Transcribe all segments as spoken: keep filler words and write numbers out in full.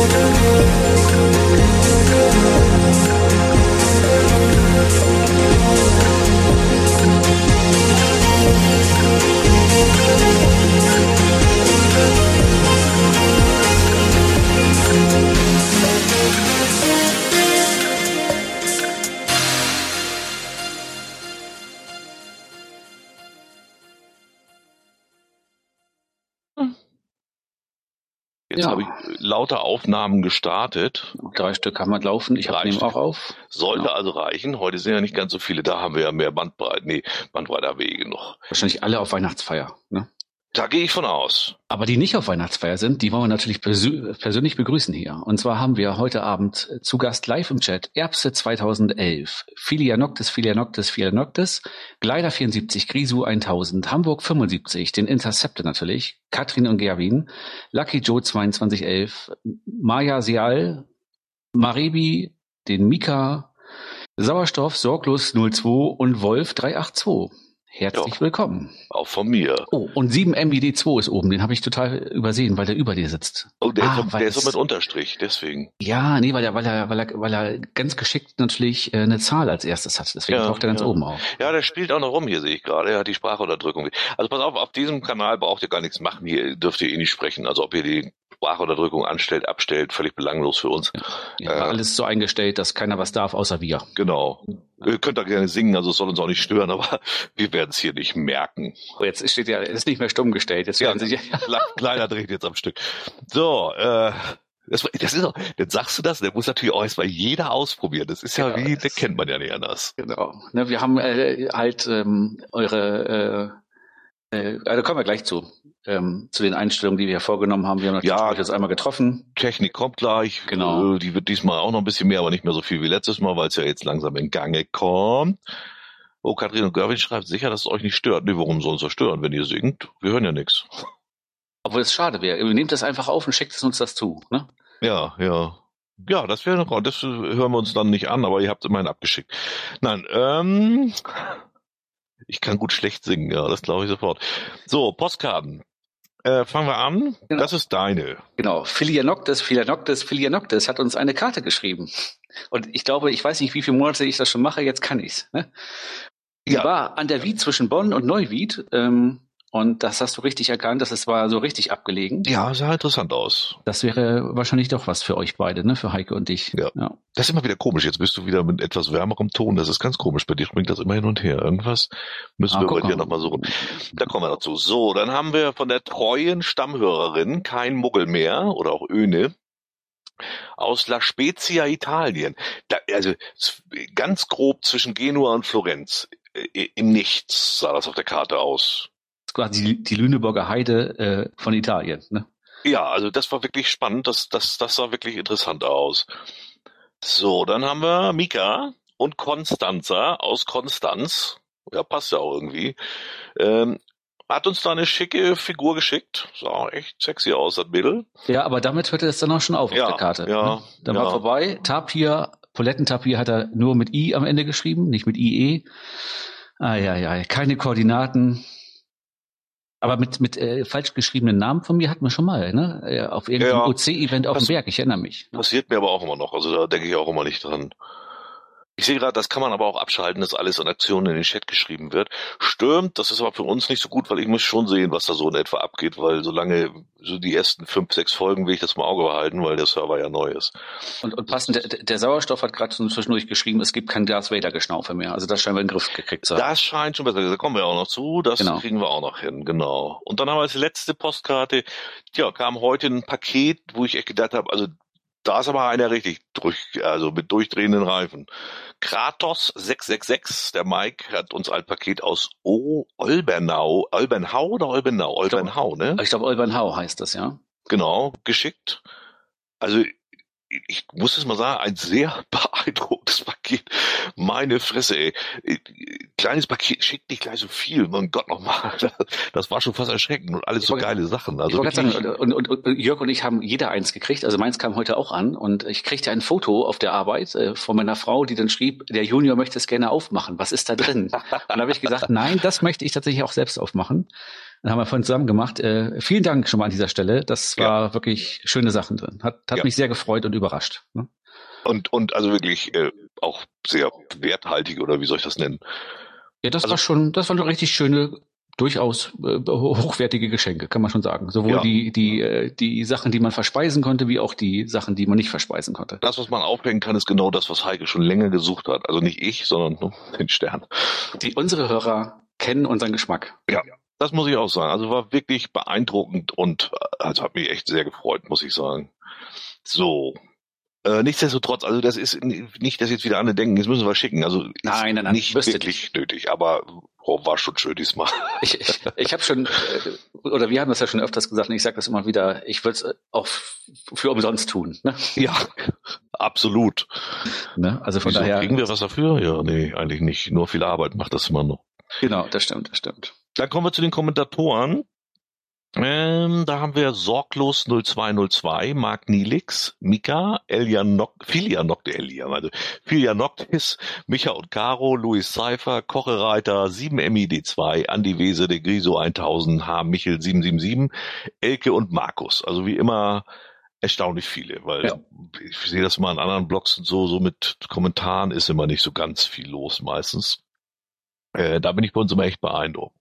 Jetzt Ja. habe ich lauter Aufnahmen gestartet. Drei Stück haben wir laufen. Ich Drei nehme Stück. auch auf. Sollte Ja. also reichen. Heute sind ja nicht ganz so viele. Da haben wir ja mehr Bandbreite. Nee, Bandbreite haben wir eh genug. Wahrscheinlich alle auf Weihnachtsfeier. Ne? Da gehe ich von aus. Aber die nicht auf Weihnachtsfeier sind, die wollen wir natürlich persö- persönlich begrüßen hier. Und zwar haben wir heute Abend zu Gast live im Chat Erbse zweitausendelf, Philianoctis, Philianoctis, Philianoctis, Gleider vierundsiebzig, Grisu tausend, Hamburg fünfundsiebzig, den Interceptor natürlich, Katrin und Gerwin, Lucky Joe zweiundzwanzig elf, Maya Seal, Marebi, den Mika, Sauerstoff, Sorglos null zwei und Wolf drei acht zwei. Herzlich Ja. willkommen. Auch von mir. Oh, und sieben M B D zwei ist oben, den habe ich total übersehen, weil der über dir sitzt. Oh, der, Ah, ist, so, weil der ist so das- mit Unterstrich, deswegen. Ja, nee, weil er, weil er, weil er, weil er ganz geschickt natürlich äh, eine Zahl als erstes hat. Deswegen Ja, taucht er ganz ja. oben auf. Ja, der spielt auch noch rum, hier sehe ich gerade. Er hat die Sprachunterdrückung. Also pass auf, auf diesem Kanal braucht ihr gar nichts machen. Hier dürft ihr eh nicht sprechen. Also ob ihr die Sprachunterdrückung anstellt, abstellt, völlig belanglos für uns. Ja, Äh. alles so eingestellt, dass keiner was darf, außer wir. Genau. Ihr könnt da gerne singen, also es soll uns auch nicht stören, aber wir werden es hier nicht merken. Oh, jetzt steht ja, ist nicht mehr stumm gestellt. Jetzt Ja, werden sie, Kleiner dreht jetzt am Stück. So, äh, das, das ist auch, dann sagst du das, der muss natürlich auch erstmal jeder ausprobieren. Das ist ja, Ja, wie, das- der kennt man ja nicht anders. genau. Ne, wir haben äh, halt ähm, eure, äh, äh, also kommen wir gleich zu, ähm, zu den Einstellungen, die wir hier vorgenommen haben. Wir haben natürlich Ja. euch jetzt einmal getroffen. Technik kommt gleich. Genau. Äh, Die wird diesmal auch noch ein bisschen mehr, aber nicht mehr so viel wie letztes Mal, weil es ja jetzt langsam in Gange kommt. Oh, Katrin und Gerwin schreibt sicher, dass es euch nicht stört. Nee, warum soll es das stören, wenn ihr singt? Wir hören ja nichts. Obwohl es schade wäre. Ihr nehmt das einfach auf und schickt es uns das zu. Ne? Ja, ja. Ja, das wäre noch, das hören wir uns dann nicht an, aber ihr habt immerhin abgeschickt. Nein, ähm, ich kann gut schlecht singen, ja, das glaube ich sofort. So, Postkarten. Äh, fangen wir an. Genau. Das ist deine. Genau, Philianoctis, Philianoctis, Philianoctis hat uns eine Karte geschrieben. Und ich glaube, ich weiß nicht, wie viele Monate ich das schon mache, jetzt kann ich's. Ne? Die Ja. war an der Wied zwischen Bonn und Neuwied. Ähm, und das hast du richtig erkannt, das ist, war so richtig abgelegen. Ja, sah interessant aus. Das wäre wahrscheinlich doch was für euch beide, ne? Für Heike und dich. Ja. Das ist immer wieder komisch. Jetzt bist du wieder mit etwas wärmerem Ton. Das ist ganz komisch. Bei dir springt das immer hin und her. Irgendwas müssen Ah, wir guck bei dir mal. nochmal so. Da kommen wir dazu. So, dann haben wir von der treuen Stammhörerin kein Muggel mehr oder auch Öne aus La Spezia, Italien. Da, also z- ganz grob zwischen Genua und Florenz. Äh, Im Nichts sah das auf der Karte aus. Das ist quasi die, die Lüneburger Heide äh, von Italien, ne? Ja, also das war wirklich spannend. Das, das, das sah wirklich interessant aus. So, dann haben wir Mika und Constanza aus Konstanz. Ja, passt ja auch irgendwie. Ähm, hat uns da eine schicke Figur geschickt. Sah echt sexy aus, das Mädel. Ja, aber damit hörte es dann auch schon auf Ja, auf der Karte. ja, ne? Dann ja. war vorbei. Tapir, Polettentapir hat er nur mit I am Ende geschrieben, nicht mit I E. Ah, ja, ja, keine Koordinaten. Aber mit, mit äh, falsch geschriebenen Namen von mir hatten wir schon mal, ne? Äh, auf irgendeinem Ja. O C-Event auf Das- dem Berg, ich erinnere mich. Passiert mir aber auch immer noch. Also da denke ich auch immer nicht dran. Ich sehe gerade, das kann man aber auch abschalten, dass alles an Aktionen in den Chat geschrieben wird. Stürmt, das ist aber für uns nicht so gut, weil ich muss schon sehen, was da so in etwa abgeht, weil solange so die ersten fünf, sechs Folgen will ich das im Auge behalten, weil der Server ja neu ist. Und, und passend, der, der Sauerstoff hat gerade zwischendurch geschrieben, es gibt kein Darth Vader-Geschnaufe mehr. Also das scheinen wir in den Griff gekriegt zu haben. Das scheint schon besser. Da kommen wir auch noch zu. Das Genau. kriegen wir auch noch hin, genau. Und dann haben wir als letzte Postkarte, ja, kam heute ein Paket, wo ich echt gedacht habe, also da ist aber einer richtig durch, also mit durchdrehenden Reifen. Kratos sechs sechs sechs, der Mike hat uns ein Paket aus o Olbernau, Olbernhau oder Olbernau? Olbernhau, ne? Ich glaube, Olbernhau heißt das, ja. Genau, geschickt. Also ich muss es mal sagen, ein sehr beeindruckendes Paket. Meine Fresse, ey. Kleines Paket, schickt nicht gleich so viel. Mein Gott nochmal. Das war schon fast erschreckend und alles so Ich wollte- geile Sachen. Ich Also wollte gerade wirklich, sagen, und, und, und Jörg und ich haben jeder eins gekriegt. Also meins kam heute auch an und ich kriegte ein Foto auf der Arbeit äh, von meiner Frau, die dann schrieb, der Junior möchte es gerne aufmachen. Was ist da drin? Und da habe ich gesagt, nein, das möchte ich tatsächlich auch selbst aufmachen. Dann haben wir vorhin zusammen gemacht. Äh, vielen Dank schon mal an dieser Stelle. Das war ja. wirklich schöne Sachen drin. Hat, hat ja. mich sehr gefreut und überrascht. Ne? Und, und also wirklich äh, auch sehr werthaltig, oder wie soll ich das nennen? Ja, das also, war schon, das waren richtig schöne, durchaus äh, hochwertige Geschenke, kann man schon sagen. Sowohl ja. die, die, äh, die Sachen, die man verspeisen konnte, wie auch die Sachen, die man nicht verspeisen konnte. Das, was man aufhängen kann, ist genau das, was Heike schon länger gesucht hat. Also nicht ich, sondern nur den Stern. Die, unsere Hörer kennen unseren Geschmack. Ja, das muss ich auch sagen. Also war wirklich beeindruckend und also hat mich echt sehr gefreut, muss ich sagen. So. Äh, nichtsdestotrotz, also das ist nicht, dass jetzt wieder alle denken, jetzt müssen wir schicken. Also nein, nein, nein, nicht wirklich nicht nötig, aber oh, war schon schön diesmal. Ich, ich, ich habe schon, oder wir haben das ja schon öfters gesagt, und ich sage das immer wieder, ich würde es auch für umsonst tun. Ne? Ja, absolut. Ne? Also von Wieso, daher. Kriegen wir was dafür? Ja, nee, eigentlich nicht. Nur viel Arbeit macht das immer noch. Genau, das stimmt, das stimmt. Dann kommen wir zu den Kommentatoren. Ähm, da haben wir Sorglos null zwei null zwei, Marc Nielix, Mika, Elia Nock, Filia Nock, der Elia, also Filia Noctis, Micha und Caro, Luis Seifer, Kochereiter, sieben M I D zwei, Andi Wese, der Griso tausend, H. Michel sieben sieben sieben, Elke und Markus. Also wie immer erstaunlich viele, weil ja. ich sehe das mal in anderen Blogs und so, so mit Kommentaren ist immer nicht so ganz viel los meistens. Äh, da bin ich bei uns immer echt beeindruckt.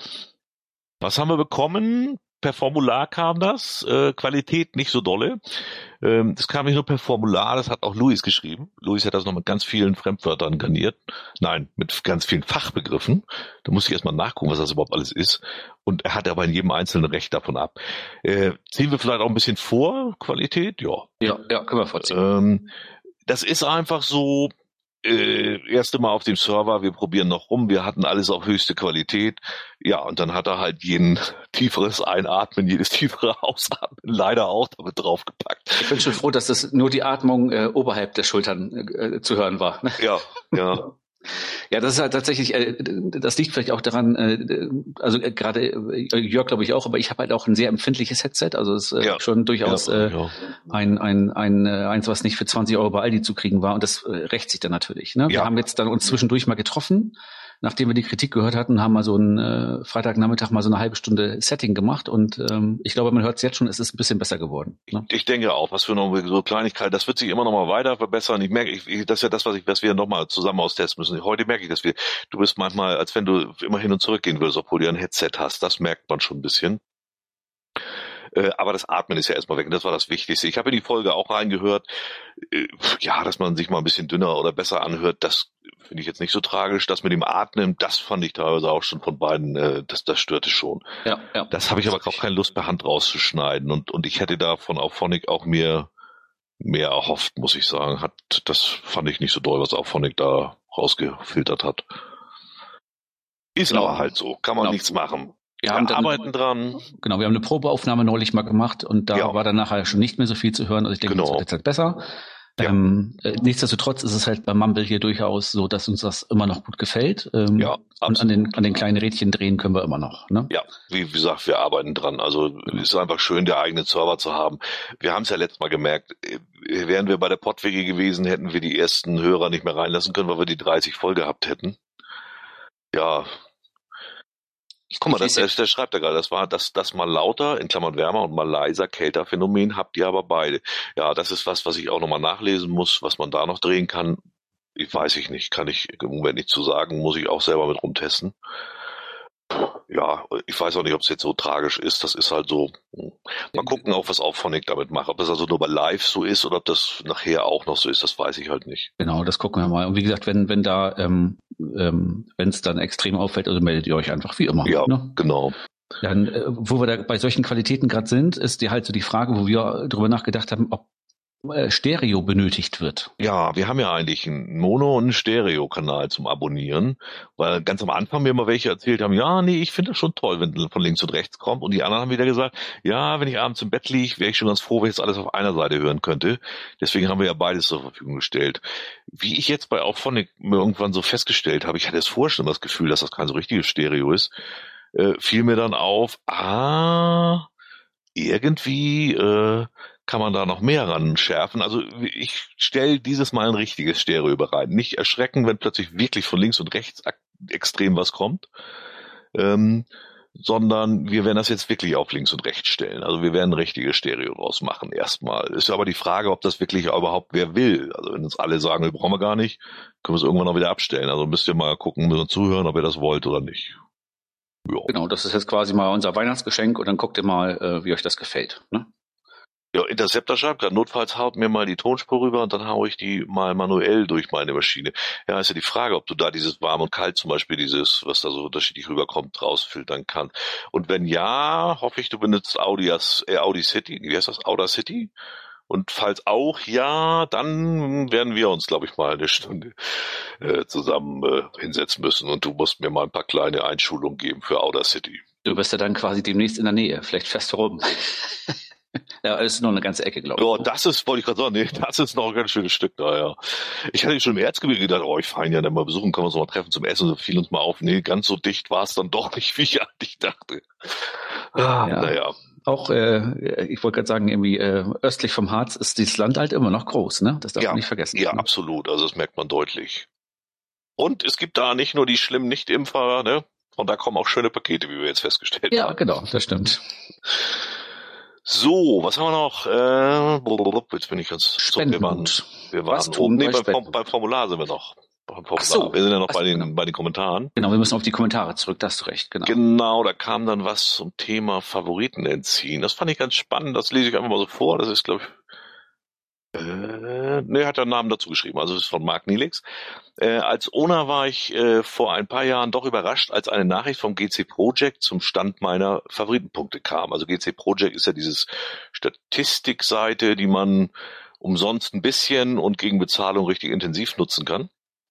Was haben wir bekommen? Per Formular kam das. Äh, Qualität nicht so dolle. Ähm, das kam nicht nur per Formular, das hat auch Luis geschrieben. Luis hat das noch mit ganz vielen Fremdwörtern garniert. Nein, mit ganz vielen Fachbegriffen. Da musste ich erstmal nachgucken, was das überhaupt alles ist. Und er hat aber in jedem einzelnen Recht davon ab. Äh, ziehen wir vielleicht auch ein bisschen vor, Qualität? Ja. Ja, ja, können wir vorziehen. Ähm, das ist einfach so, Äh, erste Mal auf dem Server, wir probieren noch rum, wir hatten alles auf höchste Qualität, ja, und dann hat er halt jeden tieferes Einatmen, jedes tiefere Ausatmen leider auch damit draufgepackt. Ich bin schon froh, dass das nur die Atmung äh, oberhalb der Schultern äh, zu hören war. Ja, ja. Ja, das ist halt tatsächlich, äh, das liegt vielleicht auch daran, äh, also äh, gerade äh, Jörg glaube ich auch, aber ich habe halt auch ein sehr empfindliches Headset, also es ist äh, ja. schon durchaus ja, ja. Äh, ein ein ein äh, eins, was nicht für zwanzig Euro bei Aldi zu kriegen war, und das äh, rächt sich dann natürlich. Ne? Ja. Wir haben jetzt dann uns zwischendurch mal getroffen, nachdem wir die Kritik gehört hatten, haben wir so einen äh, Freitagnachmittag mal so eine halbe Stunde Setting gemacht, und ähm, ich glaube, man hört es jetzt schon, es ist ein bisschen besser geworden. Ne? Ich, ich denke auch, was für noch so Kleinigkeit, das wird sich immer noch mal weiter verbessern. Ich merke, ich, ich, das ist ja das, was ich, was wir noch mal zusammen austesten müssen. Heute merke ich, dass wir, du bist manchmal, als wenn du immer hin und zurück gehen würdest, obwohl du ein Headset hast. Das merkt man schon ein bisschen. Äh, aber das Atmen ist ja erstmal weg, und das war das Wichtigste. Ich habe in die Folge auch reingehört, äh, ja, dass man sich mal ein bisschen dünner oder besser anhört, das finde ich jetzt nicht so tragisch. Das mit dem Atmen, das fand ich teilweise auch schon von beiden, äh, das, das störte schon. Ja, ja. Das habe ich aber auch keine Lust, per Hand rauszuschneiden, und, und ich hätte da von Auphonic auch mehr, mehr erhofft, muss ich sagen. Hat, das fand ich nicht so doll, was Auphonic da rausgefiltert hat. Ist genau. Aber halt so, kann man genau. nichts machen. Wir, wir haben dann, arbeiten dran. Genau, wir haben eine Probeaufnahme neulich mal gemacht, und da ja. war dann nachher schon nicht mehr so viel zu hören. Also ich denke, genau. das wird jetzt halt besser. Ja. Ähm, äh, nichtsdestotrotz ist es halt bei Mumble hier durchaus so, dass uns das immer noch gut gefällt. Ähm, ja, und an den, an den kleinen Rädchen drehen können wir immer noch. Ne? Ja, wie, wie gesagt, wir arbeiten dran. Also es ist einfach schön, der eigene Server zu haben. Wir haben es ja letztes Mal gemerkt, wären wir bei der Pottwege gewesen, hätten wir die ersten Hörer nicht mehr reinlassen können, weil wir die dreißig voll gehabt hätten. Ja, guck mal, das, der, der schreibt ja gerade, das war das, das mal lauter, in Klammern wärmer, und mal leiser, kälter Phänomen habt ihr aber beide. Ja, das ist was, was ich auch nochmal nachlesen muss, was man da noch drehen kann. Ich weiß ich nicht, kann ich im Moment nicht zu sagen, muss ich auch selber mit rumtesten. Ja, ich weiß auch nicht, ob es jetzt so tragisch ist, das ist halt so. Mal gucken auch, was Auphonic damit macht. Ob das also nur bei Live so ist oder ob das nachher auch noch so ist, das weiß ich halt nicht. Genau, das gucken wir mal. Und wie gesagt, wenn wenn da, ähm, ähm, wenn es dann extrem auffällt, also meldet ihr euch einfach wie immer. Ja, ne? Genau. Dann, äh, wo wir da bei solchen Qualitäten gerade sind, ist dir halt so die Frage, wo wir drüber nachgedacht haben, ob Stereo benötigt wird. Ja, wir haben ja eigentlich einen Mono- und einen Stereo-Kanal zum Abonnieren, weil ganz am Anfang mir immer welche erzählt haben, ja, nee, ich finde das schon toll, wenn von links und rechts kommt, und die anderen haben wieder gesagt, ja, wenn ich abends im Bett liege, wäre ich schon ganz froh, wenn ich das alles auf einer Seite hören könnte. Deswegen haben wir ja beides zur Verfügung gestellt. Wie ich jetzt bei Auphonic irgendwann so festgestellt habe, ich hatte jetzt vorher schon das Gefühl, dass das kein so richtiges Stereo ist, äh, fiel mir dann auf, ah, irgendwie äh, kann man da noch mehr ran schärfen. Also ich stelle dieses Mal ein richtiges Stereo bereit. Nicht erschrecken, wenn plötzlich wirklich von links und rechts extrem was kommt. Ähm, sondern wir werden das jetzt wirklich auf links und rechts stellen. Also wir werden richtige Stereo draus machen erstmal. Ist aber die Frage, ob das wirklich überhaupt wer will. Also wenn uns alle sagen, wir brauchen wir gar nicht, können wir es irgendwann auch wieder abstellen. Also müsst ihr mal gucken, müssen zuhören, ob ihr das wollt oder nicht. Ja. Genau, das ist jetzt quasi mal unser Weihnachtsgeschenk und dann guckt ihr mal, äh, wie euch das gefällt. Ne? Ja, Interceptor schreibt gerade, notfalls haut mir mal die Tonspur rüber und dann haue ich die mal manuell durch meine Maschine. Ja, ist ja die Frage, ob du da dieses warm und kalt zum Beispiel, dieses, was da so unterschiedlich rüberkommt, rausfiltern kannst. Und wenn ja, hoffe ich, du benutzt Audias, äh, Audacity, wie heißt das, Audacity? Und falls auch ja, dann werden wir uns, glaube ich, mal eine Stunde äh, zusammen äh, hinsetzen müssen und du musst mir mal ein paar kleine Einschulungen geben für Audacity. Du bist ja dann quasi demnächst in der Nähe, vielleicht fährst du rum. Ja, ist nur eine ganze Ecke, glaube ich. Ja, das ist, wollte ich gerade sagen, nee, das ist noch ein ganz schönes Stück da, ja. Ich hatte schon im Erzgebirge gedacht, oh, ich fahre ihn ja dann mal besuchen, können wir uns mal treffen zum Essen, so fiel uns mal auf. Nee, ganz so dicht war es dann doch nicht, wie ich eigentlich dachte. Ah, ja. Naja. Auch, äh, ich wollte gerade sagen, irgendwie äh, östlich vom Harz ist dieses Land halt immer noch groß, ne? Das darf ja, man nicht vergessen. Ja, ne? absolut, also das merkt man deutlich. Und es gibt da nicht nur die schlimmen Nicht-Impfer, ne? Und da kommen auch schöne Pakete, wie wir jetzt festgestellt ja, haben. Ja, genau, das stimmt. So, was haben wir noch? Äh, jetzt bin ich ganz... So, wir waren, wir waren was tun oben, nee, bei beim, beim Formular sind wir noch. Beim Formular. Ach so. Wir sind ja noch Ach bei so, den, genau. bei den Kommentaren. Genau, wir müssen auf die Kommentare zurück, da hast du recht, genau. Genau, da kam dann was zum Thema Favoriten entziehen. Das fand ich ganz spannend, das lese ich einfach mal so vor. Das ist, glaube ich... Äh, ne, hat er einen Namen dazu geschrieben, also das ist von Mark Nielix. Äh, als Owner war ich äh, vor ein paar Jahren doch überrascht, als eine Nachricht vom G C Project zum Stand meiner Favoritenpunkte kam. Also G C Project ist ja dieses Statistikseite, die man umsonst ein bisschen und gegen Bezahlung richtig intensiv nutzen kann.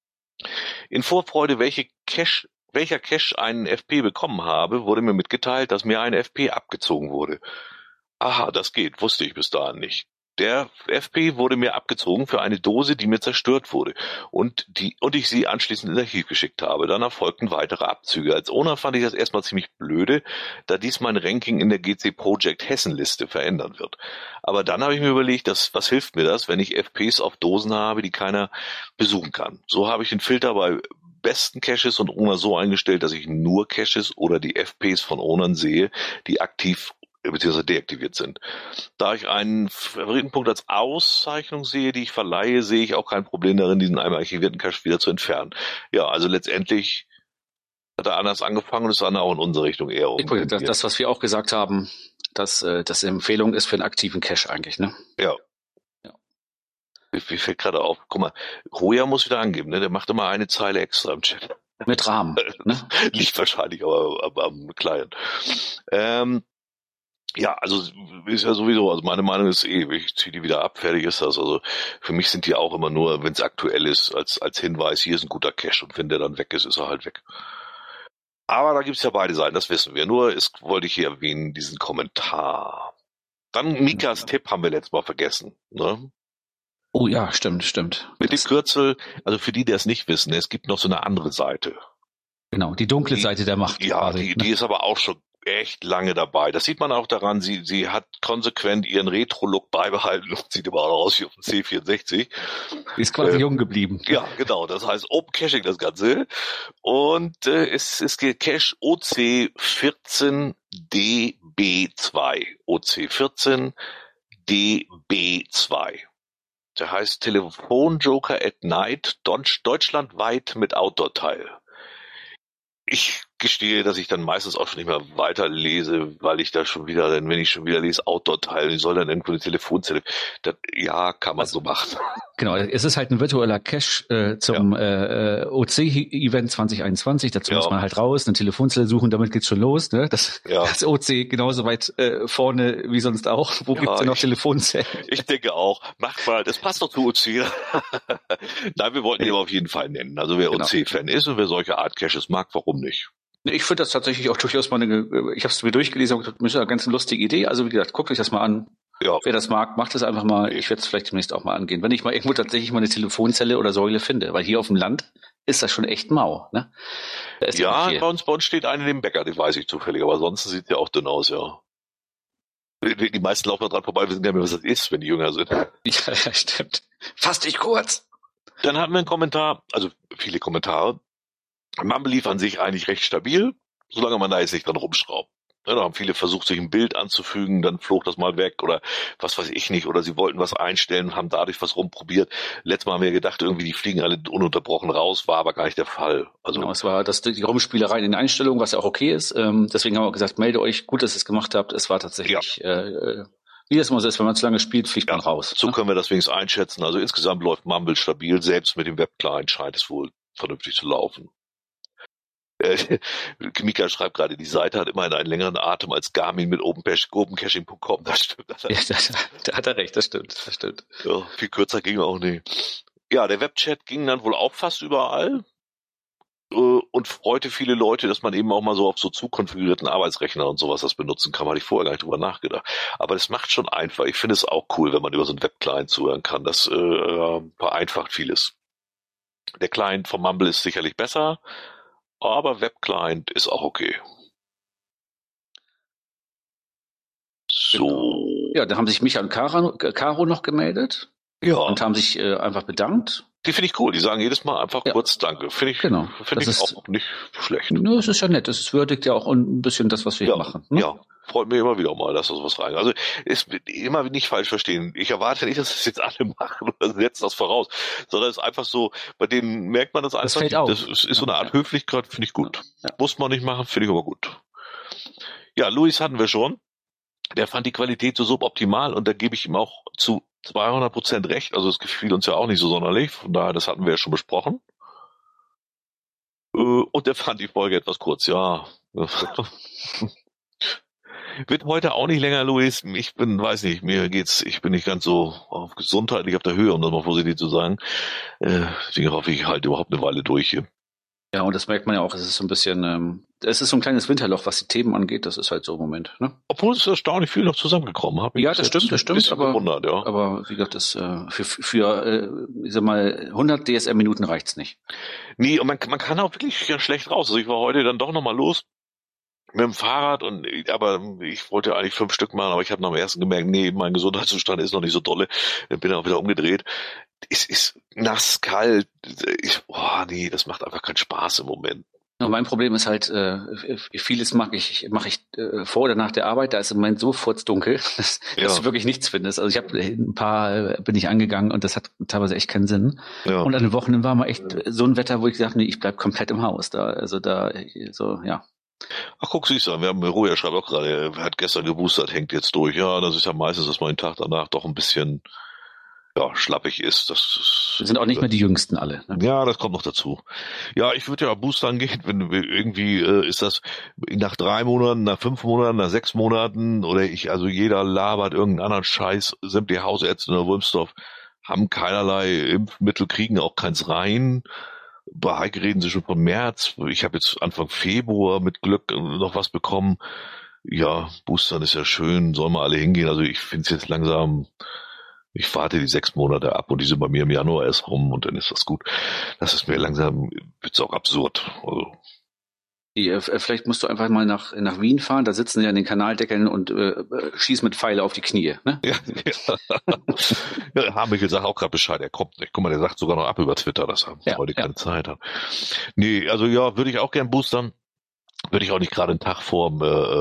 In Vorfreude, welche Cache, welcher Cache einen F P bekommen habe, wurde mir mitgeteilt, dass mir ein F P abgezogen wurde. Aha, das geht, wusste ich bis dahin nicht. Der F P wurde mir abgezogen für eine Dose, die mir zerstört wurde und die und ich sie anschließend ins Archiv geschickt habe. Dann erfolgten weitere Abzüge. Als Owner fand ich das erstmal ziemlich blöde, da dies mein Ranking in der G C Project Hessen-Liste verändern wird. Aber dann habe ich mir überlegt, dass, was hilft mir das, wenn ich F Ps auf Dosen habe, die keiner besuchen kann. So habe ich den Filter bei besten Caches und Owner so eingestellt, dass ich nur Caches oder die F Ps von Ownern sehe, die aktiv beziehungsweise deaktiviert sind. Da ich einen Favoritenpunkt als Auszeichnung sehe, die ich verleihe, sehe ich auch kein Problem darin, diesen einmal archivierten Cache wieder zu entfernen. Ja, also letztendlich hat er anders angefangen und ist dann auch in unsere Richtung eher um. Das, das, was wir auch gesagt haben, dass das eine Empfehlung ist für einen aktiven Cache eigentlich, ne? Ja. ja. Mir fällt gerade auf, guck mal, Hoja muss wieder angeben, ne? Der macht immer eine Zeile extra im Chat. Mit Rahmen, ne? Liegt wahrscheinlich aber, aber am Client. Ähm, Ja, also ist ja sowieso, also meine Meinung ist eh, ich ziehe die wieder ab, fertig ist das. Also für mich sind die auch immer nur, wenn es aktuell ist, als als Hinweis, hier ist ein guter Cache und wenn der dann weg ist, ist er halt weg. Aber da gibt's ja beide Seiten, das wissen wir. Nur ist, wollte ich hier erwähnen, diesen Kommentar. Dann Mikas Tipp haben wir letztes Mal vergessen, ne? Oh ja, stimmt, stimmt. Mit dem Kürzel, also für die, die es nicht wissen, es gibt noch so eine andere Seite. Genau, die dunkle die, Seite der Macht. Ja, quasi, die, ne? die ist aber auch schon echt lange dabei. Das sieht man auch daran, sie sie hat konsequent ihren Retro-Look beibehalten und sieht immer auch aus wie auf dem C vierundsechzig. Die ist quasi äh, jung geblieben. Ja, genau. Das heißt Open Caching das Ganze. Und äh, es ist Cache O C vierzehn D B zwei. O C vierzehn D B zwei. Der heißt Telefonjoker at Night, deutschlandweit mit Outdoor-Teil. Ich gestehe, dass ich dann meistens auch schon nicht mehr weiterlese, weil ich da schon wieder, denn wenn ich schon wieder lese, Outdoor-Teil, ich soll dann irgendwo eine Telefonzelle. Das, ja, kann man also, so machen. Genau, es ist halt ein virtueller Cache äh, zum ja. äh, O C-Event zwanzig einundzwanzig. Dazu ja. muss man halt raus, eine Telefonzelle suchen, damit geht's schon los. Ne? Das, ja. das O C genauso weit äh, vorne wie sonst auch. Wo ja, gibt's denn noch ich, Telefonzellen? Ich denke auch. Macht mal, das passt doch zu O C. Nein, wir wollten ihn aber auf jeden Fall nennen. Also wer genau. O C-Fan ist und wer solche Art Caches mag, warum nicht? Ich finde das tatsächlich auch durchaus mal eine, ich habe es mir durchgelesen und das ist eine ganz lustige Idee. Also wie gesagt, guckt euch das mal an. Ja. Wer das mag, macht es einfach mal. Ich werde es vielleicht demnächst auch mal angehen. Wenn ich mal irgendwo tatsächlich mal eine Telefonzelle oder Säule finde, weil hier auf dem Land ist das schon echt mau. Ne? Da ist ja, bei uns, bei uns steht eine neben Bäcker, die weiß ich zufällig, aber ansonsten sieht ja auch dünn aus, ja. Die, die meisten laufen da dran vorbei, wissen ja nicht mehr, was das ist, wenn die jünger sind. Ja, ja, stimmt. Fass dich kurz. Dann hatten wir einen Kommentar, also viele Kommentare. Mumble lief an sich eigentlich recht stabil. solange man da jetzt nicht dran rumschraubt. Ja, da haben viele versucht, sich ein Bild anzufügen, dann flog das mal weg oder was weiß ich nicht. Oder sie wollten was einstellen und haben dadurch was rumprobiert. Letztes Mal haben wir gedacht, irgendwie die fliegen alle ununterbrochen raus, war aber gar nicht der Fall. Also genau, es war das, die Rumspielerei in den Einstellungen, was ja auch okay ist. Ähm, deswegen haben wir auch gesagt, melde euch, gut, dass ihr es gemacht habt. Es war tatsächlich, ja. äh, wie das immer so ist, wenn man zu lange spielt, fliegt ja, man raus. So ne? können wir das wenigstens einschätzen. Also insgesamt läuft Mumble stabil. Selbst mit dem Webclient scheint es wohl vernünftig zu laufen. Mika schreibt gerade, die Seite hat immerhin einen längeren Atem als Garmin mit opencaching punkt com. Das stimmt. Das ja, das, da hat er recht, das stimmt. Das stimmt. Ja, viel kürzer ging auch nicht. Ja, der Webchat ging dann wohl auch fast überall und freute viele Leute, dass man eben auch mal so auf so zukonfigurierten Arbeitsrechner und sowas das benutzen kann. Hatte ich vorher gar nicht drüber nachgedacht. Aber das macht schon einfach. Ich finde es auch cool, wenn man über so einen Webclient zuhören kann. Das äh, vereinfacht vieles. Der Client von Mumble ist sicherlich besser, aber Webclient ist auch okay. So. Ja, da haben sich Micha und Caro, Caro noch gemeldet. Ja. Und haben sich äh, einfach bedankt. Die finde ich cool. Die sagen jedes Mal einfach ja. kurz Danke. Finde ich, genau. finde ich ist, auch nicht schlecht. Nö, es ist ja nett. Es würdigt ja auch ein bisschen das, was wir ja, hier machen. Ne? Ja, freut mich immer wieder mal, dass da sowas rein. Also ist immer nicht falsch verstehen. Ich erwarte nicht, dass das jetzt alle machen oder setzen das voraus, sondern es ist einfach so, bei denen merkt man das einfach. Das fällt auf. Das ist, ist so eine Art ja. Höflichkeit, finde ich gut. Ja. Muss man nicht machen, finde ich aber gut. Ja, Luis hatten wir schon. Der fand die Qualität so suboptimal und da gebe ich ihm auch zu zweihundert Prozent recht. Also es gefiel uns ja auch nicht so sonderlich. Von daher, das hatten wir ja schon besprochen. Und der fand die Folge etwas kurz, ja. Wird heute auch nicht länger, Luis. Ich bin, weiß nicht, mir geht's, ich bin nicht ganz so auf gesundheitlich auf der Höhe, um das mal vorsichtig zu sagen. Deswegen hoffe ich, ich halte überhaupt eine Weile durch hier. Ja, und das merkt man ja auch, es ist so ein bisschen, ähm, es ist so ein kleines Winterloch, was die Themen angeht, das ist halt so im Moment, ne? Obwohl es erstaunlich viel noch zusammengekommen hat. Ja, das stimmt, das stimmt, aber, gewundert, ja. aber wie gesagt, das, äh, für, für äh, ich sag mal, hundert D S M-Minuten reicht's nicht. Nee, und man, man kann auch wirklich ganz schlecht raus. Also ich war heute dann doch nochmal los mit dem Fahrrad und, aber ich wollte eigentlich fünf Stück machen, aber ich habe nach dem ersten gemerkt, nee, mein Gesundheitszustand ist noch nicht so dolle. Dann bin ich auch wieder umgedreht. Es ist nass, kalt. Ich, oh nee, das macht einfach keinen Spaß im Moment. Ja, mein Problem ist halt, äh, vieles mache ich, mache ich äh, vor oder nach der Arbeit. Da ist im Moment so furzdunkel, dass, ja. dass du wirklich nichts findest. Also ich habe ein paar, äh, bin ich angegangen und das hat teilweise echt keinen Sinn. Ja. Und an den Wochenenden war mal echt so ein Wetter, wo ich gesagt, nee, ich bleib komplett im Haus. Da, also da, so ja. Ach, guck, siehst du, wir haben Roja schreibt auch gerade, er hat gestern geboostert, hängt jetzt durch. Ja, das ist ja meistens, dass man den Tag danach doch ein bisschen ja, schlappig ist. Das ist, wir sind auch nicht mehr die Jüngsten alle. Ne? Ja, das kommt noch dazu. Ja, ich würde ja boostern gehen, wenn irgendwie äh, ist das nach drei Monaten, nach fünf Monaten, nach sechs Monaten oder ich, also jeder labert irgendeinen anderen Scheiß, sämtliche Hausärzte in der Wulmsdorf haben keinerlei Impfmittel, kriegen auch keins rein. Bei Heike reden sie schon von März. Ich habe jetzt Anfang Februar mit Glück noch was bekommen. Ja, boostern ist ja schön, sollen wir alle hingehen. Also ich finde es jetzt langsam, ich warte die sechs Monate ab und die sind bei mir im Januar erst rum und dann ist das gut. Das ist mir langsam, wird's auch absurd. Also. Die, vielleicht musst du einfach mal nach, nach Wien fahren, da sitzen sie an den Kanaldeckeln und äh, schießen mit Pfeile auf die Knie. Ne? Ja, ja. ja, Hamichel sagt auch gerade Bescheid, er kommt nicht. Guck mal, der sagt sogar noch ab über Twitter, dass er ja, heute ja. keine Zeit hat. Nee, also ja, würde ich auch gern boostern. Würde ich auch nicht gerade einen Tag vorm,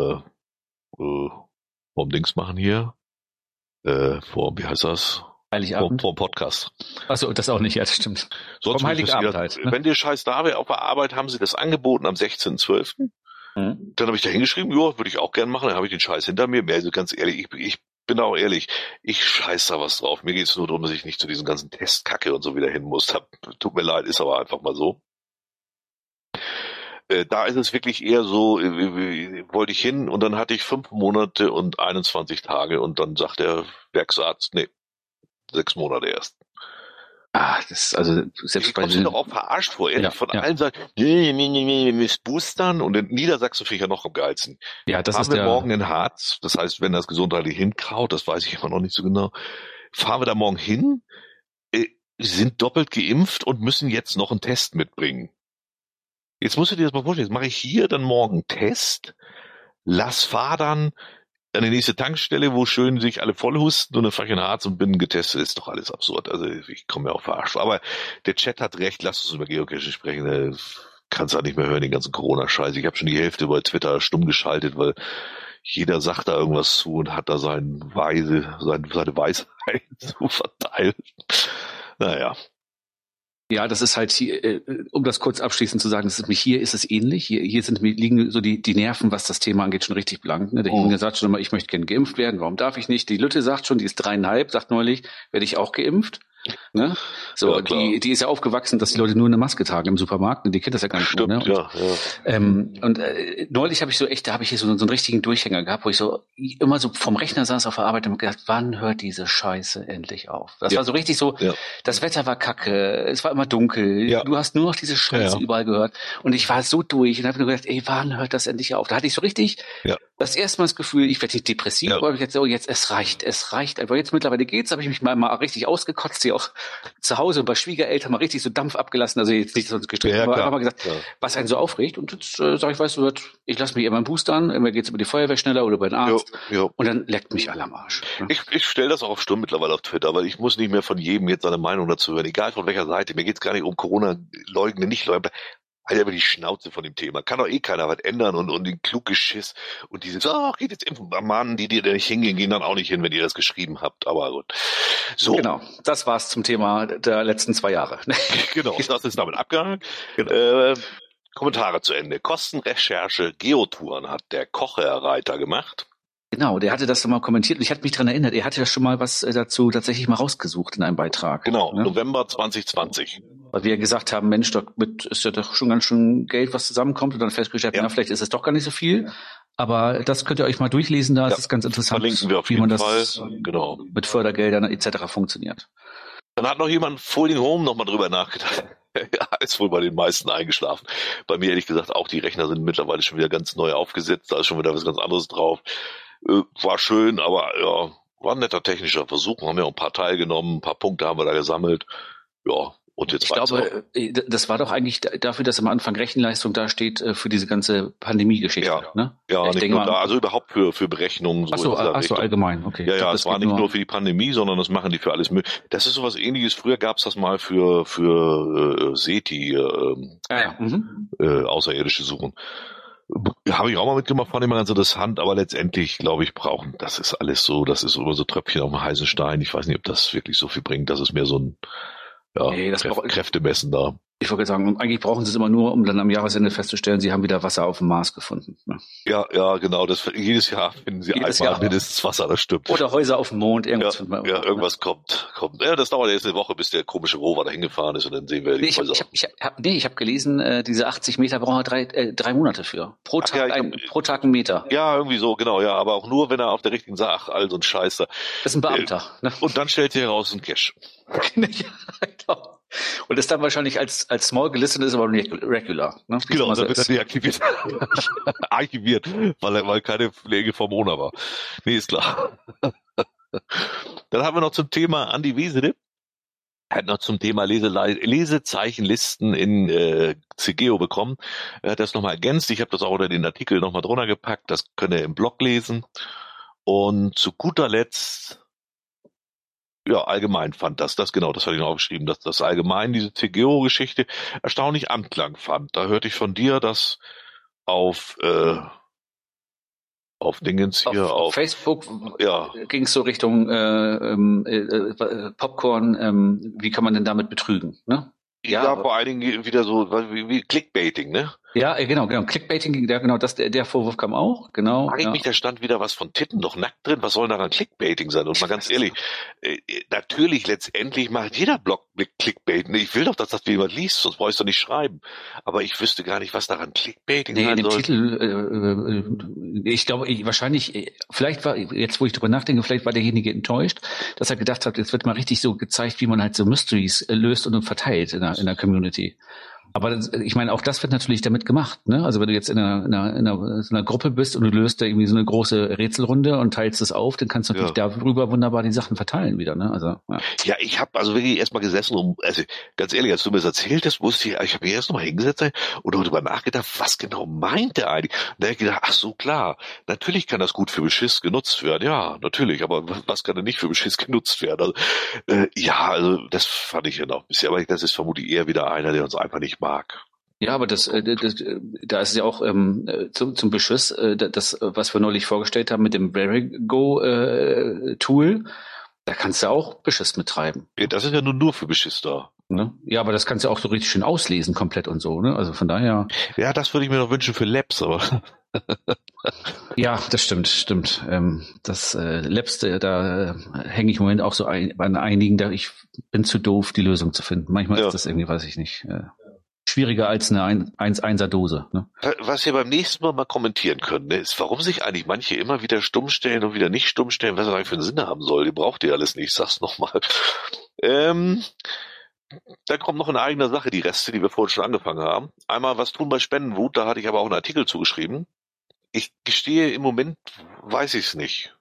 äh, äh, vorm Dings machen hier. Äh, vor, wie heißt das? Heiligabend? Vor, vor Podcast. Achso, das auch nicht, ja, das stimmt. Sonst vom Heiligabend halt. Ne? Wenn dir Scheiß da wäre, auf der Arbeit haben sie das angeboten am sechzehnten zwölften Mhm. Dann habe ich da hingeschrieben, ja, würde ich auch gern machen. Dann habe ich den Scheiß hinter mir. Also ganz ehrlich, ich, ich bin auch ehrlich, ich scheiß da was drauf. Mir geht es nur darum, dass ich nicht zu diesen ganzen Testkacke und so wieder hin muss. Da, tut mir leid, ist aber einfach mal so. Äh, da ist es wirklich eher so, äh, wollte ich hin und dann hatte ich fünf Monate und einundzwanzig Tage und dann sagt der Werksarzt, nee, sechs Monate erst. Ah, das ist also selbst ich bei den... doch auch verarscht vor, ehrlich, ja, von ja. allen Seiten, nee, nee, nee, nee, nee, boostern und in Niedersachsen finde ich ja noch am geilsten. Ja, das fahren ist wir der... morgen in Harz, das heißt, wenn das gesundheitlich hinkraut, das weiß ich immer noch nicht so genau, fahren wir da morgen hin, äh, sind doppelt geimpft und müssen jetzt noch einen Test mitbringen. Jetzt musst du dir das mal vorstellen, jetzt mache ich hier dann morgen einen Test, lass fahr dann an die nächste Tankstelle, wo schön sich alle vollhusten und dann fahre ich in Harz und bin getestet. Ist doch alles absurd. Also ich komme mir auch verarscht. Aber der Chat hat recht, lass uns über Geocaching sprechen. kann es auch nicht mehr hören, den ganzen Corona-Scheiß. Ich habe schon die Hälfte bei Twitter stumm geschaltet, weil jeder sagt da irgendwas zu und hat da sein Weise, sein, seine Weisheit zu verteilen. Naja. Ja, das ist halt hier, äh, um das kurz abschließend zu sagen, das ist, hier ist es ähnlich. Hier, hier sind liegen so die, die Nerven, was das Thema angeht, schon richtig blank. Ne? Der Junge oh. sagt schon immer, ich möchte gerne geimpft werden, warum darf ich nicht? Die Lütte sagt schon, die ist dreieinhalb, sagt neulich, werde ich auch geimpft. Ne? So, ja, die, die ist ja aufgewachsen, dass die Leute nur eine Maske tragen im Supermarkt, und die kennt das ja gar nicht. Stimmt, mehr, ne? ja, ja. Ähm, und äh, neulich habe ich so echt, da habe ich hier so, so einen richtigen Durchhänger gehabt, wo ich so immer so vom Rechner saß auf der Arbeit und gedacht, wann hört diese Scheiße endlich auf? Das ja. war so richtig so, ja. das Wetter war kacke, es war immer dunkel, ja. du hast nur noch diese Scheiße ja, ja. überall gehört, und ich war so durch und habe nur gedacht, ey, wann hört das endlich auf? Da hatte ich so richtig ja. das erste Mal das Gefühl, ich werde nicht depressiv, ja. aber ich jetzt so, jetzt, es reicht, es reicht einfach. Jetzt mittlerweile geht's, habe ich mich mal, mal richtig ausgekotzt, hier auch zu Hause bei Schwiegereltern mal richtig so Dampf abgelassen, also jetzt nicht sonst gestritten, ja, aber einfach mal gesagt, ja. was einen so aufregt. Und jetzt äh, sage ich, weißt du, ich lasse mich immer einen Boostern, immer geht's über die Feuerwehr schneller oder über den Arzt, jo, jo. und dann leckt mich alle am Arsch. Ja. Ich, ich stelle das auch auf Sturm mittlerweile auf Twitter, weil ich muss nicht mehr von jedem jetzt seine Meinung dazu hören, egal von welcher Seite. Mir geht's gar nicht um Corona leugnen, nicht leugnen. Halt aber die Schnauze von dem Thema. Kann doch eh keiner was ändern, und, und den kluge Schiss und dieses, ach, geht jetzt impfen. Mann, die, die da nicht hingehen, gehen dann auch nicht hin, wenn ihr das geschrieben habt. Aber gut. So. Genau. Das war's zum Thema der letzten zwei Jahre. Genau. Das ist damit abgehakt. Genau. Äh, Kommentare zu Ende. Kostenrecherche Geotouren hat der Kocher-Reiter gemacht. Genau, der hatte das mal kommentiert und ich hatte mich dran erinnert, er hatte ja schon mal was dazu tatsächlich mal rausgesucht in einem Beitrag. Genau, ne? November zwanzig zwanzig. Weil wir gesagt haben, Mensch, damit ist ja doch schon ganz schön Geld, was zusammenkommt, und dann festgestellt, ja. na, vielleicht ist es doch gar nicht so viel. Aber das könnt ihr euch mal durchlesen, da ja, ist es ganz interessant, verlinken wir auf wie jeden man Fall. das genau. mit Fördergeldern et cetera funktioniert. Dann hat noch jemand Folding Home nochmal drüber nachgedacht. Ja, ist wohl bei den meisten eingeschlafen. Bei mir ehrlich gesagt auch, die Rechner sind mittlerweile schon wieder ganz neu aufgesetzt, da ist schon wieder was ganz anderes drauf. War schön, aber ja, war ein netter technischer Versuch. Wir haben ja auch ein paar teilgenommen, ein paar Punkte haben wir da gesammelt. Ja, und jetzt ich glaube, auch. Das war doch eigentlich dafür, dass am Anfang Rechenleistung da steht für diese ganze Pandemie-Geschichte. Ja, ne? ja, ja nicht nur da, also überhaupt für für Berechnungen. So ach so, ach so allgemein, okay. Ja, ja, es war nicht nur für die Pandemie, sondern das machen die für alles mögliche. Das ist sowas Ähnliches. Früher gab es das mal für für äh, SETI, äh, ah, ja. mhm. äh, außerirdische Suchen. Habe ich auch mal mitgemacht, fand ich mal ganz interessant, aber letztendlich, glaube ich, brauchen, das ist alles so, das ist immer so Tröpfchen auf dem heißen Stein. Ich weiß nicht, ob das wirklich so viel bringt. Das ist mehr so ein ja, nee, das Kräf- Kräftemessen da. Ich wollte sagen, eigentlich brauchen sie es immer nur, um dann am Jahresende festzustellen, sie haben wieder Wasser auf dem Mars gefunden. Ne? Ja, ja, genau. Das, jedes Jahr finden sie jedes einmal Jahr. mindestens Wasser, das stimmt. Oder Häuser auf dem Mond, irgendwas. Ja, finden wir ja irgendwas ne? kommt, kommt. Ja, das dauert jetzt eine Woche, bis der komische Rover da hingefahren ist, und dann sehen wir die nee, ich Häuser. Hab, ich hab, ich hab, nee, ich habe gelesen, äh, diese achtzig Meter brauchen wir drei, äh, drei Monate für. Pro Tag, Ach, ja, ein, hab, pro Tag ein Meter. Ja, irgendwie so, genau, ja. Aber auch nur, wenn er auf der richtigen Sache, ach, all so ein Scheiß da. Das ist ein Beamter. Äh, ne? Und dann stellt sich heraus ein Cash. Ja, genau. Und ist dann wahrscheinlich als als small gelistet, ist aber regular. Ne? Genau, dann wird er deaktiviert. Archiviert, weil er weil keine Pflege vom Owner war. Nee, ist klar. Dann haben wir noch zum Thema Andi Wiesede. Er hat noch zum Thema Lese, Lesezeichenlisten in äh, Cegeo bekommen. Er hat das nochmal ergänzt. Ich habe das auch unter den Artikel nochmal drunter gepackt. Das könnt ihr im Blog lesen. Und zu guter Letzt, ja, allgemein fand das, das genau, das hatte ich noch aufgeschrieben, dass das allgemein diese Cegeo-Geschichte erstaunlich Anklang fand. Da hörte ich von dir, dass auf äh, auf Dingens hier, auf, auf, auf Facebook ja. ging es so Richtung äh, äh, äh, Popcorn, ähm, wie kann man denn damit betrügen, ne? Ja, ja, vor allen Dingen wieder so wie, wie Clickbaiting, ne? Ja, genau, genau. Clickbaiting, der, genau, das, der, der Vorwurf kam auch, genau. Frag ich ja. mich, da stand wieder was von Titten noch nackt drin. Was soll daran Clickbaiting sein? Und mal ganz ehrlich, äh, natürlich, letztendlich macht jeder Blog mit Clickbaiting. Ich will doch, dass das jemand liest, sonst brauche ich es doch nicht schreiben. Aber ich wüsste gar nicht, was daran Clickbaiting nee, sein in dem soll. Titel, äh, ich glaube, ich, wahrscheinlich, vielleicht war, jetzt wo ich drüber nachdenke, vielleicht war derjenige enttäuscht, dass er gedacht hat, jetzt wird mal richtig so gezeigt, wie man halt so Mysteries löst und verteilt in der, in der Community. Aber das, ich meine, auch das wird natürlich damit gemacht, ne? Also wenn du jetzt in einer, in einer, in einer, so einer Gruppe bist und du löst da irgendwie so eine große Rätselrunde und teilst es auf, dann kannst du natürlich ja. darüber wunderbar die Sachen verteilen wieder, ne? Also ja, ja ich habe also wirklich erstmal gesessen und also ganz ehrlich, als du mir das erzählt hast, wusste ich, ich habe mir erst nochmal hingesetzt und darüber nachgedacht, was genau meint der eigentlich? Und dann habe ich gedacht, ach so, klar, natürlich kann das gut für Beschiss genutzt werden, ja, natürlich, aber was kann denn nicht für Beschiss genutzt werden? Also, äh, ja, also das fand ich ja noch ein bisschen, aber das ist vermutlich eher wieder einer, der uns einfach nicht mag. Ja, aber das, äh, das, äh, da ist es ja auch ähm, äh, zum, zum Beschuss, äh, das, was wir neulich vorgestellt haben mit dem Verigo-Tool, da kannst du auch Beschiss mittreiben. Ja, das ist ja nur, nur für Beschiss da. Ne? Ja, aber das kannst du auch so richtig schön auslesen komplett und so. Ne? Also von daher. Ja, das würde ich mir noch wünschen für Labs, aber. Ja, das stimmt, stimmt. Ähm, das äh, Labs, äh, da äh, hänge ich im Moment auch so ein, an einigen, da ich bin zu doof, die Lösung zu finden. Manchmal Ja. ist das irgendwie, weiß ich nicht, äh, schwieriger als eine eins Einser Dose. Ne? Was wir beim nächsten Mal mal kommentieren können, ne, ist, warum sich eigentlich manche immer wieder stumm stellen und wieder nicht stumm stellen, was das eigentlich für einen Sinn haben soll. Ihr braucht ihr alles nicht, ich sag's nochmal. Ähm, dann kommt noch in eigener Sache die Reste, die wir vorhin schon angefangen haben. Einmal, was tun bei Spendenwut, da hatte ich aber auch einen Artikel zugeschrieben. Ich gestehe, im Moment weiß ich es nicht.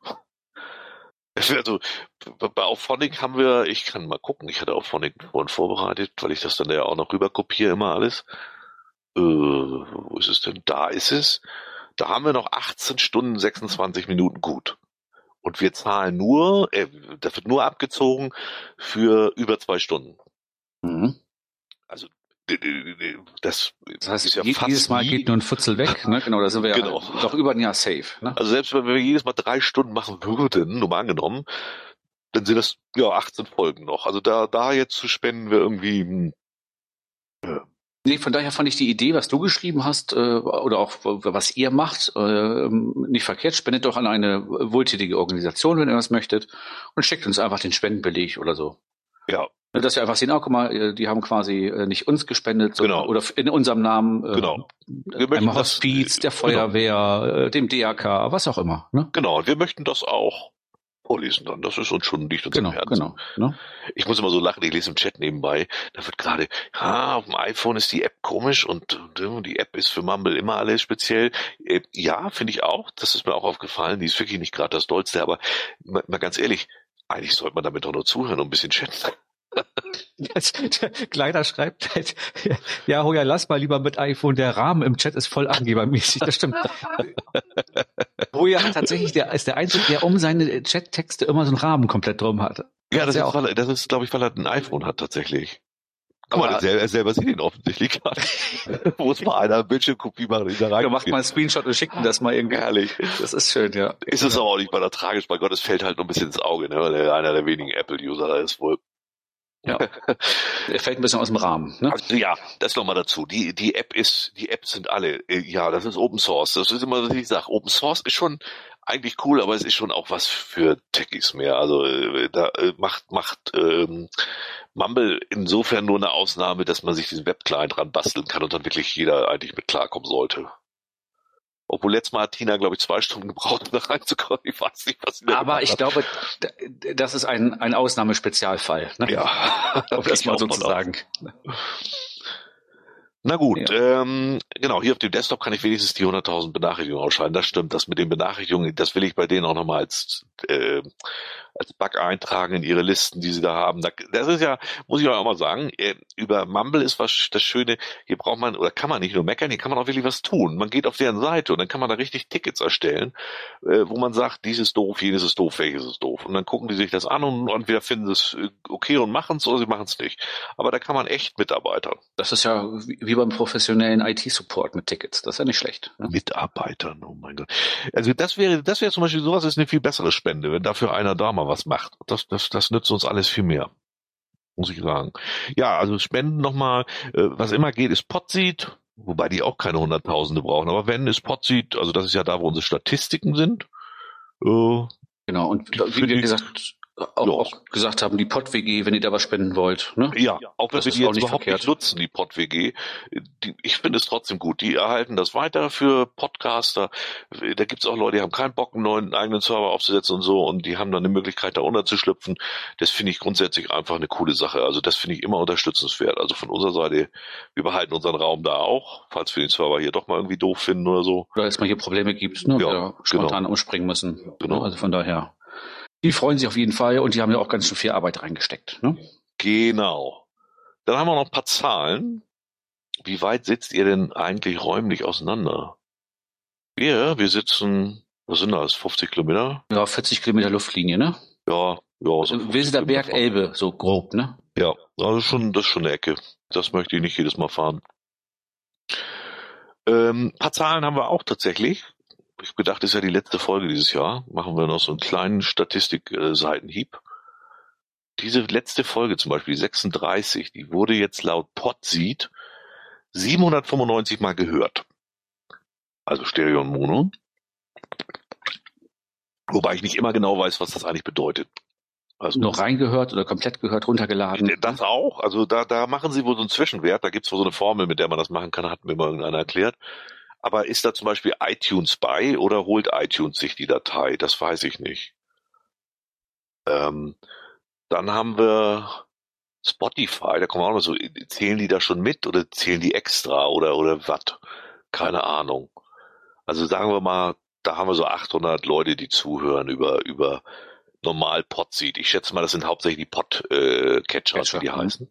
Also, bei Auphonic haben wir, ich kann mal gucken, ich hatte Auphonic vorhin vorbereitet, weil ich das dann ja auch noch rüber kopiere, immer alles. Äh, wo ist es denn? Da ist es. Da haben wir noch achtzehn Stunden, sechsundzwanzig Minuten gut. Und wir zahlen nur, äh, da wird nur abgezogen für über zwei Stunden. Mhm. Also, das, das heißt, ist ja jedes fast Mal nie, geht nur ein Futzel weg, ne? Genau, da sind wir ja genau. doch über ein Jahr safe. Ne? Also selbst wenn wir jedes Mal drei Stunden machen würden, nur mal angenommen, dann sind das ja achtzehn Folgen noch. Also da, da jetzt zu spenden wir irgendwie. Äh, Nee, von daher fand ich die Idee, was du geschrieben hast, äh, oder auch was ihr macht, äh, nicht verkehrt. Spendet doch an eine wohltätige Organisation, wenn ihr was möchtet, und schickt uns einfach den Spendenbeleg oder so. Ja. Dass wir einfach sehen, oh, guck mal, die haben quasi nicht uns gespendet, genau. oder in unserem Namen, genau. äh, einem Hospiz, der Feuerwehr, genau. dem D R K, was auch immer. Ne? Genau, und wir möchten das auch vorlesen dann. Das ist uns schon nicht uns genau, im Herzen. Genau, ne? Ich muss immer so lachen, ich lese im Chat nebenbei, da wird gerade, ja, auf dem iPhone ist die App komisch und, und die App ist für Mumble immer alles speziell. Ja, finde ich auch, das ist mir auch aufgefallen, die ist wirklich nicht gerade das Dollste, aber mal, mal ganz ehrlich, eigentlich sollte man damit doch nur zuhören und ein bisschen chatten. Kleiner schreibt halt, ja, Hoja, lass mal lieber mit iPhone, der Rahmen im Chat ist voll angebermäßig, das stimmt. Hoja hat tatsächlich, der ist der Einzige, der um seine Chat-Texte immer so einen Rahmen komplett drum hat. Ja, das, das ist, weil er, das ist, glaube ich, weil er ein iPhone hat tatsächlich. Guck mal, er selber, er selber sieht ihn offensichtlich gar nicht. Muss mal einer Bildschirmkopie machen, in der Du machst mal einen Screenshot und schickt ihm das mal irgendwie. Herrlich. Das ist schön, ja. Ist es aber auch nicht weiter tragisch, bei Gott, es fällt halt noch ein bisschen ins Auge, ne, weil er einer der wenigen Apple-User ist wohl. Ja, er fällt ein bisschen aus dem Rahmen. Ne? Also, ja, das nochmal dazu. Die die App ist, die Apps sind alle, ja, das ist Open Source. Das ist immer, was ich sage. Open Source ist schon eigentlich cool, aber es ist schon auch was für Techies mehr. Also da macht macht ähm, Mumble insofern nur eine Ausnahme, dass man sich diesen Webclient dran basteln kann und dann wirklich jeder eigentlich mit klarkommen sollte. Obwohl letztes Mal hat Tina, glaube ich, zwei Stunden gebraucht, um da reinzukommen. Ich weiß nicht, was sie da Aber ich hat. glaube, das ist ein, ein Ausnahmespezialfall. Ne? Ja, um das mal so zu sagen. Na gut, ja. ähm, genau, hier auf dem Desktop kann ich wenigstens die hunderttausend Benachrichtigungen ausschalten. Das stimmt, das mit den Benachrichtigungen, das will ich bei denen auch nochmal als äh, als Bug eintragen in ihre Listen, die sie da haben. Das ist ja, muss ich auch mal sagen, über Mumble ist was das Schöne, hier braucht man, oder kann man nicht nur meckern, hier kann man auch wirklich was tun. Man geht auf deren Seite und dann kann man da richtig Tickets erstellen, wo man sagt, dies ist doof, jenes ist doof, welches ist doof. Und dann gucken die sich das an und entweder finden sie es okay und machen es oder sie machen es nicht. Aber da kann man echt mitarbeitern. Das ist ja wie beim professionellen I T-Support mit Tickets. Das ist ja nicht schlecht. Ne? Mitarbeitern, oh mein Gott. Also das wäre, das wäre zum Beispiel sowas, ist eine viel bessere Spende, wenn dafür einer da mal was macht. Das, das, das nützt uns alles viel mehr, muss ich sagen. Ja, also Spenden nochmal, äh, was immer geht, ist Podseed, wobei die auch keine Hunderttausende brauchen, aber wenn, ist Podseed, also das ist ja da, wo unsere Statistiken sind. Äh, genau, und wie wir gesagt, auch, ja. auch gesagt haben, die Pod-W G, wenn ihr da was spenden wollt. Ne? Ja, auch wenn wir die jetzt nicht überhaupt verkehrt. nicht nutzen, die Pod-W G. Die, ich finde es trotzdem gut. Die erhalten das weiter für Podcaster. Da gibt es auch Leute, die haben keinen Bock, einen neuen eigenen Server aufzusetzen und so, und die haben dann eine Möglichkeit, da unterzuschlüpfen. Das finde ich grundsätzlich einfach eine coole Sache. Also das finde ich immer unterstützenswert. Also von unserer Seite, wir behalten unseren Raum da auch, falls wir den Server hier doch mal irgendwie doof finden oder so. Oder es mal hier Probleme gibt, ne, ja, wir spontan genau. umspringen müssen. Genau. Also von daher. Die freuen sich auf jeden Fall und die haben ja auch ganz schön viel Arbeit reingesteckt. Ne? Genau. Dann haben wir noch ein paar Zahlen. Wie weit sitzt ihr denn eigentlich räumlich auseinander? Wir, wir sitzen, was sind das, fünfzig Kilometer? Ja, vierzig Kilometer Luftlinie, ne? Ja, ja. So Weseler Berg, Elbe, so grob, ne? Ja, also schon, das ist schon eine Ecke. Das möchte ich nicht jedes Mal fahren. Ähm, ein paar Zahlen haben wir auch tatsächlich. Ich habe gedacht, das ist ja die letzte Folge dieses Jahr. Machen wir noch so einen kleinen Statistik-Seitenhieb. Diese letzte Folge zum Beispiel, sechsunddreißig, die wurde jetzt laut Podseed siebenhundertfünfundneunzig Mal gehört. Also Stereo und Mono. Wobei ich nicht immer genau weiß, was das eigentlich bedeutet. Also noch reingehört oder komplett gehört, runtergeladen? Das auch. Also da, da machen sie wohl so einen Zwischenwert. Da gibt es wohl so eine Formel, mit der man das machen kann, hat mir mal irgendeiner erklärt. Aber ist da zum Beispiel iTunes bei oder holt iTunes sich die Datei? Das weiß ich nicht. Ähm, dann haben wir Spotify, da kommen auch noch so, zählen die da schon mit oder zählen die extra oder, oder was? Keine Ahnung. Also sagen wir mal, da haben wir so achthundert Leute, die zuhören über, über normal Podseed. Ich schätze mal, das sind hauptsächlich die Podcatcher, äh, wie die heißen.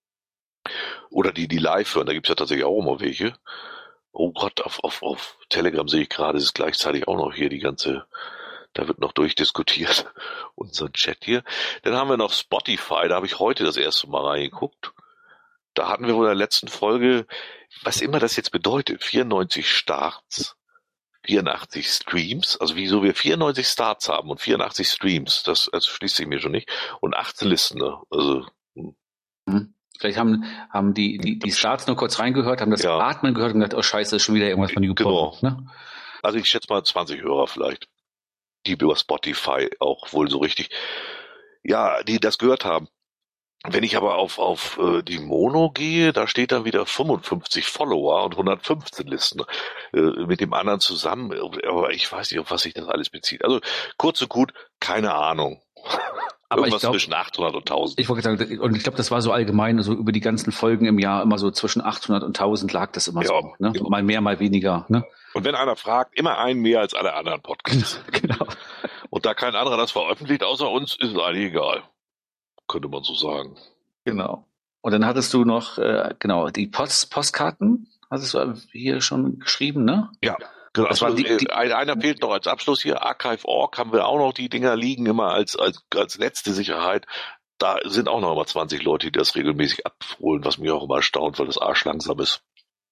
Oder die, die live hören, da gibt's ja tatsächlich auch immer welche. Oh Gott, auf, auf, auf Telegram sehe ich gerade, es ist gleichzeitig auch noch hier die ganze, da wird noch durchdiskutiert, unseren Chat hier. Dann haben wir noch Spotify, da habe ich heute das erste Mal reingeguckt. Da hatten wir wohl in der letzten Folge, was immer das jetzt bedeutet, vierundneunzig Starts, vierundachtzig Streams, also wieso wir vierundneunzig Starts haben und vierundachtzig Streams, das, das schließt sich mir schon nicht, und achtzehn Listen, ne? Also hm. Vielleicht haben, haben die, die, die Starts nur kurz reingehört, haben das ja. Atmen gehört und gedacht, oh Scheiße, ist schon wieder irgendwas von YouPorn. Genau. Ne? Also ich schätze mal zwanzig Hörer vielleicht, die über Spotify auch wohl so richtig, ja, die das gehört haben. Wenn ich aber auf, auf äh, die Mono gehe, da steht dann wieder fünfundfünfzig Follower und hundertfünfzehn Listen äh, mit dem anderen zusammen. Aber ich weiß nicht, auf was sich das alles bezieht. Also kurz und gut, keine Ahnung. Aber Irgendwas ich glaub, zwischen achthundert und tausend. Ich wollte sagen, und ich glaube, das war so allgemein, so über die ganzen Folgen im Jahr immer so zwischen achthundert und tausend lag das immer ja, so. Ne? Ja. Mal mehr, mal weniger. Ne? Und wenn einer fragt, immer einen mehr als alle anderen Podcasts. Genau. Und da kein anderer das veröffentlicht außer uns, ist es eigentlich egal. Könnte man so sagen. Genau. Und dann hattest du noch, äh, genau, die Post, Postkarten, hattest du hier schon geschrieben, ne? Ja. Genau, das also, war die, die, einer fehlt noch als Abschluss hier, Archive Punkt org haben wir auch noch, die Dinger liegen immer als, als, als letzte Sicherheit. Da sind auch noch mal zwanzig Leute, die das regelmäßig abholen, was mich auch immer erstaunt, weil das Arsch langsam ist.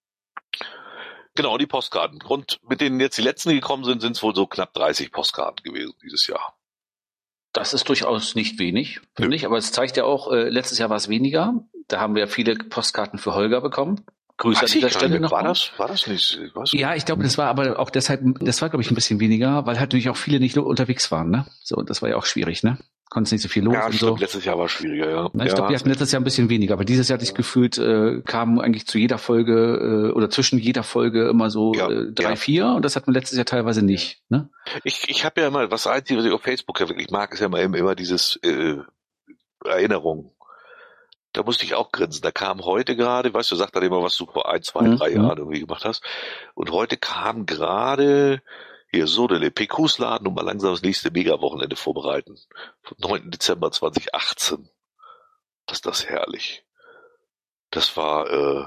Genau, die Postkarten. Und mit denen jetzt die letzten, die gekommen sind, sind es wohl so knapp dreißig Postkarten gewesen dieses Jahr. Das ist durchaus nicht wenig, finde ja. ich, aber es zeigt ja auch, äh, letztes Jahr war es weniger. Da haben wir viele Postkarten für Holger bekommen. Grüße an dieser Stelle noch. War das, war das nicht? Ich ja, ich glaube, das war aber auch deshalb, das war, glaube ich, ein bisschen weniger, weil halt natürlich auch viele nicht unterwegs waren, ne? So, das war ja auch schwierig, ne? Konntest nicht so viel los ja, und stimmt, so. Letztes Jahr war schwieriger, ja. Na, ich ja. glaube, wir hatten letztes Jahr ein bisschen weniger, aber dieses Jahr hatte ich gefühlt, äh, kamen eigentlich zu jeder Folge äh, oder zwischen jeder Folge immer so ja, äh, drei, ja. vier und das hatten wir letztes Jahr teilweise nicht, ne? Ich, ich habe ja immer, was Einzige, was ich auf Facebook ja wirklich mag, ist ja immer, immer dieses äh, Erinnerung. Da musste ich auch grinsen. Da kam heute gerade, weißt du, sag dann immer, was du vor ein, zwei, mhm. drei Jahren irgendwie gemacht hast. Und heute kam gerade hier Sodele, P Qs laden und mal langsam das nächste Mega-Wochenende vorbereiten. Vom neunten Dezember zweitausendachtzehn. Das ist das herrlich. Das war äh,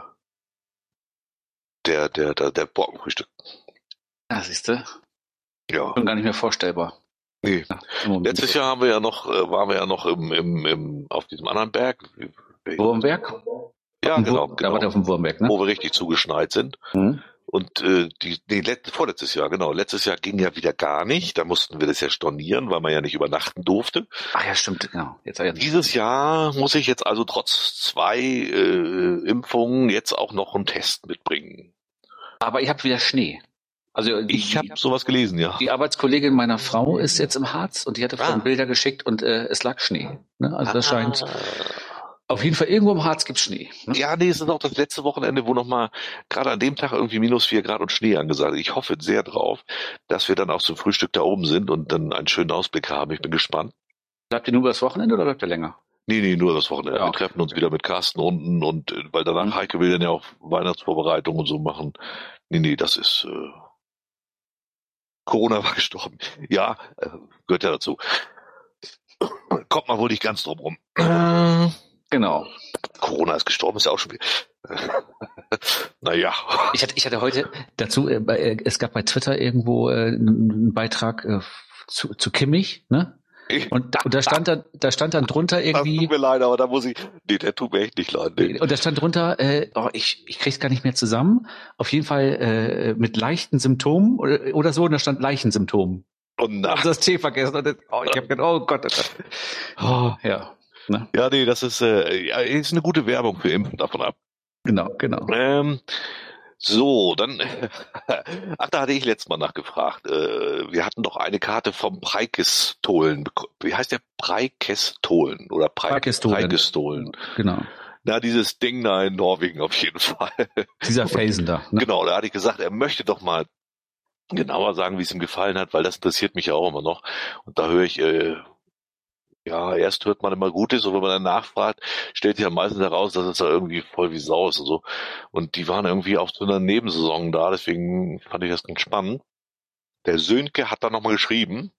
der, der, der, der Borkenfrühstück. Ja, siehst du? Ja. Schon gar nicht mehr vorstellbar. Nee. Ja, letztes Jahr haben wir ja noch, äh, waren wir ja noch im, im, im, auf diesem anderen Berg. Wurmberg? Ja, auf genau, Wur- genau. Da war der auf dem Wurmberg, ne? Wo wir richtig zugeschneit sind. Mhm. Und äh, die, nee, let, vorletztes Jahr, genau. Letztes Jahr ging ja wieder gar nicht. Da mussten wir das ja stornieren, weil man ja nicht übernachten durfte. Ach ja, stimmt, genau. Jetzt, jetzt. Dieses Jahr muss ich jetzt also trotz zwei äh, Impfungen jetzt auch noch einen Test mitbringen. Aber ihr habt wieder Schnee. Also die, ich habe sowas gelesen, ja. Die Arbeitskollegin meiner Frau ist jetzt im Harz und die hatte vorhin ah. Bilder geschickt und äh, es lag Schnee. Ne? Also das ah. scheint auf jeden Fall irgendwo im Harz gibt's Schnee. Ne? Ja, nee, es ist auch das letzte Wochenende, wo nochmal gerade an dem Tag irgendwie minus vier Grad und Schnee angesagt ist. Ich hoffe sehr drauf, dass wir dann auch zum Frühstück da oben sind und dann einen schönen Ausblick haben. Ich bin gespannt. Bleibt ihr nur das Wochenende oder bleibt ihr länger? Nee, nee, nur das Wochenende. Ja, okay. Wir treffen uns wieder mit Carsten unten und weil danach mhm. Heike will dann ja auch Weihnachtsvorbereitungen und so machen. Nee, nee, das ist äh, Corona war gestorben. Ja, äh, gehört ja dazu. Kommt man wohl nicht ganz drum rum. Äh, genau. Corona ist gestorben, ist ja auch schon wieder. Naja. Ich hatte, ich hatte heute dazu, äh, bei, äh, es gab bei Twitter irgendwo äh, einen Beitrag äh, zu, zu Kimmich, ne? Und, und da stand dann, da stand dann drunter irgendwie. Das tut mir leid, aber da muss ich, nee, der tut mir echt nicht leid. Nee. Und da stand drunter, äh, oh, ich, ich krieg's gar nicht mehr zusammen. Auf jeden Fall äh, mit leichten Symptomen oder, oder so, und da stand Leichensymptomen. Und Haben sie das T vergessen. Und das, oh, ich hab gedacht, oh Gott, oh Gott. Oh, ja. Ne? Ja, nee, das ist, äh, ja, ist eine gute Werbung für Impfen davon ab. Genau, genau. Ähm, so, dann, ach, da hatte ich letztes Mal nachgefragt. Äh, wir hatten doch eine Karte vom Preikestolen. Wie heißt der? Preikestolen oder Preikestolen. Preikestolen. Genau. Na, dieses Ding da in Norwegen auf jeden Fall. Dieser Felsen da. Ne? Genau, da hatte ich gesagt, er möchte doch mal genauer sagen, wie es ihm gefallen hat, weil das interessiert mich ja auch immer noch. Und da höre ich, äh, ja, erst hört man immer Gutes, und wenn man dann nachfragt, stellt sich ja meistens heraus, dass es da irgendwie voll wie Sau ist und so. Und die waren irgendwie auch zu einer Nebensaison da, deswegen fand ich das ganz spannend. Der Sönke hat da nochmal geschrieben,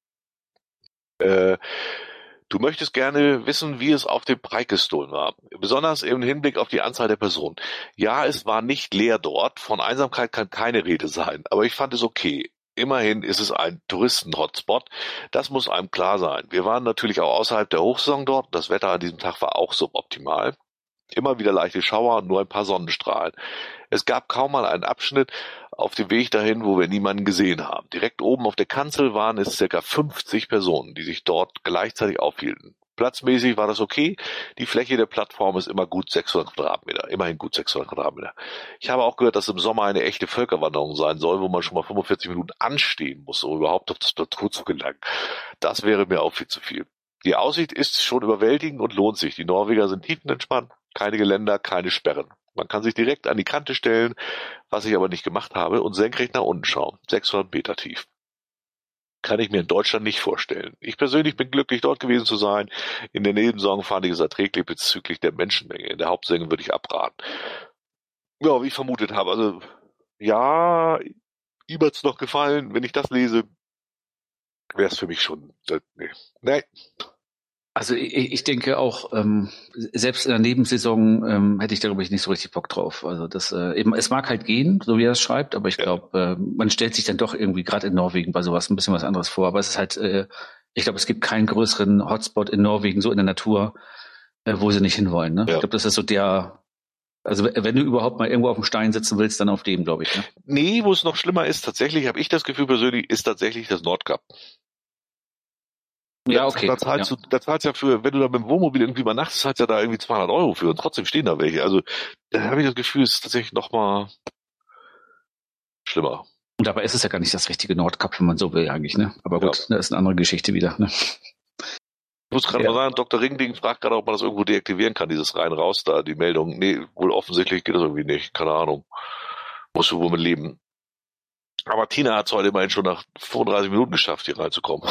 äh, du möchtest gerne wissen, wie es auf dem Preikestolen war. Besonders im Hinblick auf die Anzahl der Personen. Ja, es war nicht leer dort, von Einsamkeit kann keine Rede sein, aber ich fand es okay. Immerhin ist es ein Touristen-Hotspot. Das muss einem klar sein. Wir waren natürlich auch außerhalb der Hochsaison dort. Das Wetter an diesem Tag war auch suboptimal. Immer wieder leichte Schauer und nur ein paar Sonnenstrahlen. Es gab kaum mal einen Abschnitt auf dem Weg dahin, wo wir niemanden gesehen haben. Direkt oben auf der Kanzel waren es circa fünfzig Personen, die sich dort gleichzeitig aufhielten. Platzmäßig war das okay. Die Fläche der Plattform ist immer gut sechshundert Quadratmeter. Immerhin gut sechshundert Quadratmeter. Ich habe auch gehört, dass im Sommer eine echte Völkerwanderung sein soll, wo man schon mal fünfundvierzig Minuten anstehen muss, um überhaupt auf das Plateau zu gelangen. Das wäre mir auch viel zu viel. Die Aussicht ist schon überwältigend und lohnt sich. Die Norweger sind tiefenentspannt, keine Geländer, keine Sperren. Man kann sich direkt an die Kante stellen, was ich aber nicht gemacht habe, und senkrecht nach unten schauen. sechshundert Meter tief. Kann ich mir in Deutschland nicht vorstellen. Ich persönlich bin glücklich, dort gewesen zu sein. In der Nebensaison fand ich es erträglich bezüglich der Menschenmenge. In der Hauptsaison würde ich abraten. Ja, wie ich vermutet habe. Also, ja, ihm hat's noch gefallen. Wenn ich das lese, wäre es für mich schon, äh, nee. nee. Also ich, ich denke auch, ähm, selbst in der Nebensaison ähm, hätte ich da, glaube ich, nicht so richtig Bock drauf. Also das, äh, eben, es mag halt gehen, so wie er es schreibt, aber ich Ja. glaube, äh, man stellt sich dann doch irgendwie gerade in Norwegen bei sowas ein bisschen was anderes vor. Aber es ist halt, äh, ich glaube, es gibt keinen größeren Hotspot in Norwegen, so in der Natur, äh, wo sie nicht hinwollen. Ne? Ja. Ich glaube, das ist so der, also wenn du überhaupt mal irgendwo auf dem Stein sitzen willst, dann auf dem, glaube ich. Ne? Nee, wo es noch schlimmer ist, tatsächlich, habe ich das Gefühl persönlich, ist tatsächlich das Nordkap. Ja, okay. Da zahlst ja. du, da zahlst ja für, wenn du da mit dem Wohnmobil irgendwie übernachtest, zahlst ja da irgendwie zweihundert Euro für, und trotzdem stehen da welche. Also, da habe ich das Gefühl, es ist tatsächlich noch mal schlimmer. Und dabei ist es ja gar nicht das richtige Nordkap, wenn man so will eigentlich. Ne? Aber gut, Ja. das ist eine andere Geschichte wieder. Ne? Ich muss gerade Ja. mal sagen, Doktor Ringding fragt gerade, ob man das irgendwo deaktivieren kann, dieses rein-raus da, die Meldung. Nee, wohl offensichtlich geht das irgendwie nicht. Keine Ahnung. Musst du wohl mit leben. Aber Tina hat es heute immerhin schon nach fünfunddreißig Minuten geschafft, hier reinzukommen.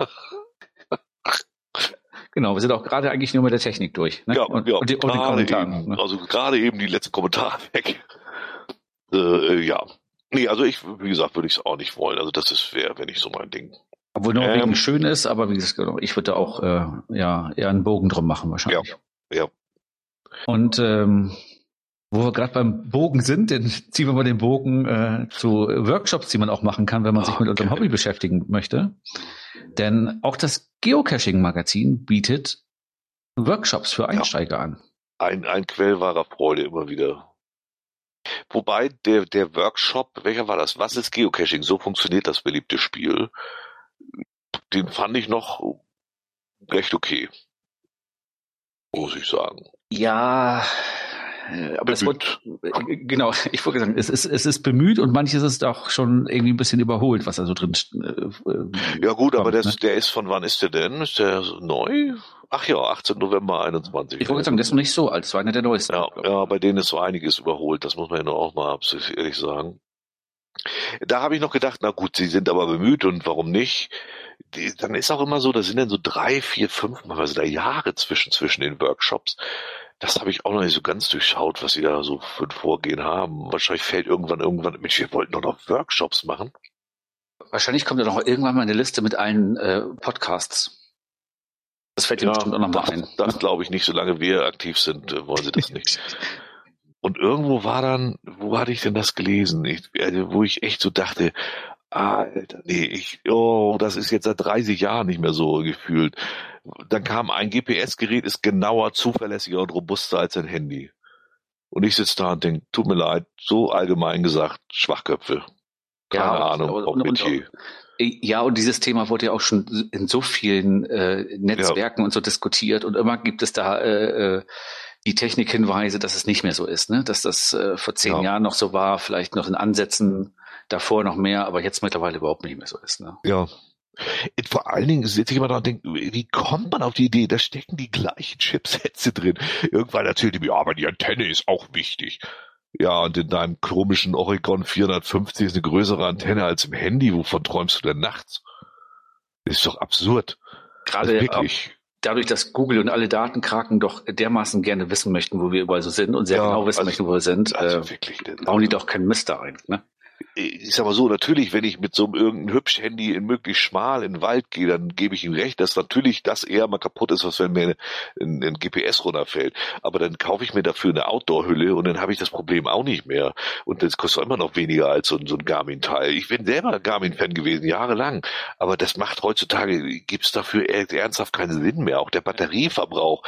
Genau, wir sind auch gerade eigentlich nur mit der Technik durch. Ne? Ja, und, ja, und, die, und den gerade Kommentaren. eben, Ne? also gerade eben die letzten Kommentare weg. Äh, äh, ja. Nee, also ich, wie gesagt, würde ich es auch nicht wollen. Also das ist wäre, wenn nicht so mein Ding. Obwohl Norwegen Ähm, schön ist, aber wie gesagt, ich würde da auch äh, ja eher einen Bogen drum machen wahrscheinlich. Ja. Und ähm, wo wir gerade beim Bogen sind, dann ziehen wir mal den Bogen äh, zu Workshops, die man auch machen kann, wenn man sich Ah, mit unserem geil. Hobby beschäftigen möchte. Denn auch das Geocaching-Magazin bietet Workshops für Einsteiger an. Ein, ein Quell wahrer Freude immer wieder. Wobei der, der Workshop, welcher war das? Was ist Geocaching? So funktioniert das beliebte Spiel. Den fand ich noch recht okay. Muss ich sagen. Ja, äh, aber es Bemüht. wird, äh, genau, ich wollte sagen, es ist, es ist bemüht und manches ist auch schon irgendwie ein bisschen überholt, was da so drin äh, äh, Ja gut, aber kommt, das, ne? der ist von wann ist der denn? Ist der neu? Ach ja, achtzehnten November einundzwanzig. Ich wollte sagen, der ist noch nicht so alt, das war einer der neuesten. Ja, glaub ich. ja, bei denen ist so einiges überholt, das muss man ja nur auch mal ehrlich sagen. Da habe ich noch gedacht, na gut, sie sind aber bemüht und warum nicht? Die, dann ist auch immer so, da sind dann so drei, vier, fünf, manchmal sind da Jahre zwischen, zwischen den Workshops. Das habe ich auch noch nicht so ganz durchschaut, was sie da so für ein Vorgehen haben. Wahrscheinlich fällt irgendwann, irgendwann, Mensch, wir wollten doch noch Workshops machen. Wahrscheinlich kommt ja noch irgendwann mal eine Liste mit allen äh, Podcasts. Das fällt dir Ja, bestimmt auch noch mal das, ein. das glaube ich nicht, solange wir aktiv sind, äh, wollen sie das nicht. Und irgendwo war dann, wo hatte ich denn das gelesen? Ich, also, wo ich echt so dachte, Alter, nee, ich, oh, das ist jetzt seit dreißig Jahren nicht mehr so gefühlt. Dann kam ein G P S-Gerät, ist genauer, zuverlässiger und robuster als ein Handy. Und ich sitze da und denke, tut mir leid, so allgemein gesagt, Schwachköpfe. Keine Ja, Ahnung, und, auch und, und, Metier. ja, und dieses Thema wurde ja auch schon in so vielen äh, Netzwerken ja. und so diskutiert und immer gibt es da äh, die Technikhinweise, dass es nicht mehr so ist, ne? Dass das äh, vor zehn ja. Jahren noch so war, vielleicht noch in Ansätzen davor noch mehr, aber jetzt mittlerweile überhaupt nicht mehr so ist. Ne? Ja. Vor allen Dingen sitze ich immer da und denke, wie kommt man auf die Idee? Da stecken die gleichen Chipsätze drin. Irgendwann erzählte mir, ja, aber die Antenne ist auch wichtig. Ja, und in deinem komischen Oregon vierhundertfünfzig ist eine größere Antenne als im Handy. Wovon träumst du denn nachts? Das ist doch absurd. Gerade also wirklich. Dadurch, dass Google und alle Datenkraken doch dermaßen gerne wissen möchten, wo wir überall so sind und sehr ja, genau wissen also, möchten, wo wir sind, also äh, wirklich, bauen die doch keinen Mist da ein, ne? Ich sag mal so, natürlich, wenn ich mit so einem irgendeinem hübschen Handy in möglichst schmal in den Wald gehe, dann gebe ich ihm recht, dass natürlich das eher mal kaputt ist, als wenn mir ein, ein G P S runterfällt. Aber dann kaufe ich mir dafür eine Outdoor-Hülle und dann habe ich das Problem auch nicht mehr. Und das kostet immer noch weniger als so ein, so ein Garmin-Teil. Ich bin selber Garmin-Fan gewesen, jahrelang. Aber das macht heutzutage, gibt's dafür ernsthaft keinen Sinn mehr. Auch der Batterieverbrauch,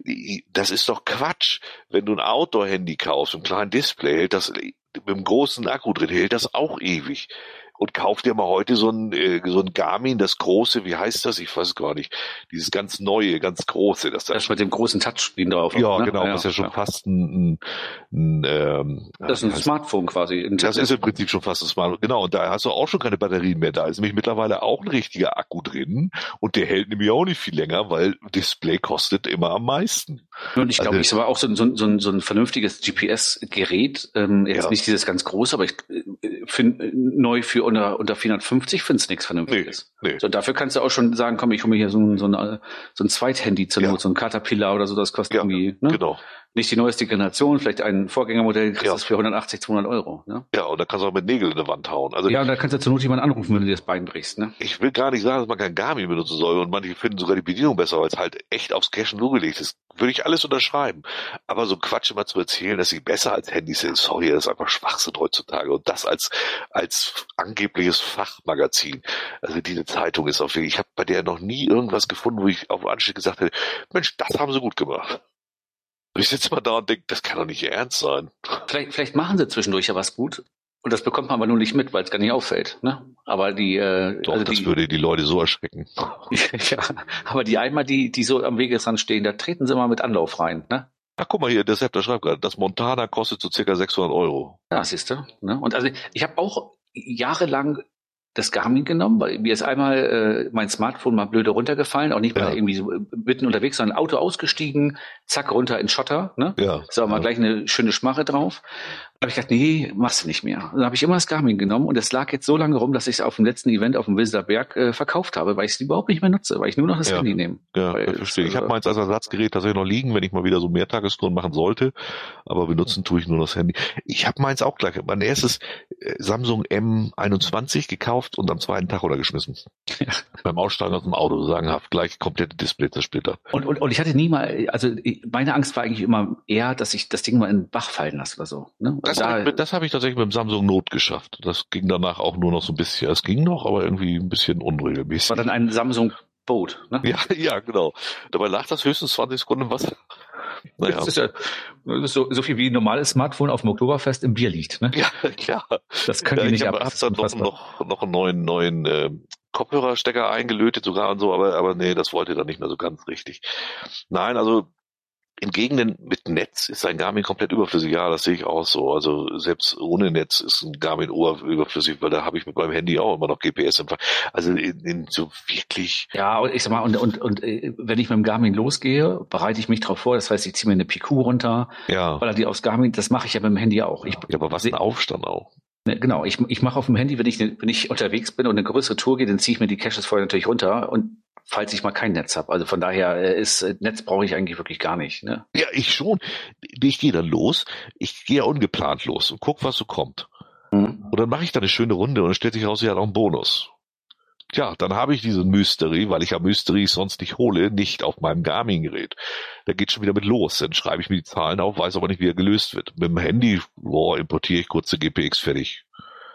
das ist doch Quatsch. Wenn du ein Outdoor-Handy kaufst, ein kleines Display, hält das mit einem großen Akku drin, hält das auch ewig. Und kauf dir mal heute so ein, äh, so ein Garmin, das große, wie heißt das? Ich weiß gar nicht. Dieses ganz neue, ganz große. Das, das mit dem großen Touchscreen drauf. Ja, ne? genau. Ja, das ist ja schon ja. fast ein, ein, ein ähm, das ist ein Smartphone quasi. Das ist im Prinzip schon fast ein Smartphone. Genau. Und da hast du auch schon keine Batterien mehr. Da ist nämlich mittlerweile auch ein richtiger Akku drin. Und der hält nämlich auch nicht viel länger, weil Display kostet immer am meisten. Und ich glaube, also, ich sag mal auch so, so, so, so ein vernünftiges G P S-Gerät, ähm, jetzt ja. nicht dieses ganz große, aber ich äh, finde neu für unter, unter vierhundertfünfzig find's nichts Vernünftiges. Nee, nee. So, dafür kannst du auch schon sagen, komm, ich hole mir hier so ein, so ein, so ein Zweithandy zur Not, ja. so ein Caterpillar oder so, das kostet ja, irgendwie, ne? Genau. Nicht die neueste Generation, vielleicht ein Vorgängermodell, kriegst du ja. das für hundertachtzig, zweihundert Euro. Ne? Ja, und da kannst du auch mit Nägeln in der Wand hauen. Also ja, und da kannst du zur Not jemanden anrufen, wenn du dir das Bein brichst. Ne? Ich will gar nicht sagen, dass man kein Garmin benutzen soll und manche finden sogar die Bedienung besser, weil es halt echt aufs Cash and Go gelegt ist. Würde ich alles unterschreiben. Aber so Quatsch immer zu erzählen, dass sie besser als Handys sind, sorry, das ist einfach Schwachsinn heutzutage. Und das als als angebliches Fachmagazin. Also diese Zeitung ist auf jeden Fall, ich habe bei der noch nie irgendwas gefunden, wo ich auf Anstieg gesagt hätte, Mensch, das haben sie gut gemacht. Ich sitze mal da und denke, das kann doch nicht ernst sein. Vielleicht, vielleicht machen sie zwischendurch ja was gut. Und das bekommt man aber nur nicht mit, weil es gar nicht auffällt. Ne? Aber die, äh, Doch, also das die, würde die Leute so erschrecken. ja, aber die einmal, die, die so am Wegesrand stehen, da treten sie mal mit Anlauf rein. Ne? Ach, guck mal hier, der Sepp, der schreibt gerade, das Montana kostet so circa sechshundert Euro. Ja, siehst du. Ne? Und also ich habe auch jahrelang das Garmin genommen, weil mir ist einmal äh, mein Smartphone mal blöde runtergefallen, auch nicht mal ja. irgendwie so mitten unterwegs, sondern Auto ausgestiegen, zack, runter in Schotter, ne? Ja. So, mal ja. gleich eine schöne Schmache drauf. Da habe ich gedacht, nee, machst du nicht mehr. Und dann habe ich immer das Garmin genommen und es lag jetzt so lange rum, dass ich es auf dem letzten Event auf dem Wilser Berg äh, verkauft habe, weil ich es überhaupt nicht mehr nutze, weil ich nur noch das ja. Handy nehme. Ja, weil, verstehe. Ich habe meins als Ersatzgerät tatsächlich noch liegen, wenn ich mal wieder so Mehrtagestouren machen sollte, aber benutzen tue ich nur das Handy. Ich habe meins auch gleich, mein erstes äh, Samsung M einundzwanzig gekauft und am zweiten Tag runtergeschmissen. Ja. Beim Aussteigen aus dem Auto, sagenhaft, gleich komplette Display zersplittert. Und, und, und ich hatte nie mal, also meine Angst war eigentlich immer eher, dass ich das Ding mal in den Bach fallen lasse oder so. Ne? Das da, habe ich, das hab ich tatsächlich mit dem Samsung Note geschafft. Das ging danach auch nur noch so ein bisschen. Es ging noch, aber irgendwie ein bisschen unregelmäßig. War dann ein Samsung Boat, ne? Ja, ja, genau. Dabei lag das höchstens zwanzig Sekunden im Wasser. Naja. Das ist ja das ist so, so viel wie ein normales Smartphone auf dem Oktoberfest im Bier liegt, ne? Ja, klar. Das können ja, die nicht ab. Ich habe dann noch, noch, noch einen neuen, neuen äh, Kopfhörerstecker eingelötet sogar und so, aber, aber nee, das wollte dann nicht mehr so ganz richtig. Nein, also in Gegenden mit Netz ist ein Garmin komplett überflüssig. Ja, das sehe ich auch so. Also selbst ohne Netz ist ein Garmin überflüssig, weil da habe ich mit meinem Handy auch immer noch G P S-Empfang. Also in, in so wirklich... Ja, und ich sag mal, und, und, und wenn ich mit dem Garmin losgehe, bereite ich mich drauf vor. Das heißt, ich ziehe mir eine P Q runter, ja. weil die aufs Garmin, das mache ich ja mit dem Handy auch. Ich, ja, aber was ein Aufstand auch. Genau, ich, ich mache auf dem Handy, wenn ich, wenn ich unterwegs bin und eine größere Tour gehe, dann ziehe ich mir die Caches vorher natürlich runter und falls ich mal kein Netz habe. Also von daher ist Netz brauche ich eigentlich wirklich gar nicht. Ne? Ja, ich schon. Ich gehe dann los. Ich gehe ja ungeplant los und guck, was so kommt. Mhm. Und dann mache ich da eine schöne Runde und dann stellt sich raus, ja, noch ein Bonus. Tja, dann habe ich diese Mystery, weil ich ja Mystery sonst nicht hole, nicht auf meinem Garmin-Gerät. Da geht schon wieder mit los. Dann schreibe ich mir die Zahlen auf, weiß aber nicht, wie er gelöst wird. Mit dem Handy, boah, importiere ich kurze G P X, fertig.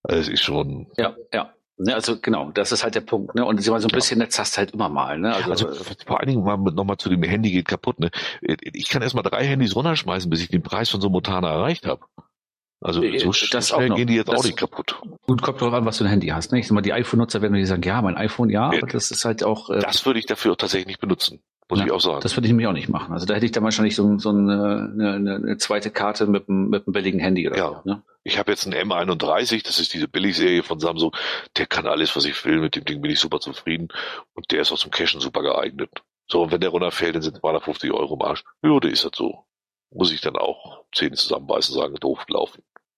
Also es ist schon... Ja, ja. Ne, also genau, das ist halt der Punkt. Ne? Und so ein Ja. bisschen Netz hast du halt immer mal. Ne? Also, Also vor allen Dingen mal nochmal zu dem Handy geht kaputt. Ne? Ich kann erst mal drei Handys runterschmeißen, bis ich den Preis von so einem Montana erreicht habe. Also so, so das auch schnell noch. gehen die jetzt Das- auch nicht kaputt. Gut, kommt drauf an, was für ein Handy hast. Ne? Ich sag mal, die iPhone-Nutzer werden dir sagen, ja, mein iPhone, ja, Nee. aber das ist halt auch... Äh, Das würde ich dafür auch tatsächlich nicht benutzen, muss ja, ich auch sagen. das würde ich mir auch nicht machen. Also da hätte ich dann wahrscheinlich so, so eine, eine, eine zweite Karte mit einem, mit einem billigen Handy oder Ja. so. Ne? Ich habe jetzt einen M einunddreißig, das ist diese Billigserie von Samsung. Der kann alles, was ich will. Mit dem Ding bin ich super zufrieden. Und der ist auch zum Cashen super geeignet. So, und wenn der runterfällt, dann sind zweihundertfünfzig Euro im Arsch. Ja, der ist halt so. Muss ich dann auch Zähne zusammenbeißen und sagen, doof gelaufen.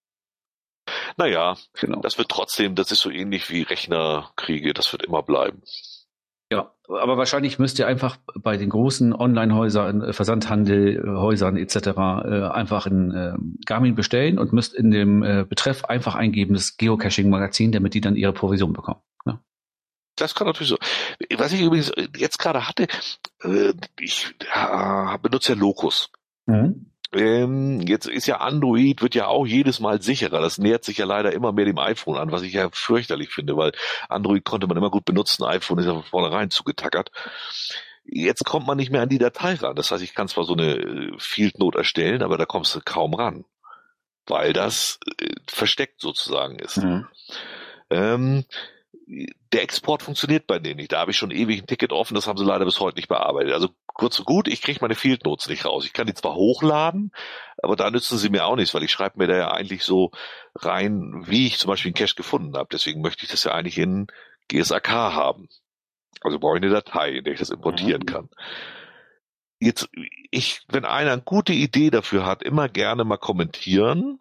Naja, Genau. das wird trotzdem, das ist so ähnlich wie Rechnerkriege, das wird immer bleiben. Ja, aber wahrscheinlich müsst ihr einfach bei den großen Online-Häusern, äh, Versandhandelhäusern et cetera äh, einfach ein äh, Garmin bestellen und müsst in dem äh, Betreff einfach eingeben, das Geocaching-Magazin, damit die dann ihre Provision bekommen. Ne? Das kann natürlich so. Was ich übrigens jetzt gerade hatte, äh, ich äh, benutze ja Locus. Mhm. Ähm, jetzt ist ja Android, wird ja auch jedes Mal sicherer. Das nähert sich ja leider immer mehr dem iPhone an, was ich ja fürchterlich finde, weil Android konnte man immer gut benutzen, iPhone ist ja von vornherein zugetackert. Jetzt kommt man nicht mehr an die Datei ran. Das heißt, ich kann zwar so eine äh, Field Note erstellen, aber da kommst du kaum ran, weil das äh, versteckt sozusagen ist. Mhm. Ähm, der Export funktioniert bei denen nicht. Da habe ich schon ewig ein Ticket offen, das haben sie leider bis heute nicht bearbeitet. Also kurz und gut, ich kriege meine Field Notes nicht raus. Ich kann die zwar hochladen, aber da nützen sie mir auch nichts, weil ich schreibe mir da ja eigentlich so rein, wie ich zum Beispiel einen Cache gefunden habe. Deswegen möchte ich das ja eigentlich in G S A K haben. Also brauche ich eine Datei, in der ich das importieren Mhm. kann. Jetzt, ich, wenn einer eine gute Idee dafür hat, immer gerne mal kommentieren.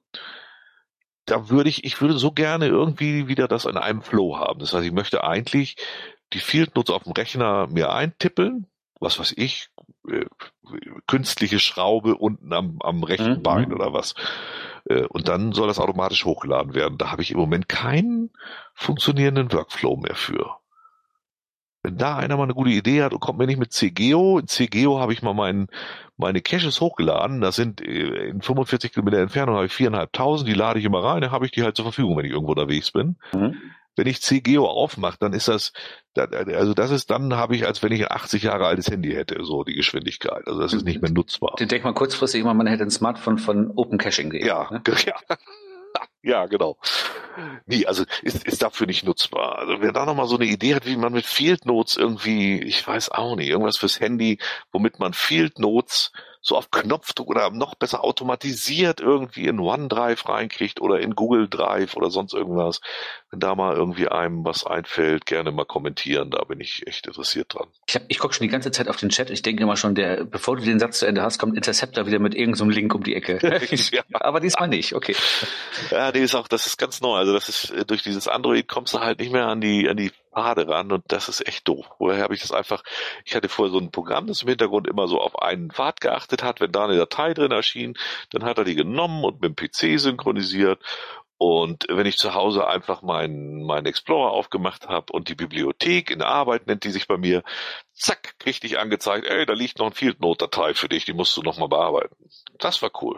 Da würde ich, ich würde so gerne irgendwie wieder das in einem Flow haben. Das heißt, ich möchte eigentlich die Field Notes auf dem Rechner mir eintippeln, was weiß ich, äh, künstliche Schraube unten am, am rechten Mhm. Bein oder was. Äh, und dann soll das automatisch hochgeladen werden. Da habe ich im Moment keinen funktionierenden Workflow mehr für. Wenn da einer mal eine gute Idee hat und kommt mir nicht mit C G O, in C G O habe ich mal mein, meine Caches hochgeladen, das sind äh, in fünfundvierzig Kilometer Entfernung habe ich viereinhalbtausend, die lade ich immer rein, dann habe ich die halt zur Verfügung, wenn ich irgendwo unterwegs bin. Mhm. Wenn ich C G O aufmache, dann ist das, also das ist, dann habe ich, als wenn ich ein achtzig Jahre altes Handy hätte, so die Geschwindigkeit. Also das ist nicht mehr nutzbar. Ich denke mal kurzfristig immer, man hätte ein Smartphone von Open Caching gegeben. Ja, Ne? ja. Ja, genau. Nee, also ist, ist dafür nicht nutzbar. Also wer da nochmal so eine Idee hat, wie man mit Field Notes irgendwie, ich weiß auch nicht, irgendwas fürs Handy, womit man Field Notes so auf Knopfdruck oder noch besser automatisiert irgendwie in OneDrive reinkriegt oder in Google Drive oder sonst irgendwas. Wenn da mal irgendwie einem was einfällt, gerne mal kommentieren, da bin ich echt interessiert dran. Ich, hab, ich gucke schon die ganze Zeit auf den Chat. Ich denke immer schon, der, bevor du den Satz zu Ende hast, kommt Interceptor wieder mit irgendeinem so einem Link um die Ecke. Ja. Aber diesmal nicht, okay. Ja, nee, ist auch, das ist ganz neu. Also das ist, durch dieses Android kommst du halt nicht mehr an die, an die Pfade ran und das ist echt doof. Woher habe ich das einfach, ich hatte vorher so ein Programm, das im Hintergrund immer so auf einen Pfad geachtet hat. Wenn da eine Datei drin erschien, dann hat er die genommen und mit dem P C synchronisiert. Und wenn ich zu Hause einfach meinen meinen Explorer aufgemacht habe und die Bibliothek in der Arbeit nennt die sich bei mir, zack, kriegte ich angezeigt, ey, da liegt noch ein Field Note Datei für dich, die musst du nochmal bearbeiten. Das war cool.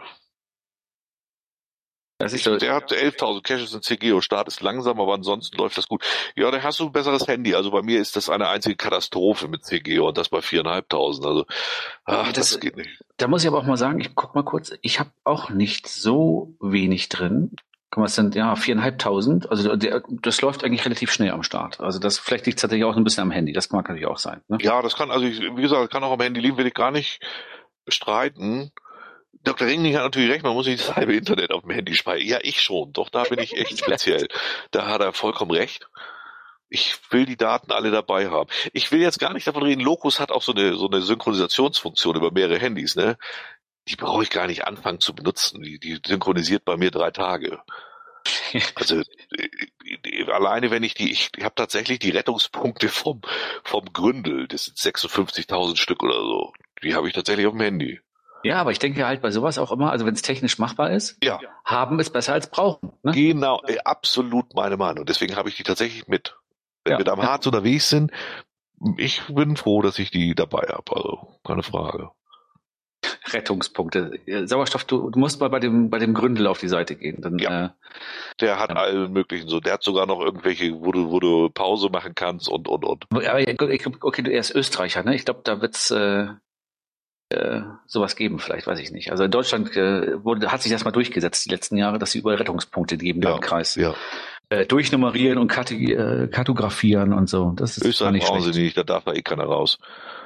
Das ist so, Der hat elftausend Caches in C G O, Start ist langsam, aber ansonsten läuft das gut. Ja, da hast du ein besseres Handy. Also bei mir ist das eine einzige Katastrophe mit C G O und das bei viereinhalbtausend. Also, ach, das, das geht nicht. Da muss ich aber auch mal sagen, ich guck mal kurz, ich habe auch nicht so wenig drin. Guck mal, es sind ja viereinhalbtausend. Also der, das läuft eigentlich relativ schnell am Start. Also das vielleicht liegt es tatsächlich auch ein bisschen am Handy. Das mag natürlich auch sein. Ne? Ja, das kann, also ich, wie gesagt, kann auch am Handy liegen, will ich gar nicht bestreiten. Doktor Ringling hat natürlich recht, man muss nicht das halbe Internet auf dem Handy speichern. Ja, ich schon. Doch, da bin ich echt speziell. Da hat er vollkommen recht. Ich will die Daten alle dabei haben. Ich will jetzt gar nicht davon reden, Locus hat auch so eine, so eine Synchronisationsfunktion über mehrere Handys, ne? Die brauche ich gar nicht anfangen zu benutzen. Die, die synchronisiert bei mir drei Tage. Also alleine wenn ich die, ich, ich habe tatsächlich die Rettungspunkte vom vom Gründel, das sind sechsundfünfzigtausend Stück oder so. Die habe ich tatsächlich auf dem Handy. Ja, aber ich denke halt bei sowas auch immer, also wenn es technisch machbar ist, ja. haben ist besser als brauchen. Ne? Genau, äh, absolut meine Meinung. Deswegen habe ich die tatsächlich mit. Wenn ja, wir da am ja. Harz unterwegs sind, ich bin froh, dass ich die dabei habe. Also keine Frage. Rettungspunkte. Sauerstoff, du, du musst mal bei dem, bei dem Gründel auf die Seite gehen. Dann, Ja. äh, Der hat ja. allen möglichen so. Der hat sogar noch irgendwelche, wo du, wo du Pause machen kannst und, und, und. Aber okay, er ist Österreicher, ne? Ich glaube, da wird's äh, äh, sowas geben, vielleicht, weiß ich nicht. Also in Deutschland äh, wurde, hat sich das mal durchgesetzt die letzten Jahre, dass sie überall Rettungspunkte geben im Ja, Landkreis. ja. Äh, durchnummerieren und karte, äh, kartografieren und so. Das ist gar Österreich nicht brauchen schlecht. sie nicht, da darf da eh keiner raus.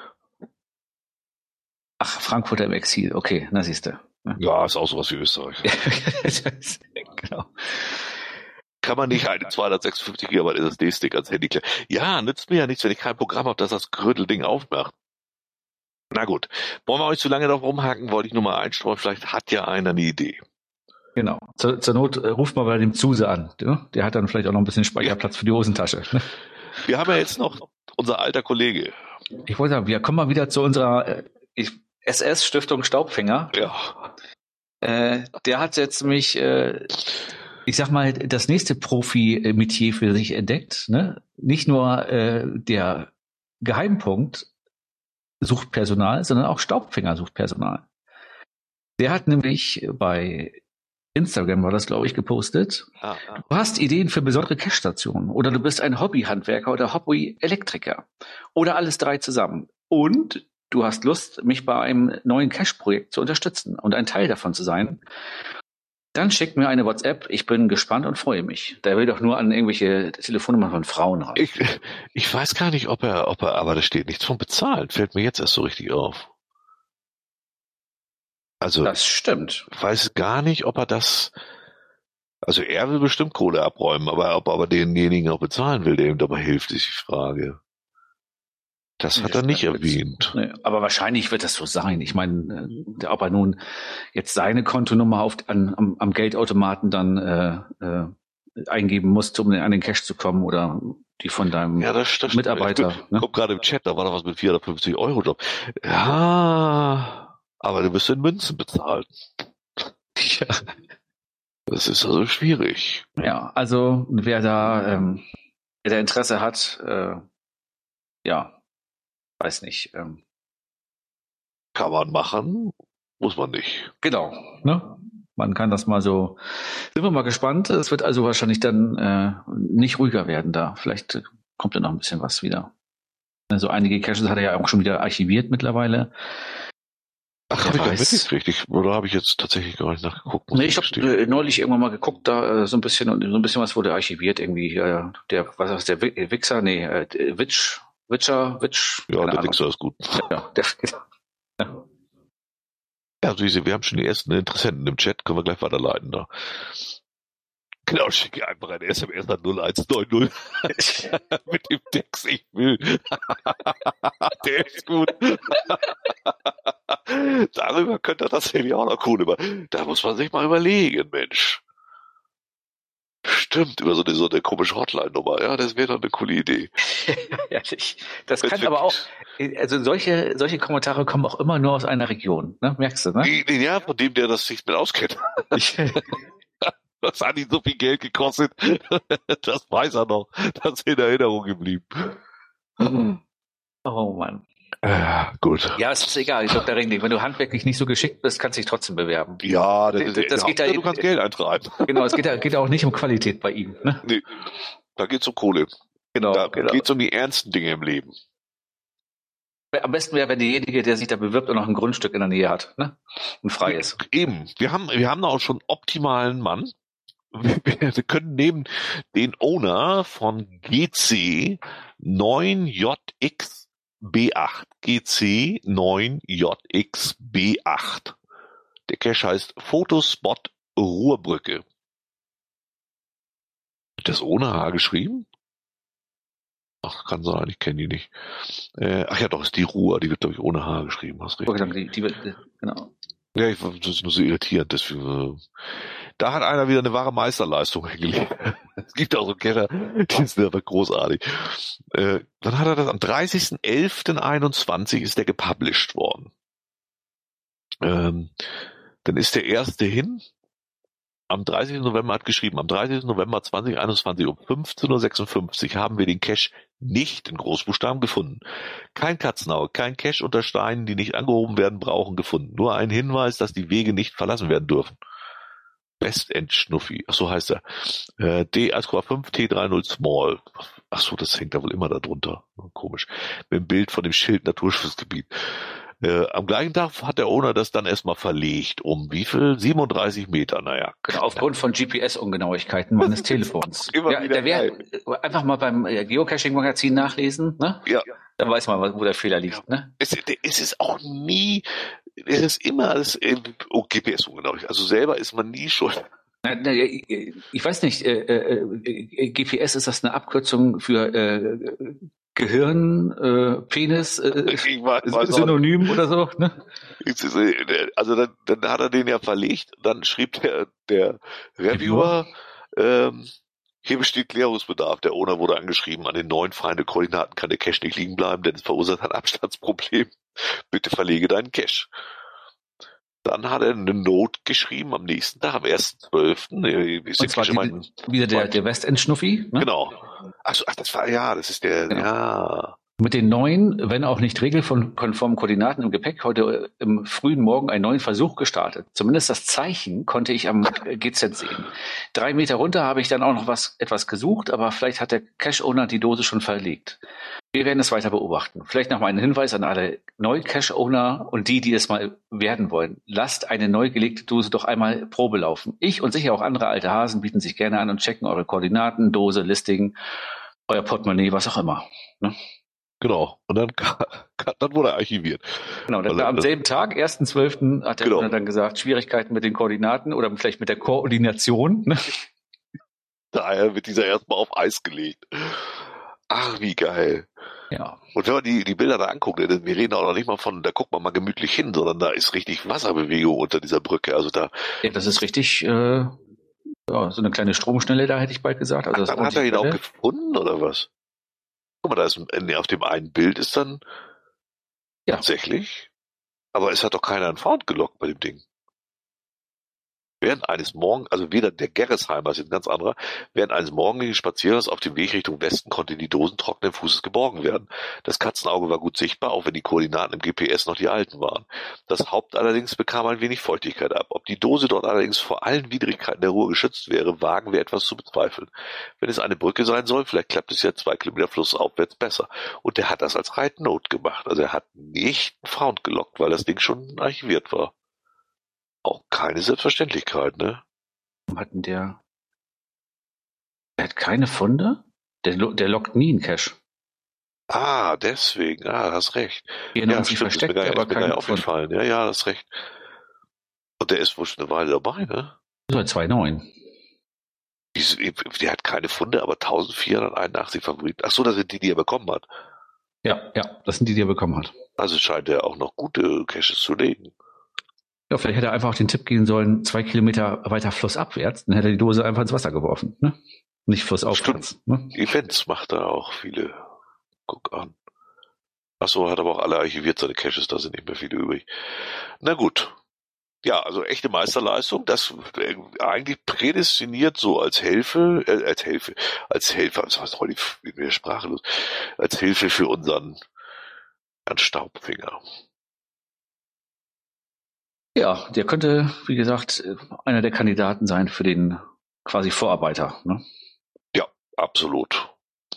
Ach, Frankfurter im Exil, okay, na siehste. Ja, ist auch sowas wie Österreich. Genau. Kann man nicht eine zweihundertsechsundfünfzig Gigabyte S S D-Stick als Handy klären? Ja, nützt mir ja nichts, wenn ich kein Programm habe, das das Grödelding aufmacht. Na gut, wollen wir euch zu lange darauf rumhaken, wollte ich nur mal einstreuen, vielleicht hat ja einer eine Idee. Genau. Zur, zur Not äh, ruft mal bei dem Zuse an. Ja? Der hat dann vielleicht auch noch ein bisschen Speicherplatz ja. für die Hosentasche. Ne? Wir haben ja jetzt noch unser alter Kollege. Ich wollte sagen, wir kommen mal wieder zu unserer äh, S S-Stiftung Staubfänger. Ja. Äh, der hat jetzt nämlich, äh, ich sag mal, das nächste Profi-Metier für sich entdeckt. Ne? Nicht nur äh, der Geheimpunkt sucht Personal, sondern auch Staubfänger sucht Personal. Der hat nämlich bei Instagram, war das, glaube ich, gepostet. Ah, ah. Du hast Ideen für besondere Cache-Stationen oder du bist ein Hobbyhandwerker oder Hobby-Elektriker oder alles drei zusammen. Und du hast Lust, mich bei einem neuen Cache-Projekt zu unterstützen und ein Teil davon zu sein. Dann schick mir eine WhatsApp. Ich bin gespannt und freue mich. Der will doch nur an irgendwelche Telefonnummern von Frauen ran. Ich, ich weiß gar nicht, ob er, ob er, aber da steht nichts von bezahlen. Fällt mir jetzt erst so richtig auf. Also, das stimmt. Ich weiß gar nicht, ob er das, also er will bestimmt Kohle abräumen, aber ob er aber denjenigen auch bezahlen will, der ihm dabei hilft, ist die Frage. Das hat das er nicht erwähnt. Nee, aber wahrscheinlich wird das so sein. Ich meine, ob er nun jetzt seine Kontonummer auf, an, am, am Geldautomaten dann äh, äh, eingeben muss, um an den Cash zu kommen oder die von deinem ja, das, das Mitarbeiter. Ich ne? Guck gerade im Chat, da war doch was mit vierhundertfünfzig Euro Job. Ja, aber du wirst in Münzen bezahlt. Ja. Das ist also schwierig. Ja, also wer da, ähm, wer da Interesse hat, äh, ja, weiß nicht. Ähm, kann man machen, muss man nicht. Genau, ne? Man kann das mal so. Sind wir mal gespannt. Es wird also wahrscheinlich dann äh, nicht ruhiger werden da. Vielleicht kommt da noch ein bisschen was wieder. Also einige Caches hat er ja auch schon wieder archiviert mittlerweile. Ach, habe ich gar nicht mitgekriegt. Ich, oder habe ich jetzt tatsächlich gar nicht nachgeguckt? Nee, ich habe äh, neulich irgendwann mal geguckt, da äh, so ein bisschen und so ein bisschen was wurde archiviert irgendwie. Äh, der, was ist der Wichser? Nee, äh, Witch, Witcher, Witch. Ja, der Wichser ist gut. Ja, der, ja. Ja, also wir haben schon die ersten Interessenten im Chat, können wir gleich weiterleiten da. Genau, schicke einfach eine S M S an null eins neun null mit dem Text, ich will. Der ist gut. Darüber könnte er tatsächlich auch noch cool über. Da muss man sich mal überlegen, Mensch. Stimmt, über so eine, so eine komische Hotline-Nummer, ja, das wäre doch eine coole Idee. Ehrlich. Das kann aber auch, also solche, solche Kommentare kommen auch immer nur aus einer Region, ne? Merkst du, ne? Ja, von dem, der das sich mit auskennt. Das hat ihn so viel Geld gekostet. Das weiß er noch. Das ist in Erinnerung geblieben. Oh Mann. Ja, gut. Ja, es ist egal, Doktor Ringling. Wenn du handwerklich nicht so geschickt bist, kannst du dich trotzdem bewerben. Ja, das, das, das geht da, du kannst Geld eintreiben. Genau, es geht da, geht auch nicht um Qualität bei ihm. Ne? Nee, da geht's um Kohle. Genau, da genau. geht's um die ernsten Dinge im Leben. Am besten wäre, wenn derjenige, der sich da bewirbt und noch ein Grundstück in der Nähe hat, ne? Und frei ist. Eben. Wir haben, wir haben da auch schon einen optimalen Mann. Wir, wir können neben den Owner von G C neun J X B acht. G C neun J X B acht. Der Cache heißt Fotospot Ruhrbrücke. Wird das ohne H geschrieben? Ach, kann sein, ich kenne die nicht. Äh, ach ja, doch, ist die Ruhr, die wird, glaube ich, ohne H geschrieben. Hast recht. Die, die wird, genau. Ja, ich, das ist nur so irritierend. Deswegen, da hat einer wieder eine wahre Meisterleistung hingelegt. Es gibt auch so Kenner, die sind aber großartig. Äh, dann hat er das am dreißigsten elften einundzwanzig ist der gepublished worden. Ähm, dann ist der erste hin am dreißigsten November hat geschrieben, am dreißigsten November zweitausendeinundzwanzig um fünfzehn Uhr sechsundfünfzig haben wir den Cache nicht in Großbuchstaben gefunden. Kein Katzenauge, kein Cache unter Steinen, die nicht angehoben werden brauchen, gefunden. Nur ein Hinweis, dass die Wege nicht verlassen werden dürfen. Westend-Schnuffi, ach so heißt er. Äh, D eins Komma fünf T dreißig Small. Ach so, das hängt da wohl immer da drunter. Komisch. Mit dem Bild von dem Schild Naturschutzgebiet. Äh, am gleichen Tag hat der Owner das dann erstmal verlegt. Um wie viel? siebenunddreißig Meter, naja. Genau, aufgrund von G P S-Ungenauigkeiten meines Telefons. Immer ja, wieder der wär, einfach mal beim äh, Geocaching-Magazin nachlesen, ne? Ja. Dann weiß man, wo der Fehler liegt, ne? Es, es ist auch nie, es ist immer alles, oh, G P S-ungenauigkeit. Also selber ist man nie schuld. Na, na, ich weiß nicht, äh, äh, G P S, ist das eine Abkürzung für äh, Gehirn, äh, Penis, äh, ich weiß, weiß Synonym oder so, ne? Also dann, dann hat er den ja verlegt, dann schrieb der, der Reviewer, ähm, hier besteht Klärungsbedarf. Der Owner wurde angeschrieben, an den neuen freien Koordinaten kann der Cache nicht liegen bleiben, denn es verursacht ein Abstandsproblem. Bitte verlege deinen Cache. Dann hat er eine Note geschrieben am nächsten Tag, am ersten zwölften Und zwar die, wieder der, der Westend-Schnuffi, ne? Genau. Achso, ach, das war, ja, das ist der, genau. Ja. Mit den neuen, wenn auch nicht regelkonformen Koordinaten im Gepäck, heute im frühen Morgen einen neuen Versuch gestartet. Zumindest das Zeichen konnte ich am G Z sehen. Drei Meter runter habe ich dann auch noch was, etwas gesucht, aber vielleicht hat der Cache-Owner die Dose schon verlegt. Wir werden es weiter beobachten. Vielleicht noch mal ein Hinweis an alle Neu-Cache-Owner und die, die es mal werden wollen. Lasst eine neu gelegte Dose doch einmal Probe laufen. Ich und sicher auch andere alte Hasen bieten sich gerne an und checken eure Koordinaten, Dose, Listing, euer Portemonnaie, was auch immer. Ne? Genau. Und dann, dann wurde er archiviert. Genau, dann am selben Tag, ersten zwölften hat der genau. dann gesagt, Schwierigkeiten mit den Koordinaten oder vielleicht mit der Koordination. Ne? Daher wird dieser erstmal auf Eis gelegt. Ach, wie geil. Ja. Und wenn man die, die Bilder da anguckt, wir reden auch noch nicht mal von, da guckt man mal gemütlich hin, sondern da ist richtig Wasserbewegung unter dieser Brücke. Also da. Ja, das ist richtig, äh, ja, so eine kleine Stromschnelle da, hätte ich bald gesagt. Also Ach, das dann hat er ihn auch gefunden, oder was? Guck mal, da ist auf dem einen Bild ist dann ja. Tatsächlich, aber es hat doch keiner einen Found gelockt bei dem Ding. Während eines Morgen, also weder der Gerresheimer, das ist ein ganz anderer, während eines morgendlichen Spaziergangs auf dem Weg Richtung Westen konnten die Dosen trockenen Fußes geborgen werden. Das Katzenauge war gut sichtbar, auch wenn die Koordinaten im G P S noch die alten waren. Das Haupt allerdings bekam ein wenig Feuchtigkeit ab. Ob die Dose dort allerdings vor allen Widrigkeiten der Ruhe geschützt wäre, wagen wir etwas zu bezweifeln. Wenn es eine Brücke sein soll, vielleicht klappt es ja zwei Kilometer flussaufwärts besser. Und der hat das als Ride Note gemacht. Also er hat nicht einen Found gelockt, weil das Ding schon archiviert war. Auch keine Selbstverständlichkeit, ne? Hatten der, der hat keine Funde? Der, der lockt nie einen Cache. Ah, deswegen, ah, hast recht. Genau, ja, stimmt, versteckt, ist mir gar, aber ist mir gar aufgefallen. Ja, ja, hast recht. Und der ist wohl schon eine Weile dabei, ne? Seit zwei Komma neun. Der hat keine Funde, aber eintausendvierhunderteinundachtzig Favoriten. Ach so, das sind die, die er bekommen hat. Ja, ja, das sind die, die er bekommen hat. Also scheint er auch noch gute Caches zu legen. Ja, vielleicht hätte er einfach auch den Tipp geben sollen, zwei Kilometer weiter flussabwärts, dann hätte er die Dose einfach ins Wasser geworfen, ne? Nicht flussaufwärts. Ne? Events macht er auch viele. Guck an. Achso, hat aber auch alle archiviert, seine Caches, da sind nicht mehr viele übrig. Na gut. Ja, also echte Meisterleistung, das äh, eigentlich prädestiniert so als Hilfe, äh, als Hilfe, als Helfer, was heißt heute in der Sprache los, als Hilfe für unseren Herrn Staubfinger. Ja, der könnte, wie gesagt, einer der Kandidaten sein für den quasi Vorarbeiter. Ne? Ja, absolut.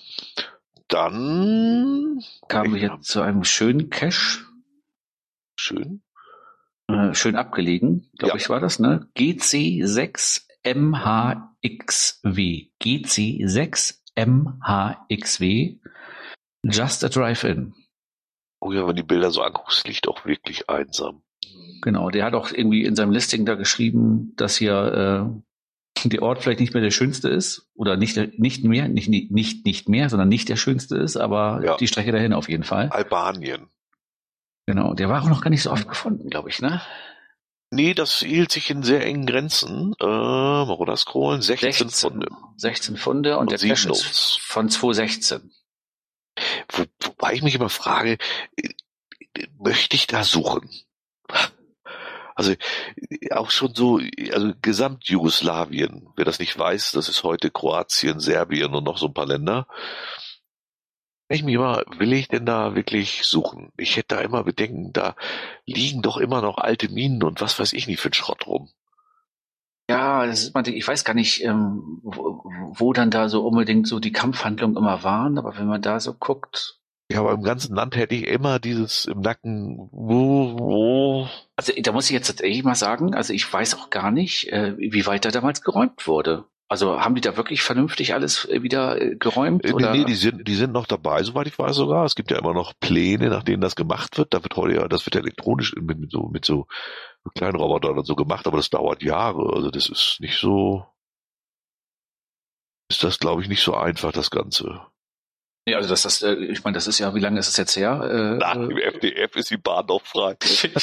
Dann kamen wir jetzt zu einem schönen Cache. Schön. Äh, schön abgelegen, glaube ja. ich, war das, ne? G C sechs M H X W. G C sechs M H X W. Just a Drive-In. Oh ja, wenn die Bilder so anguckst, liegt auch wirklich einsam. Genau, der hat auch irgendwie in seinem Listing da geschrieben, dass hier äh, der Ort vielleicht nicht mehr der schönste ist oder nicht nicht mehr, nicht nicht nicht mehr, sondern nicht der schönste ist, aber ja. Die Strecke dahin auf jeden Fall. Albanien. Genau, der war auch noch gar nicht so oft gefunden, glaube ich, ne? Nee, das hielt sich in sehr engen Grenzen. Äh, mal runterscrollen, sechzehn Funde. sechzehn Funde und, und der Cache ist von zweitausendsechzehn. Wo, wobei ich mich immer frage, möchte ich da suchen? Also auch schon so, also Gesamtjugoslawien, wer das nicht weiß, das ist heute Kroatien, Serbien und noch so ein paar Länder. Ich mich immer, will ich denn da wirklich suchen? Ich hätte da immer Bedenken, da liegen doch immer noch alte Minen und was weiß ich nicht für ein Schrott rum. Ja, das ist, ich weiß gar nicht, ähm, wo, wo dann da so unbedingt so die Kampfhandlungen immer waren, aber wenn man da so guckt. Ja, aber im ganzen Land hätte ich immer dieses im Nacken, wo, wo. Also da muss ich jetzt tatsächlich mal sagen, also ich weiß auch gar nicht, äh, wie weit da damals geräumt wurde. Also haben die da wirklich vernünftig alles wieder äh, geräumt? Äh, oder? Nee, die sind, die sind noch dabei, soweit ich weiß sogar. Es gibt ja immer noch Pläne, nach denen das gemacht wird. Da wird heute ja, das wird ja elektronisch mit, mit so, mit so kleinen Robotern und so gemacht, aber das dauert Jahre. Also das ist nicht so, ist das glaube ich nicht so einfach, das Ganze. Ja, also das, das, äh, ich meine, das ist ja, wie lange ist es jetzt her? Äh, Nach dem F D F ist die Bahn noch frei.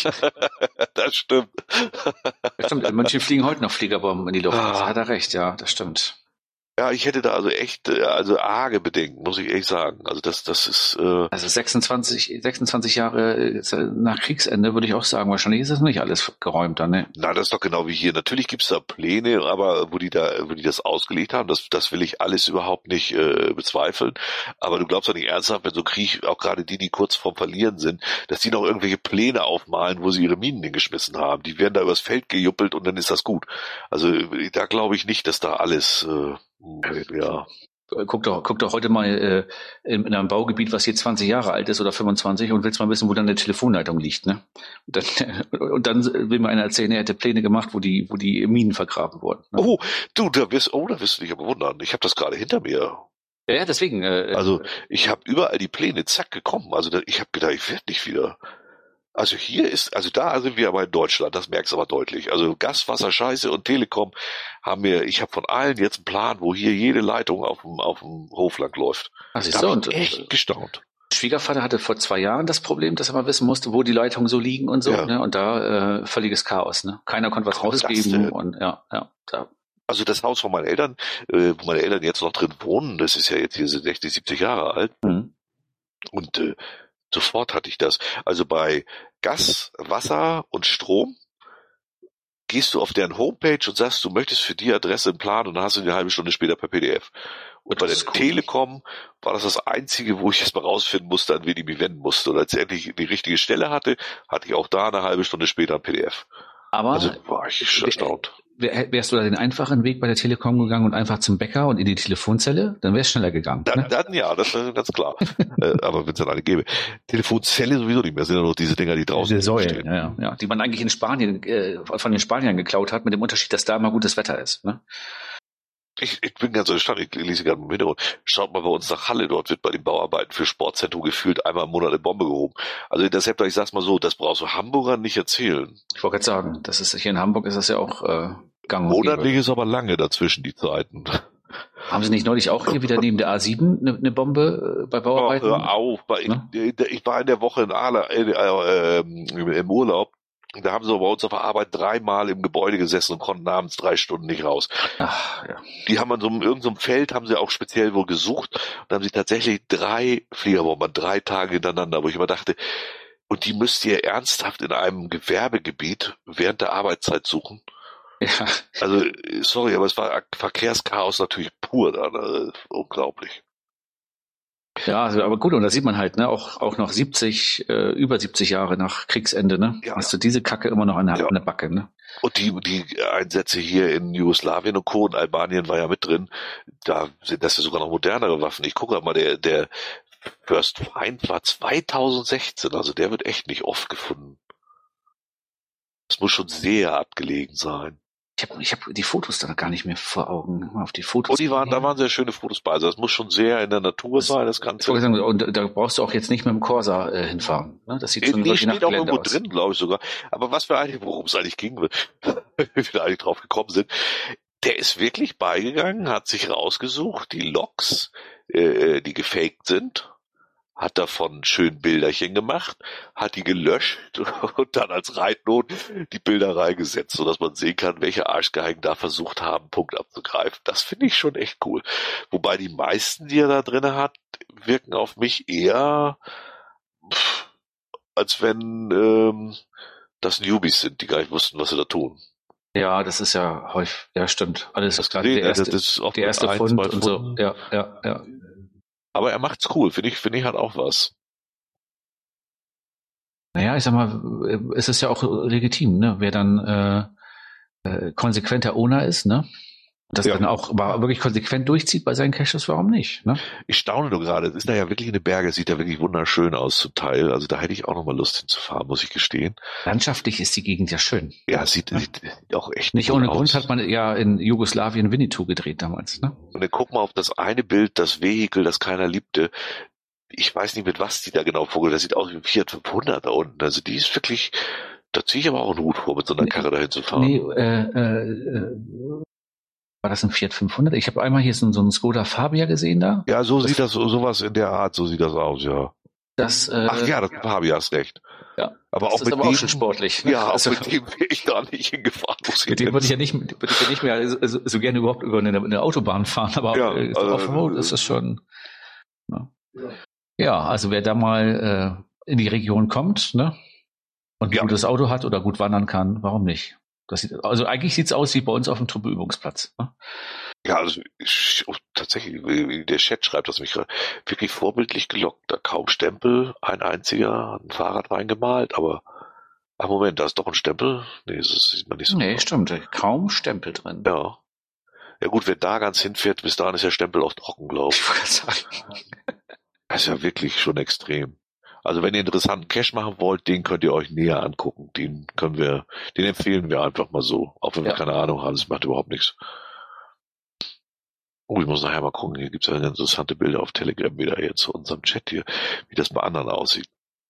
Das stimmt. Das stimmt, manche fliegen heute noch Fliegerbomben in die Luft. Ah. Da hat er recht, ja, das stimmt. Ja, ich hätte da also echt, äh, also arge Bedenken, muss ich ehrlich sagen. Also das, das ist. Äh, Also sechsundzwanzig, sechsundzwanzig Jahre äh, nach Kriegsende würde ich auch sagen, wahrscheinlich ist das nicht alles geräumt dann, ne? Na, das ist doch genau wie hier. Natürlich gibt's da Pläne, aber wo die da, wo die das ausgelegt haben, das, das will ich alles überhaupt nicht äh, bezweifeln. Aber du glaubst doch nicht ernsthaft, wenn so Krieg, auch gerade die, die kurz vorm Verlieren sind, dass die noch irgendwelche Pläne aufmalen, wo sie ihre Minen hingeschmissen haben. Die werden da übers Feld gejuppelt und dann ist das gut. Also da glaube ich nicht, dass da alles. Äh, Ja. Guck doch, guck doch heute mal äh, in, in einem Baugebiet, was hier zwanzig Jahre alt ist oder fünfundzwanzig und willst mal wissen, wo dann eine Telefonleitung liegt, ne? Und dann, und dann will mir einer erzählen, er hätte Pläne gemacht, wo die, wo die Minen vergraben wurden. Ne? Oh, du, da wirst, oh, da wirst du dich aber wundern. Ich habe das gerade hinter mir. Ja, ja, deswegen. Äh, Also ich habe überall die Pläne, zack, gekommen. Also da, ich habe gedacht, ich werde nicht wieder. Also hier ist, also da sind wir aber in Deutschland, das merkst du aber deutlich. Also Gas, Wasser, Scheiße und Telekom haben wir, ich habe von allen jetzt einen Plan, wo hier jede Leitung auf dem, auf dem Hof lang läuft. Ach, Da so, hab und, ich echt gestaunt. Schwiegervater hatte vor zwei Jahren das Problem, dass er mal wissen musste, wo die Leitungen so liegen und so, Ja. ne? Und da äh, völliges Chaos, ne? Keiner konnte was Kommt das rausgeben denn? und ja, ja, da. Also das Haus von meinen Eltern, äh, wo meine Eltern jetzt noch drin wohnen, das ist ja jetzt hier sind sechzig, siebzig Jahre alt. Mhm. Und äh, sofort hatte ich das. Also bei Gas, Wasser und Strom gehst du auf deren Homepage und sagst, du möchtest für die Adresse einen Plan und dann hast du eine halbe Stunde später per P D F. Und bei der Das ist cool. Telekom war das das Einzige, wo ich erst mal rausfinden musste, an wen ich mich wenden musste. Und als ich endlich die richtige Stelle hatte, hatte ich auch da eine halbe Stunde später ein P D F. Aber Also war ich schon erstaunt. wär, wärst du da den einfachen Weg bei der Telekom gegangen und einfach zum Bäcker und in die Telefonzelle, dann wär's schneller gegangen. Dann, Ne? dann ja, das ist ganz klar. äh, aber wenn es dann eine gäbe. Telefonzelle sowieso nicht mehr, sind ja noch diese Dinger, die draußen Diese Säulen, stehen. ja, ja, ja, die man eigentlich in Spanien äh, von den Spaniern geklaut hat, mit dem Unterschied, dass da immer gutes Wetter ist. Ne? Ich, ich bin ganz erstaunt, ich lese gerade im Hintergrund. Schaut mal bei uns nach Halle, dort wird bei den Bauarbeiten für Sportzentrum gefühlt einmal im Monat eine Bombe gehoben. Also deshalb, ich sag's mal so, das brauchst du Hamburgern nicht erzählen. Ich wollte gerade sagen, das ist hier in Hamburg ist das ja auch äh, gang und Monatlich gäbe. ist aber lange dazwischen die Zeiten. Haben Sie nicht neulich auch hier wieder neben der A sieben eine, eine Bombe äh, bei Bauarbeiten? Oh, hör auf, weil Ne? ich, ich war in der Woche in Aale, äh, äh, im Urlaub. Da haben sie bei uns auf der Arbeit dreimal im Gebäude gesessen und konnten abends drei Stunden nicht raus. Ach, ja. Die haben an so einem, irgendeinem Feld, haben sie auch speziell wohl gesucht und haben sie tatsächlich drei Fliegerbomber, drei Tage hintereinander, wo ich immer dachte, und die müsst ihr ernsthaft in einem Gewerbegebiet während der Arbeitszeit suchen? Ja. Also, sorry, aber es war Verkehrschaos natürlich pur da, ne? Unglaublich. Ja, also, aber gut, und da sieht man halt, ne, auch, auch noch siebzig, äh, über siebzig Jahre nach Kriegsende, ne, Ja. hast du diese Kacke immer noch an der, Ja. an der Backe, ne? Und die, die Einsätze hier in Jugoslawien und Co. und Albanien war ja mit drin, da sind das ja sogar noch modernere Waffen. Ich gucke mal, der, der First Find war zweitausendsechzehn, also der wird echt nicht oft gefunden. Das muss schon sehr abgelegen sein. Ich habe ich hab die Fotos da gar nicht mehr vor Augen. Mal auf die Fotos. Und die waren, gehen. da waren sehr schöne Fotos bei. Also das muss schon sehr in der Natur Das- sein, das Ich Ganze. wollte sagen, und da brauchst du auch jetzt nicht mit dem Corsa äh, hinfahren. Ne? Das sieht schon Nee, wirklich nach steht auch Gelände irgendwo aus. drin, glaube ich sogar. Aber was wir eigentlich, worum es eigentlich ging, wie wir eigentlich drauf gekommen sind, der ist wirklich beigegangen, hat sich rausgesucht, die Logs, äh, die gefaked sind, hat davon schön Bilderchen gemacht, hat die gelöscht und dann als Reitnot die Bilder reingesetzt, sodass man sehen kann, welche Arschgeigen da versucht haben, Punkt abzugreifen. Das finde ich schon echt cool. Wobei die meisten, die er da drin hat, wirken auf mich eher, pff, als wenn ähm, das Newbies sind, die gar nicht wussten, was sie da tun. Ja, das ist ja häufig, ja stimmt. Alles Das ist gerade der erste, das ist auch der erste ein, Fund zwei und Pfunden. so. Ja, ja, ja. Aber er macht's cool, finde ich, finde ich, hat auch was. Naja, ich sag mal, es ist ja auch legitim, ne? Wer dann äh, äh, konsequenter Owner ist, ne? Das Ja. dann auch aber wirklich konsequent durchzieht bei seinen Caches, warum nicht? Ne? Ich staune nur gerade, es ist da ja wirklich in den Bergen, sieht da wirklich wunderschön aus zum Teil. Also da hätte ich auch noch mal Lust hinzufahren, muss ich gestehen. Landschaftlich ist die Gegend ja schön. Ja, sieht, sieht auch echt Nicht cool ohne aus. Grund hat man ja in Jugoslawien Winnetou gedreht damals. Ne? Und dann guck mal auf das eine Bild, das Vehikel, das keiner liebte. Ich weiß nicht, mit was die da genau vorgeht. Das sieht aus wie ein Fiat fünfhundert da unten. Also die ist wirklich, da ziehe ich aber auch einen Hut vor, mit so einer Karre dahin zu fahren. Nee, äh, äh, war das ein Fiat fünfhundert? Ich habe einmal hier so, so einen Skoda Fabia gesehen da. Ja, so das, sieht das, sowas in der Art, so sieht das aus, ja. Das, äh, Ach ja, das Fabia hast recht. Ja, aber das auch ist mit aber dem, auch schon sportlich. Ne? Ja, auch also, mit dem wäre ich da nicht hingefahren. Muss mit dem würde ich ja nicht, würde ich ja nicht mehr so, so gerne überhaupt über eine, eine Autobahn fahren, aber ja, äh, also, Offroad ist es schon. Ne? Ja, also wer da mal äh, in die Region kommt, ne, und ein ja. gutes Auto hat oder gut wandern kann, warum nicht? Das sieht, also eigentlich sieht's aus wie bei uns auf dem Truppeübungsplatz. Ne? Ja, also ich, oh, tatsächlich, der Chat schreibt das mich gerade wirklich vorbildlich gelockt. Da kaum Stempel, ein einziger, hat ein Fahrrad reingemalt, aber ach Moment, da ist doch ein Stempel. Nee, das sieht man nicht so. Nee, stimmt, kaum Stempel drin. Ja. Ja gut, wer da ganz hinfährt, bis dahin ist der Stempel auch trocken, glaube ich. Das ist ja wirklich schon extrem. Also wenn ihr einen interessanten Cache machen wollt, den könnt ihr euch näher angucken. Den können wir, den empfehlen wir einfach mal so. Auch wenn wir Ja. keine Ahnung haben, das macht überhaupt nichts. Oh, ich muss nachher mal gucken, hier gibt's ja interessante Bilder auf Telegram wieder hier zu unserem Chat hier, wie das bei anderen aussieht.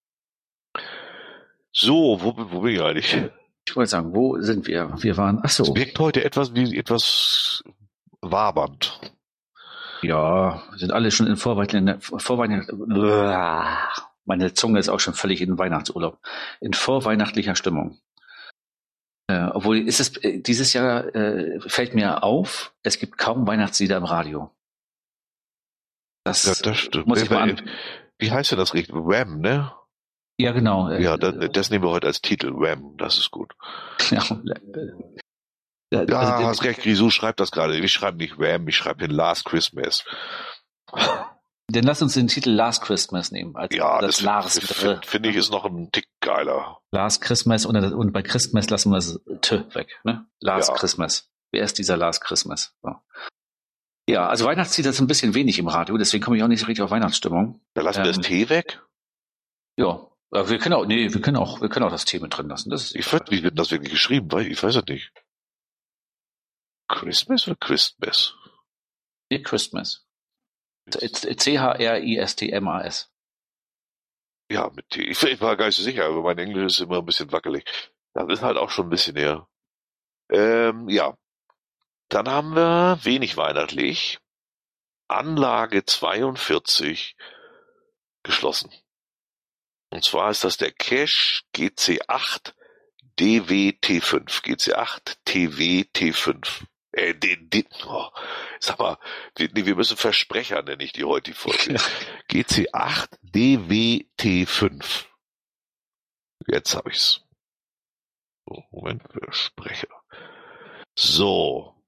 So, wo, wo bin ich eigentlich? Ich wollte sagen, wo sind wir? Wir waren, ach so. Es wirkt heute etwas wie etwas wabernd. Ja, wir sind alle schon in Vorweihnachten, Vorweihnachten, meine Zunge ist auch schon völlig in Weihnachtsurlaub, in vorweihnachtlicher Stimmung. Äh, obwohl ist es äh, dieses Jahr äh, fällt mir auf, es gibt kaum Weihnachtslieder im Radio. Das, Ja, das stimmt. muss ich mal an. Wie heißt denn das richtig? Wham, ne? Ja, genau. Äh, Ja, das, das nehmen wir heute als Titel. Wham, das ist gut. Ja, Ja, also, hast recht, Grisou schreibt das gerade. Ich schreibe nicht Wham, ich schreibe den Last Christmas. Dann lass uns den Titel Last Christmas nehmen. Als Ja, das, das Lars finde find ich ist noch ein Tick geiler. Last Christmas und, und bei Christmas lassen wir das T weg. Ne? Last Ja. Christmas. Wer ist dieser Last Christmas? So. Ja, also Weihnachtslieder ist ein bisschen wenig im Radio, deswegen komme ich auch nicht so richtig auf Weihnachtsstimmung. Dann lassen wir Ähm, das Tee weg. Ja, aber wir können auch, nee, wir können auch, wir können auch das Thema drin lassen. Das ist Ich weiß, wie wird das wirklich geschrieben? Weil ich weiß es nicht. Christmas oder Christmas? nee, Christmas. C H R I S T M A S. Ja, mit T. Ich, ich war gar nicht so sicher, aber mein Englisch ist immer ein bisschen wackelig. Das ist halt auch schon ein bisschen näher. Ähm, ja. Dann haben wir wenig weihnachtlich. Anlage zweiundvierzig geschlossen. Und zwar ist das der Cache G C acht D W T fünf. G C acht T W T fünf. Äh, den, den, oh, sag mal, wir, nee, wir müssen Versprecher nennen, ich die heute die Folge. G C acht D W T fünf. Jetzt habe ich's. So, Moment, Versprecher. So.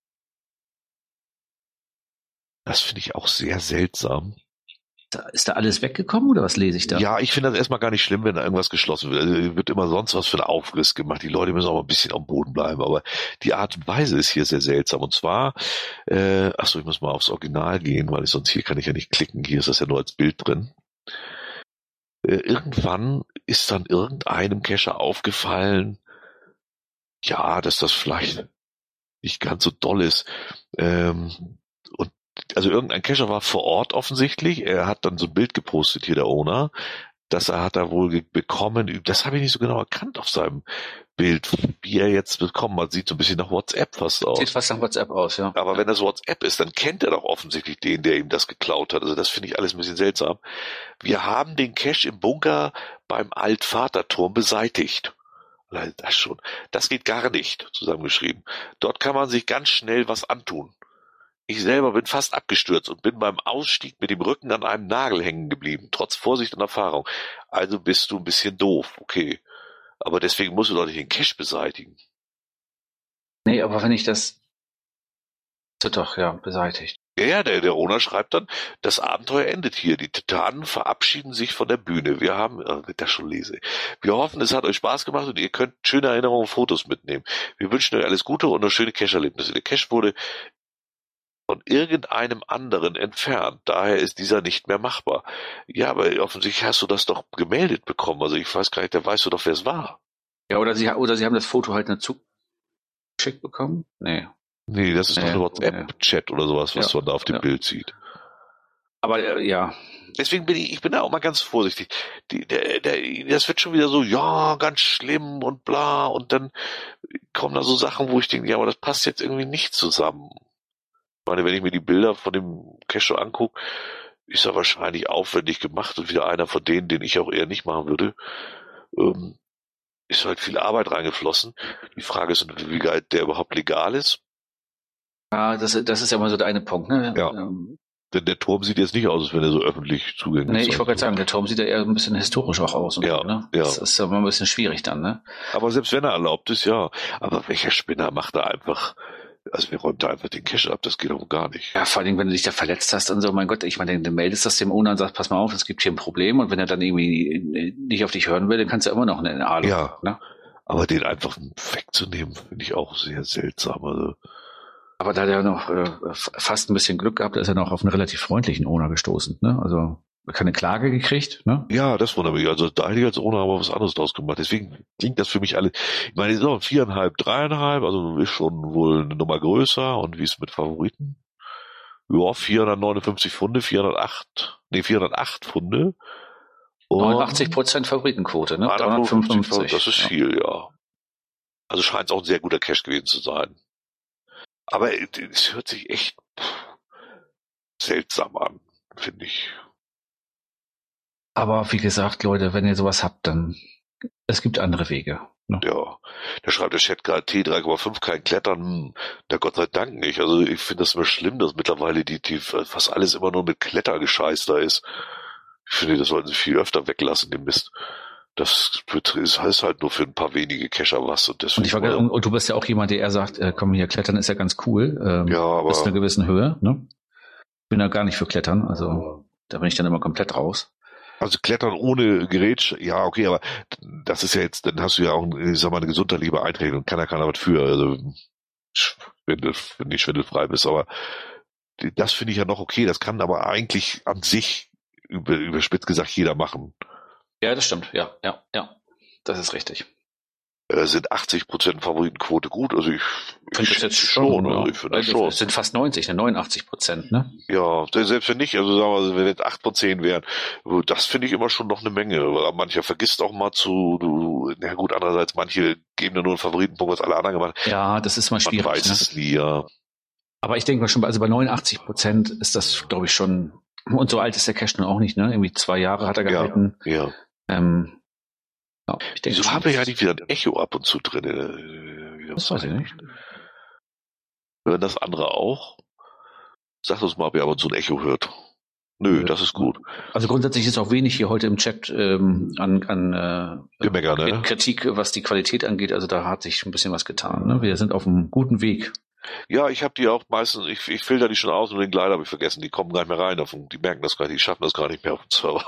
Das finde ich auch sehr seltsam. Ist da alles weggekommen oder was lese ich da? Ja, ich finde das erstmal gar nicht schlimm, wenn da irgendwas geschlossen wird. Also, wird immer sonst was für einen Aufriss gemacht. Die Leute müssen auch mal ein bisschen am Boden bleiben. Aber die Art und Weise ist hier sehr seltsam. Und zwar, äh, achso, ich muss mal aufs Original gehen, weil ich sonst hier kann ich ja nicht klicken. Hier ist das ja nur als Bild drin. Äh, irgendwann ist dann irgendeinem Cacher aufgefallen, ja, dass das vielleicht nicht ganz so doll ist. Ähm, und also irgendein Cacher war vor Ort offensichtlich. Er hat dann so ein Bild gepostet, hier der Owner, dass er hat da wohl ge- bekommen. Das habe ich nicht so genau erkannt auf seinem Bild, wie er jetzt bekommen hat. Sieht so ein bisschen nach WhatsApp fast aus. Sieht fast nach WhatsApp aus, ja. Aber wenn das WhatsApp ist, dann kennt er doch offensichtlich den, der ihm das geklaut hat. Also das finde ich alles ein bisschen seltsam. Wir haben den Cache im Bunker beim Altvaterturm beseitigt. Allein das schon. Das geht gar nicht, zusammengeschrieben. Dort kann man sich ganz schnell was antun. Ich selber bin fast abgestürzt und bin beim Ausstieg mit dem Rücken an einem Nagel hängen geblieben, trotz Vorsicht und Erfahrung. Also bist du ein bisschen doof, okay. Aber deswegen musst du doch nicht den Cache beseitigen. Nee, aber wenn ich das, das wird doch, ja, beseitigt. Ja, ja, der, der Owner schreibt dann, das Abenteuer endet hier. Die Titanen verabschieden sich von der Bühne. Wir haben, äh, wenn ich das schon lese. Wir hoffen, es hat euch Spaß gemacht und ihr könnt schöne Erinnerungen und Fotos mitnehmen. Wir wünschen euch alles Gute und noch schöne Cache-Erlebnisse. Der Cache wurde von irgendeinem anderen entfernt. Daher ist dieser nicht mehr machbar. Ja, aber offensichtlich hast du das doch gemeldet bekommen. Also ich weiß gar nicht, da weißt du doch, wer es war. Ja, oder sie, oder sie haben das Foto halt dazu geschickt bekommen? Nee. Nee, das ist doch Nee, ein WhatsApp-Chat oder sowas, was Ja, man da auf dem ja. Bild sieht. Aber äh, ja, Deswegen bin ich, ich bin da auch mal ganz vorsichtig. Die, der, der, das wird schon wieder so, ja, ganz schlimm und bla. Und dann kommen da so Sachen, wo ich denke, ja, aber das passt jetzt irgendwie nicht zusammen. Ich meine, wenn ich mir die Bilder von dem Cache angucke, ist er wahrscheinlich aufwendig gemacht und wieder einer von denen, den ich auch eher nicht machen würde. Ähm, ist halt viel Arbeit reingeflossen. Die Frage ist, wie weit der überhaupt legal ist. ja das, das ist ja mal so der eine Punkt, ne? Ja. Ähm, Denn der Turm sieht jetzt nicht aus, als wenn er so öffentlich zugänglich nee, ist. ich wollte gerade sagen, der Turm sieht ja eher ein bisschen historisch auch aus. Und Ja, so, ne? ja. Das ist ja mal ein bisschen schwierig dann, ne? Aber selbst wenn er erlaubt ist, ja. Aber welcher Spinner macht da einfach, also wir räumen da einfach den Cache ab, das geht doch gar nicht. Ja, vor allem, wenn du dich da verletzt hast und so, mein Gott, ich meine, du meldest das dem Owner und sagst, pass mal auf, es gibt hier ein Problem und wenn er dann irgendwie nicht auf dich hören will, dann kannst du immer noch eine Ahnung. Ja. Ne? Aber den einfach wegzunehmen, finde ich auch sehr seltsam. Also, Aber da hat er noch äh, fast ein bisschen Glück gehabt, da ist er noch auf einen relativ freundlichen Owner gestoßen. Ne? Also keine Klage gekriegt. Ne? ja, das wundert mich. Also da hätte ich als Owner aber was anderes draus gemacht. Deswegen klingt das für mich alle. Ich meine, so viereinhalb, dreieinhalb, also ist schon wohl eine Nummer größer. Und wie ist es mit Favoriten? Ja, vierhundertneunundfünfzig Pfunde, vierhundertacht, nee, vierhundertacht Pfunde. neunundachtzig Prozent Favoritenquote, ne? dreihundertfünfundfünfzig. Das ist viel, ja. Also scheint es auch ein sehr guter Cache gewesen zu sein. Aber es hört sich echt seltsam an, finde ich. Aber wie gesagt, Leute, wenn ihr sowas habt, dann es gibt andere Wege. Ne? Ja, da schreibt der Chat gerade T drei Komma fünf kein Klettern. Hm, na Gott sei Dank nicht. Also ich finde das immer schlimm, dass mittlerweile die, die fast alles immer nur mit Klettergescheiß da ist. Ich finde, das sollten sie viel öfter weglassen, den Mist. Das heißt halt nur für ein paar wenige Cacher was. Und, deswegen, und, ich war, und, und du bist ja auch jemand, der eher sagt, äh, komm hier, Klettern ist ja ganz cool. Ähm, ja, aber bis zu einer gewissen Höhe. Ne? Ich bin da gar nicht für Klettern, also da bin ich dann immer komplett raus. Also Klettern ohne Gerät, ja, okay, aber das ist ja jetzt, dann hast du ja auch, ich sag mal, eine gesundheitliche Beeinträchtigung und keiner kann da was für, also wenn du, wenn du nicht schwindelfrei bist, aber das finde ich ja noch okay, das kann aber eigentlich an sich, über, überspitzt gesagt, jeder machen. Ja, das stimmt, ja, ja, ja, das ist richtig. Äh, sind achtzig Prozent Favoritenquote gut, also ich, ich finde das jetzt schon, also ja. ich finde das schon. Es sind fast neunzig, ne, neunundachtzig Prozent, ne? Ja, selbst wenn nicht, also sagen wir mal, wenn jetzt acht von zehn wären, das finde ich immer schon noch eine Menge, weil mancher vergisst auch mal zu, du, na gut, andererseits manche geben da nur einen Favoritenpunkt, was alle anderen gemacht haben. Ja, das ist mal schwierig. Man weiß ne? es nie, ja. Aber ich denke mal schon, also bei neunundachtzig Prozent ist das, glaube ich, schon, und so alt ist der Cache nun auch nicht, ne? Irgendwie zwei Jahre hat er gehalten. Ja, ja. Ähm, ja ich denke, Wieso haben wir ja nicht wieder ein Echo ab und zu drin? Äh, das weiß ich nicht. Hören das andere auch? Sag uns mal, ob ihr ab und zu ein Echo hört. Nö, das ist gut. Also grundsätzlich ist auch wenig hier heute im Chat ähm, an, an äh, Gemecker, ne? Kritik, was die Qualität angeht. Also da hat sich ein bisschen was getan. Ne? Wir sind auf einem guten Weg. Ja, ich habe die auch meistens, ich, ich filter die schon aus und den Glider habe ich vergessen. Die kommen gar nicht mehr rein. Auf den, die merken das gar nicht, die schaffen das gar nicht mehr auf dem Server.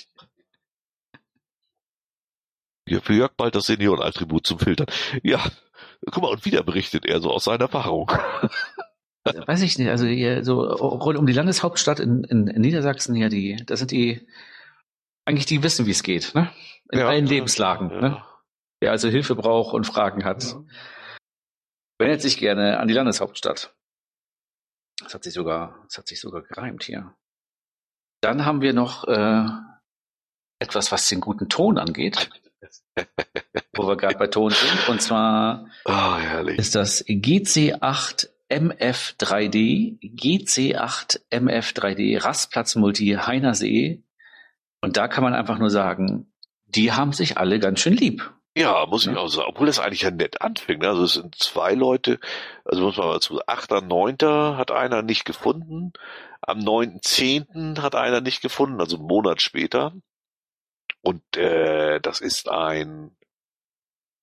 Ja, für Jörg bald das Senioren-Attribut zum Filtern. Ja, guck mal, und wieder berichtet er so aus seiner Erfahrung. Weiß ich nicht, also hier so rund um die Landeshauptstadt in, in, in Niedersachsen, ja, die, da sind die, eigentlich die wissen, wie es geht, ne? In ja, allen Lebenslagen, ja. Ne? Wer also Hilfe braucht und Fragen hat, ja. wendet sich gerne an die Landeshauptstadt. Das hat sich sogar, das hat sich sogar gereimt hier. Dann haben wir noch äh, etwas, was den guten Ton angeht. Wo wir gerade bei Ton sind. Und zwar oh, herrlich. ist das G C acht M F drei D, G C acht M F drei D, Rastplatz Multi Heinersee. Und da kann man einfach nur sagen, die haben sich alle ganz schön lieb. Ja, muss ich ja. auch sagen. Obwohl das eigentlich ja nett anfing. Also es sind zwei Leute, also muss man mal zu, achter neunter hat einer nicht gefunden, am neunten zehnten hat einer nicht gefunden, also einen Monat später. Und äh, das ist ein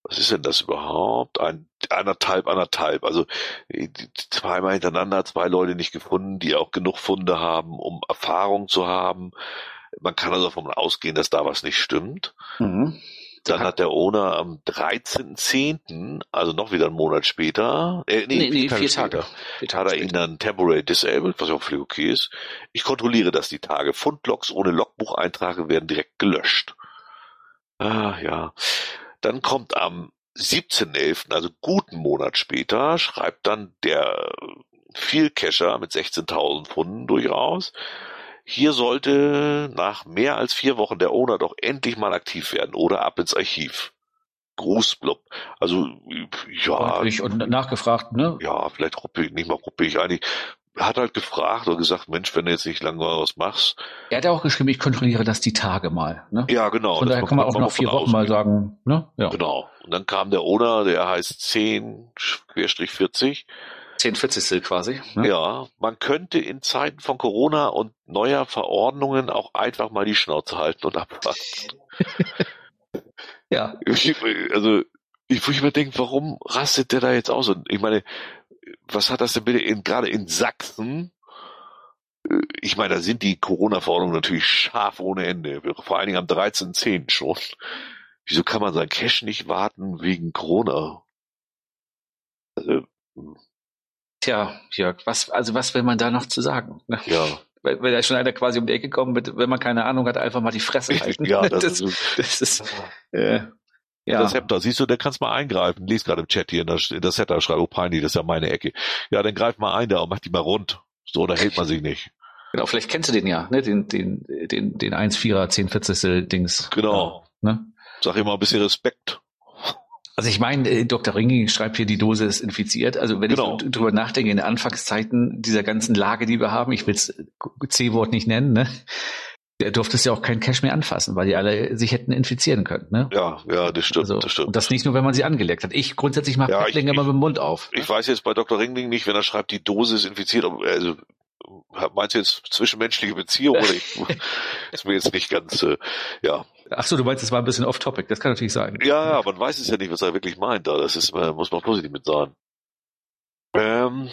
was ist denn das überhaupt? Ein, anderthalb, anderthalb. Also zweimal hintereinander zwei Leute nicht gefunden, die auch genug Funde haben, um Erfahrung zu haben. Man kann also davon ausgehen, dass da was nicht stimmt. Mhm. Dann hat der Owner am dreizehnten zehnten, also noch wieder einen Monat später, äh, nee, Nee, nee, vier Tage vier später, Tage. Vier Tage hat er später. ihn dann temporary disabled, was ja auch völlig okay ist. Ich kontrolliere das die Tage. Fundlogs ohne Logbucheintrag werden direkt gelöscht. Ah, ja. Dann kommt am siebzehnten elften, also guten Monat später, schreibt dann der Field-Cacher mit sechzehntausend Funden durchaus, hier sollte nach mehr als vier Wochen der Owner doch endlich mal aktiv werden oder ab ins Archiv. Grußblub. Also, ja. Und, und nachgefragt, ne? Ja, vielleicht ruppig, nicht mal ruppig, eigentlich. Hat halt gefragt oder gesagt, Mensch, wenn du jetzt nicht lange was machst. Er hat ja auch geschrieben, ich kontrolliere das die Tage mal, ne? Ja, genau. Von daher kann man auch nach vier Wochen mal sagen, ne? Ja. Genau. Und dann kam der Owner, der heißt zehn vierzig. zehn Vierzigstel quasi. Ne? Ja, man könnte in Zeiten von Corona und neuer Verordnungen auch einfach mal die Schnauze halten und abwarten. Ja. Ich, also, ich würde mir denken, warum rastet der da jetzt aus? Und ich meine, was hat das denn bitte in, gerade in Sachsen? Ich meine, da sind die Corona-Verordnungen natürlich scharf ohne Ende. Vor allen Dingen am dreizehnten zehnten schon. Wieso kann man sein Cash nicht warten wegen Corona? Also, Tja, Jörg, was, also was will man da noch zu sagen? Ne? Ja. Weil, weil da schon einer quasi um die Ecke kommt, mit, wenn man keine Ahnung hat, einfach mal die Fresse halten. Ja, das, das, ist, das ist, äh, ja. Das Hemd da, siehst du, der kannst mal eingreifen. Lies gerade im Chat hier in das, in das Setter, schreibe, oh peinlich, das ist ja meine Ecke. Ja, dann greif mal ein da und mach die mal rund. So, da hält man sich nicht. Genau, vielleicht kennst du den ja, ne, den, den, den, den eins Komma vierer, zehn Vierzigstel Dings. Genau. Ja, ne? Sag immer ein bisschen Respekt. Also ich meine, äh, Doktor Ringing schreibt hier, die Dose ist infiziert. Also wenn Genau. ich so drüber nachdenke, in den Anfangszeiten dieser ganzen Lage, die wir haben, ich will es C-Wort nicht nennen, ne? Der durfte es ja auch kein Cash mehr anfassen, weil die alle sich hätten infizieren können, ne? Ja, ja, das stimmt, also, das stimmt. Und das nicht nur, wenn man sie angeleckt hat. Ich grundsätzlich mache ja, Paddling immer mit dem Mund auf. Ich ne? weiß jetzt bei Doktor Ringling nicht, wenn er schreibt, die Dose ist infiziert, also meinst du jetzt zwischenmenschliche Beziehung oder ich, ist mir jetzt nicht ganz, äh, ja. Ach so, du meinst, es war ein bisschen off-topic, das kann natürlich sein. Ja, ja, man weiß es ja nicht, was er wirklich meint, da, das ist, muss man positiv mit sagen. Ähm,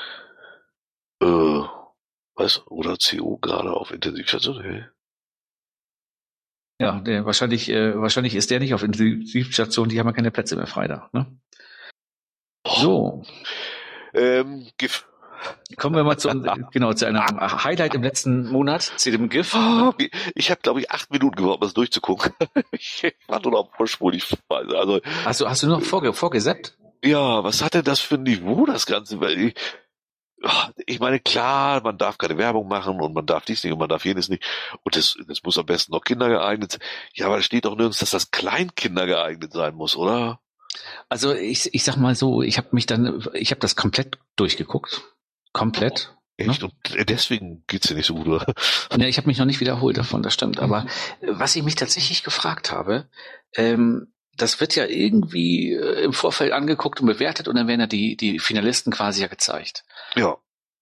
äh, was, oder C O gerade auf Intensivstation, hey. Ja, der, wahrscheinlich, äh, wahrscheinlich ist der nicht auf Intensivstation, die haben ja keine Plätze mehr frei da, ne? So. Ähm, GIF. Kommen wir mal zu, genau, zu einem Highlight im letzten Monat, zu dem GIF. Ich habe, glaube ich, acht Minuten gebraucht, um das durchzugucken. Ich war nur noch vorspulig. Also, hast du, hast du nur noch vorge, vorgesappt? Ja, was hat denn das für ein Niveau, das Ganze? Weil ich, ich meine, klar, man darf keine Werbung machen und man darf dies nicht und man darf jenes nicht. Und das, das muss am besten noch kindergeeignet sein. Ja, aber da steht doch nirgends, dass das Kleinkinder geeignet sein muss, oder? Also ich, ich sag mal so, ich habe mich dann, ich habe das komplett durchgeguckt. Komplett. Oh, echt? Ne? Und deswegen geht's dir nicht so gut, oder? Ne, ich habe mich noch nicht wiederholt davon, das stimmt. Aber was ich mich tatsächlich gefragt habe, ähm, das wird ja irgendwie äh, im Vorfeld angeguckt und bewertet und dann werden ja die, die Finalisten quasi ja gezeigt. Ja.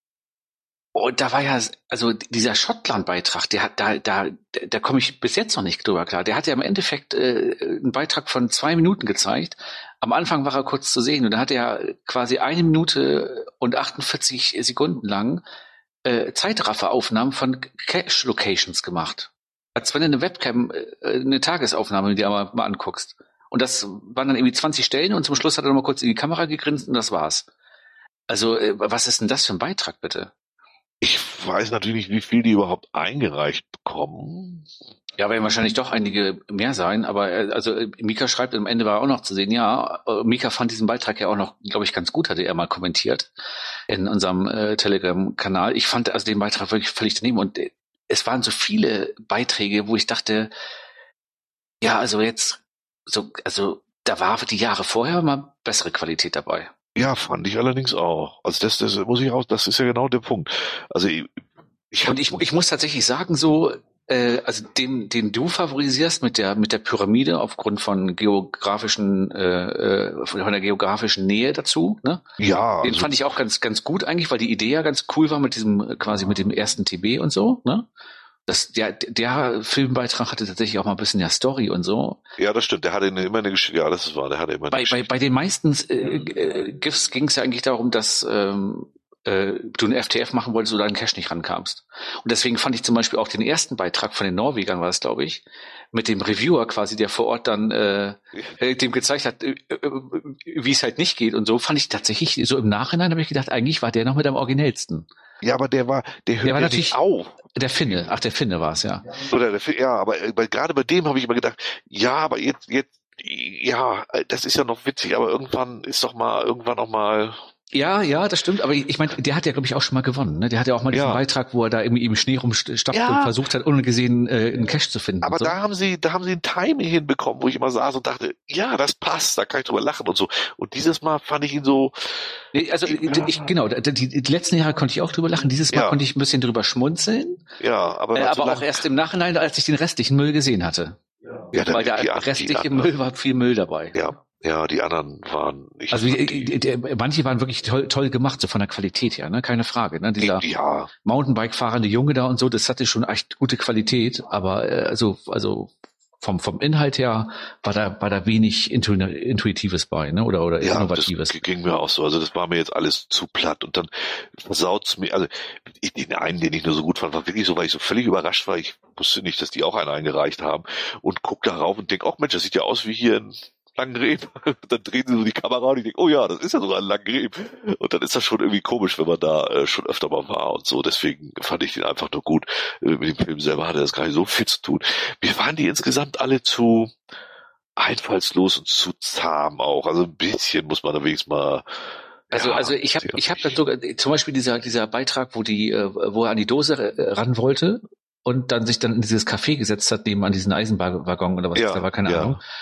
Und da war ja, also dieser Schottland-Beitrag, der hat, da, da, da komme ich bis jetzt noch nicht drüber klar. Der hat ja im Endeffekt äh, einen Beitrag von zwei Minuten gezeigt. Am Anfang war er kurz zu sehen und da hat er quasi eine Minute und achtundvierzig Sekunden lang äh, Zeitrafferaufnahmen von Cache-Locations gemacht. Als wenn du eine Webcam, äh, eine Tagesaufnahme dir mal, mal anguckst. Und das waren dann irgendwie zwanzig Stellen und zum Schluss hat er noch mal kurz in die Kamera gegrinst und das war's. Also, äh, was ist denn das für ein Beitrag, bitte? Ich weiß natürlich nicht, wie viel die überhaupt eingereicht bekommen. Ja, werden wahrscheinlich doch einige mehr sein, aber also Mika schreibt, am Ende war auch noch zu sehen, ja, Mika fand diesen Beitrag ja auch noch, glaube ich, ganz gut, hatte er mal kommentiert in unserem äh, Telegram-Kanal. Ich fand also den Beitrag wirklich völlig daneben und äh, es waren so viele Beiträge, wo ich dachte, ja, also jetzt, so, also da war die Jahre vorher mal bessere Qualität dabei. Ja, fand ich allerdings auch. Also das, das muss ich auch, das ist ja genau der Punkt. Also ich, ich und ich, ich muss tatsächlich sagen, so, äh, also den, den du favorisierst mit der mit der Pyramide aufgrund von geografischen, äh, von der geografischen Nähe dazu, ne? Ja. Den also, fand ich auch ganz ganz gut eigentlich, weil die Idee ja ganz cool war mit diesem quasi mit dem ersten T B und so, ne? Das, der, der Filmbeitrag hatte tatsächlich auch mal ein bisschen ja Story und so. Ja, das stimmt. Der hatte eine, immer eine Geschichte. Ja, das ist wahr. Der hatte immer eine bei, Geschichte. Bei, bei den meisten äh, äh, GIFs ging es ja eigentlich darum, dass ähm, äh, du einen F T F machen wolltest oder an den Cache nicht rankamst. Und deswegen fand ich zum Beispiel auch den ersten Beitrag von den Norwegern, war es, glaube ich, mit dem Reviewer quasi, der vor Ort dann äh, dem gezeigt hat, äh, äh, wie es halt nicht geht und so, fand ich tatsächlich, so im Nachhinein habe ich gedacht, eigentlich war der noch mit am originellsten. Ja, aber der war, der hört der war ja natürlich nicht auf. Der Finne, ach der Finne war es, ja. Oder der, ja, aber bei, gerade bei dem habe ich immer gedacht, ja, aber jetzt, jetzt, ja, das ist ja noch witzig, aber irgendwann ist doch mal, irgendwann noch mal. Ja, ja, das stimmt, aber ich meine, der hat ja, glaube ich, auch schon mal gewonnen, ne? Der hat ja auch mal diesen Ja. Beitrag, wo er da irgendwie im Schnee rumstapft Ja. und versucht hat, ungesehen äh, einen Cache zu finden. Aber und so. da haben sie, da haben sie ein Timing hinbekommen, wo ich immer saß und dachte, ja, das passt, da kann ich drüber lachen und so. Und dieses Mal fand ich ihn so. Nee, also ich, genau, die, die, die letzten Jahre konnte ich auch drüber lachen, dieses Mal Ja. konnte ich ein bisschen drüber schmunzeln, Ja, aber, äh, aber auch erst im Nachhinein, als ich den restlichen Müll gesehen hatte. ja, Weil der die, restliche die, Müll war viel Müll dabei. Ja, ja, die anderen waren nicht. Also die, die, die, die, manche waren wirklich toll, toll gemacht, so von der Qualität her, ne, keine Frage. Ne, dieser ja. Mountainbike-fahrende Junge da und so, das hatte schon echt gute Qualität, aber äh, also also vom vom Inhalt her war da war da wenig Intu Intuitives bei, ne, oder oder ja, Innovatives. Das ging mir auch so. Also das war mir jetzt alles zu platt und dann versaut's mir. Also ich, den einen, den ich nur so gut fand, war wirklich so, weil ich so völlig überrascht war. Ich wusste nicht, dass die auch einen eingereicht haben und guck darauf und denk, oh Mensch, das sieht ja aus wie hier ein Langenreb. Dann drehen sie so die Kamera und ich denke, oh ja, das ist ja sogar ein Langenreb. Und dann ist das schon irgendwie komisch, wenn man da äh, schon öfter mal war und so. Deswegen fand ich den einfach nur gut. Äh, mit dem Film selber hatte das gar nicht so viel zu tun. Mir waren die insgesamt alle zu einfallslos und zu zahm auch. Also ein bisschen muss man da wenigstens mal. Also, ja, also ich habe, ich habe dann sogar zum Beispiel dieser dieser Beitrag, wo die, äh, wo er an die Dose äh, ran wollte und dann sich dann in dieses Café gesetzt hat, neben an diesen Eisenbahnwaggon oder was ja, das da war, keine ja. Ahnung.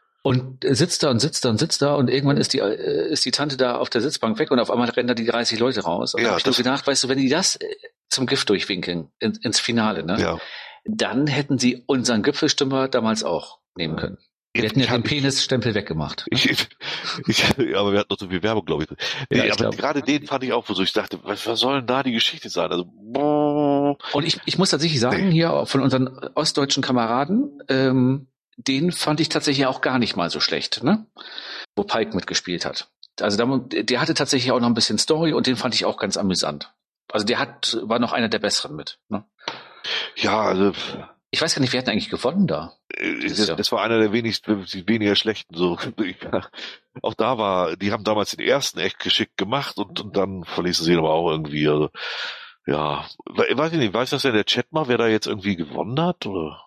Und sitzt da und sitzt da und sitzt da und irgendwann ist die äh, ist die Tante da auf der Sitzbank weg und auf einmal rennen da die dreißig Leute raus. Und Ja, da habe ich nur gedacht, weißt du, wenn die das äh, zum Gift durchwinkeln, in, ins Finale, ne, Ja. dann hätten sie unseren Gipfelstimmer damals auch nehmen können. Wir hätten ja den Penisstempel weggemacht. Ich, ich, ja, aber wir hatten noch so viel Werbung, glaube ich. Nee, Ja, ich aber glaub. gerade den fand ich auch, wo so ich dachte, was, was soll denn da die Geschichte sein? Also, boah. Und ich, ich muss tatsächlich sagen, Nee. hier von unseren ostdeutschen Kameraden, ähm, den fand ich tatsächlich auch gar nicht mal so schlecht, ne? Wo Pike mitgespielt hat. Also da, der hatte tatsächlich auch noch ein bisschen Story und den fand ich auch ganz amüsant. Also der hat, war noch einer der besseren mit, ne? Ja, also Ich weiß gar nicht, wer hat denn eigentlich gewonnen da? äh, Das ist das, ja- das war einer der wenigsten, weniger schlechten. So, auch da war, die haben damals den ersten echt geschickt gemacht und, und dann verließen sie ihn aber auch irgendwie. Also, ja, We- weiß ich nicht, weiß das denn der Chat mal, wer da jetzt irgendwie gewonnen hat? Oder?